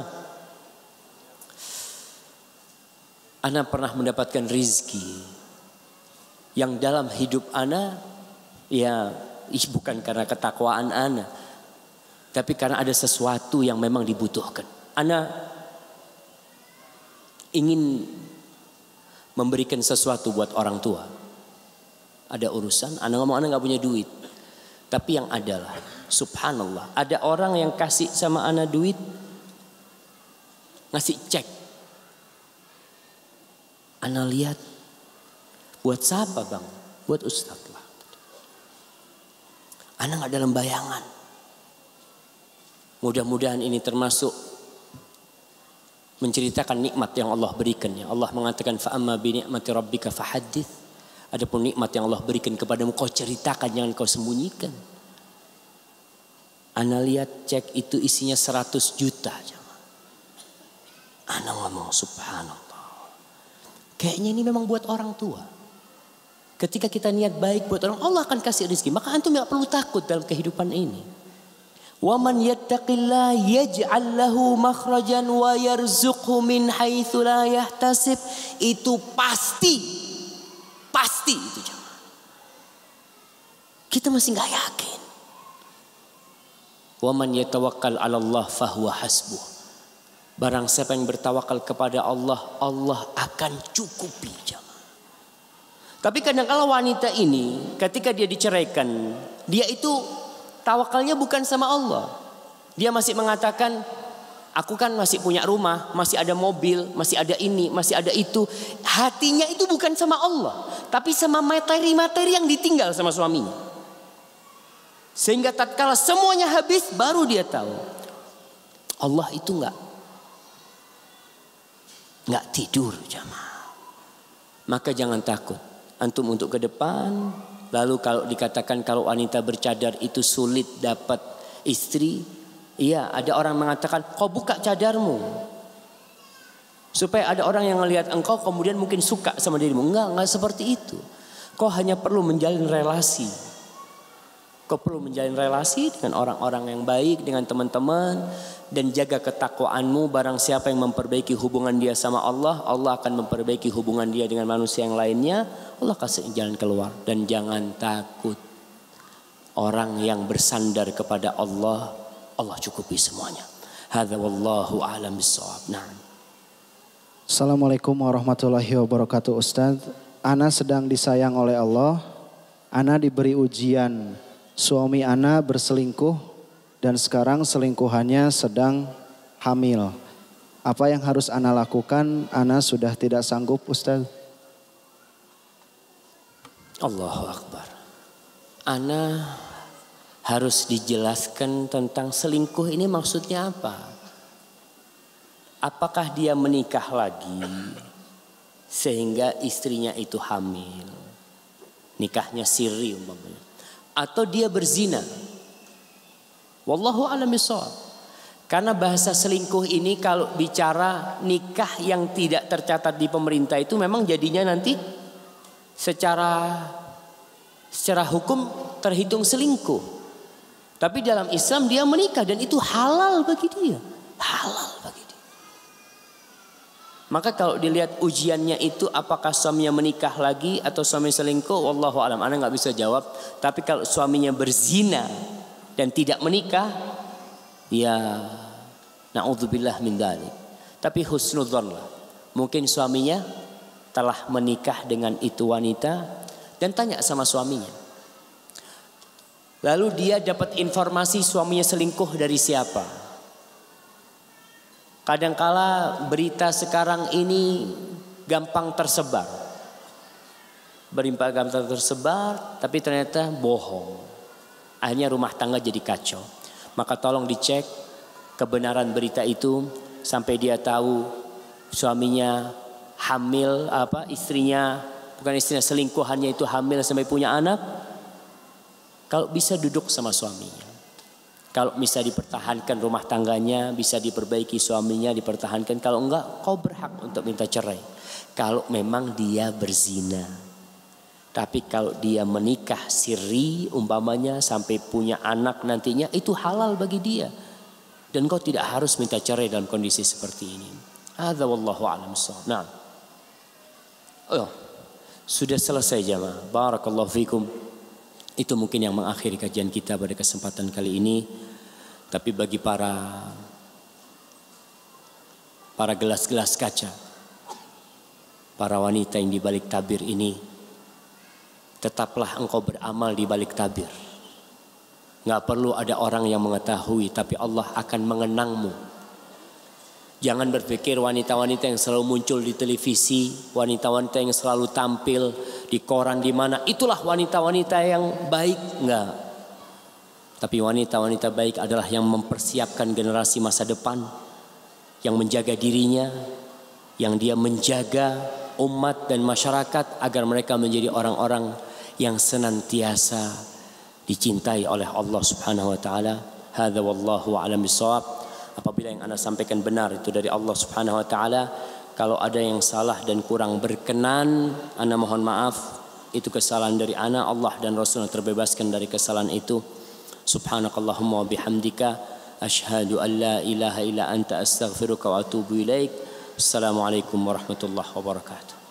ana pernah mendapatkan rizki yang dalam hidup ana, ya bukan karena ketakwaan ana, tapi karena ada sesuatu yang memang dibutuhkan. Ana ingin memberikan sesuatu buat orang tua. Ada urusan, ana ngomong ana gak punya duit. Tapi yang adalah, subhanallah, ada orang yang kasih sama ana duit, ngasih cek. Ana lihat, buat siapa bang? Buat ustaz lah. Ana gak dalam bayangan. Mudah-mudahan ini termasuk menceritakan nikmat yang Allah berikannya. Allah mengatakan fa'amma bi ni'mati rabbika fahaddits. Adapun nikmat yang Allah berikan kepadamu kau ceritakan, jangan kau sembunyikan. Ana lihat cek itu isinya 100 juta. Ana ngomong subhanallah. Kayaknya ini memang buat orang tua. Ketika kita niat baik buat orang, Allah akan kasih rezeki. Maka antum tidak perlu takut dalam kehidupan ini. Wa man yattaqillah yaj'al lahu makhrajan wa yarzuqhu min haitsu la yahtasib. Itu pasti itu jemaah. Kita masih nggak yakin. Wa man yatawakkal 'ala Allah fahuwa hasbuh. Barang siapa yang bertawakal kepada Allah, Allah akan cukupi jemaah. Tapi kadang-kala wanita ini ketika dia diceraikan, dia itu tawakalnya bukan sama Allah. Dia masih mengatakan, aku kan masih punya rumah, masih ada mobil, masih ada ini, masih ada itu. Hatinya itu bukan sama Allah, tapi sama materi-materi yang ditinggal sama suaminya. Sehingga tatkala semuanya habis, baru dia tahu Allah itu nggak tidur jamaah. Maka jangan takut. Antum untuk ke depan. Lalu kalau dikatakan kalau wanita bercadar itu sulit dapat istri, iya, ada orang mengatakan kau buka cadarmu supaya ada orang yang melihat engkau kemudian mungkin suka sama dirimu. Enggak seperti itu. Kau hanya perlu menjalin relasi. Kau perlu menjalin relasi dengan orang-orang yang baik, dengan teman-teman, dan jaga ketakwaanmu. Barang siapa yang memperbaiki hubungan dia sama Allah, Allah akan memperbaiki hubungan dia dengan manusia yang lainnya. Allah kasih jalan keluar. Dan jangan takut. Orang yang bersandar kepada Allah, Allah cukupi semuanya. Hadza wallahu a'lam bissawab. Nah. Assalamualaikum warahmatullahi wabarakatuh. Ustaz, ana sedang disayang oleh Allah. Ana diberi ujian. Suami ana berselingkuh dan sekarang selingkuhannya sedang hamil. Apa yang harus ana lakukan? Ana sudah tidak sanggup, Ustaz. Allahu Akbar. Ana harus dijelaskan tentang selingkuh ini maksudnya apa? Apakah dia menikah lagi sehingga istrinya itu hamil? Nikahnya sirri umpamanya. Atau dia berzina. Wallahu a'lam bishawab. Karena bahasa selingkuh ini kalau bicara nikah yang tidak tercatat di pemerintah itu memang jadinya nanti secara hukum terhitung selingkuh. Tapi dalam Islam dia menikah dan itu halal bagi dia. Halal bagi dia. Maka kalau dilihat ujiannya itu apakah suaminya menikah lagi atau suami selingkuh, wallahu alam, ana nggak bisa jawab. Tapi kalau suaminya berzina dan tidak menikah, ya naudzubillah min dzalik. Tapi husnudzon lah. Mungkin suaminya telah menikah dengan itu wanita dan tanya sama suaminya. Lalu dia dapat informasi suaminya selingkuh dari siapa? Kadangkala berita sekarang ini gampang tersebar. Gampang tersebar tapi ternyata bohong. Akhirnya rumah tangga jadi kacau. Maka tolong dicek kebenaran berita itu sampai dia tahu suaminya hamil, istrinya selingkuhannya itu hamil sampai punya anak. Kalau bisa duduk sama suaminya. Kalau bisa dipertahankan rumah tangganya, bisa diperbaiki suaminya, dipertahankan. Kalau enggak, kau berhak untuk minta cerai. Kalau memang dia berzina. Tapi kalau dia menikah sirri, umpamanya sampai punya anak nantinya, itu halal bagi dia. Dan kau tidak harus minta cerai dalam kondisi seperti ini. Hadza wallahu a'lam bissawab. Nah. Oh, sudah selesai jamaah. Barakallahu fikum. Itu mungkin yang mengakhiri kajian kita pada kesempatan kali ini. Tapi bagi para gelas-gelas kaca, para wanita yang di balik tabir ini, tetaplah engkau beramal di balik tabir. Nggak perlu ada orang yang mengetahui, tapi Allah akan mengenangmu. Jangan berpikir wanita-wanita yang selalu muncul di televisi, wanita-wanita yang selalu tampil di koran di mana, itulah wanita-wanita yang baik. Enggak. Tapi wanita-wanita baik adalah yang mempersiapkan generasi masa depan, yang menjaga dirinya, yang dia menjaga umat dan masyarakat agar mereka menjadi orang-orang yang senantiasa dicintai oleh Allah Subhanahu wa taala. Hadza wallahu a'lam bissawab. Apabila yang Anda sampaikan benar itu dari Allah Subhanahu wa taala, kalau ada yang salah dan kurang berkenan, Anda mohon maaf. Itu kesalahan dari Anda. Allah dan Rasulnya terbebaskan dari kesalahan itu. Subhanakallahumma wa bihamdika asyhadu an la ilaha illa anta astaghfiruka wa atubu ilaik. Assalamualaikum warahmatullahi wabarakatuh.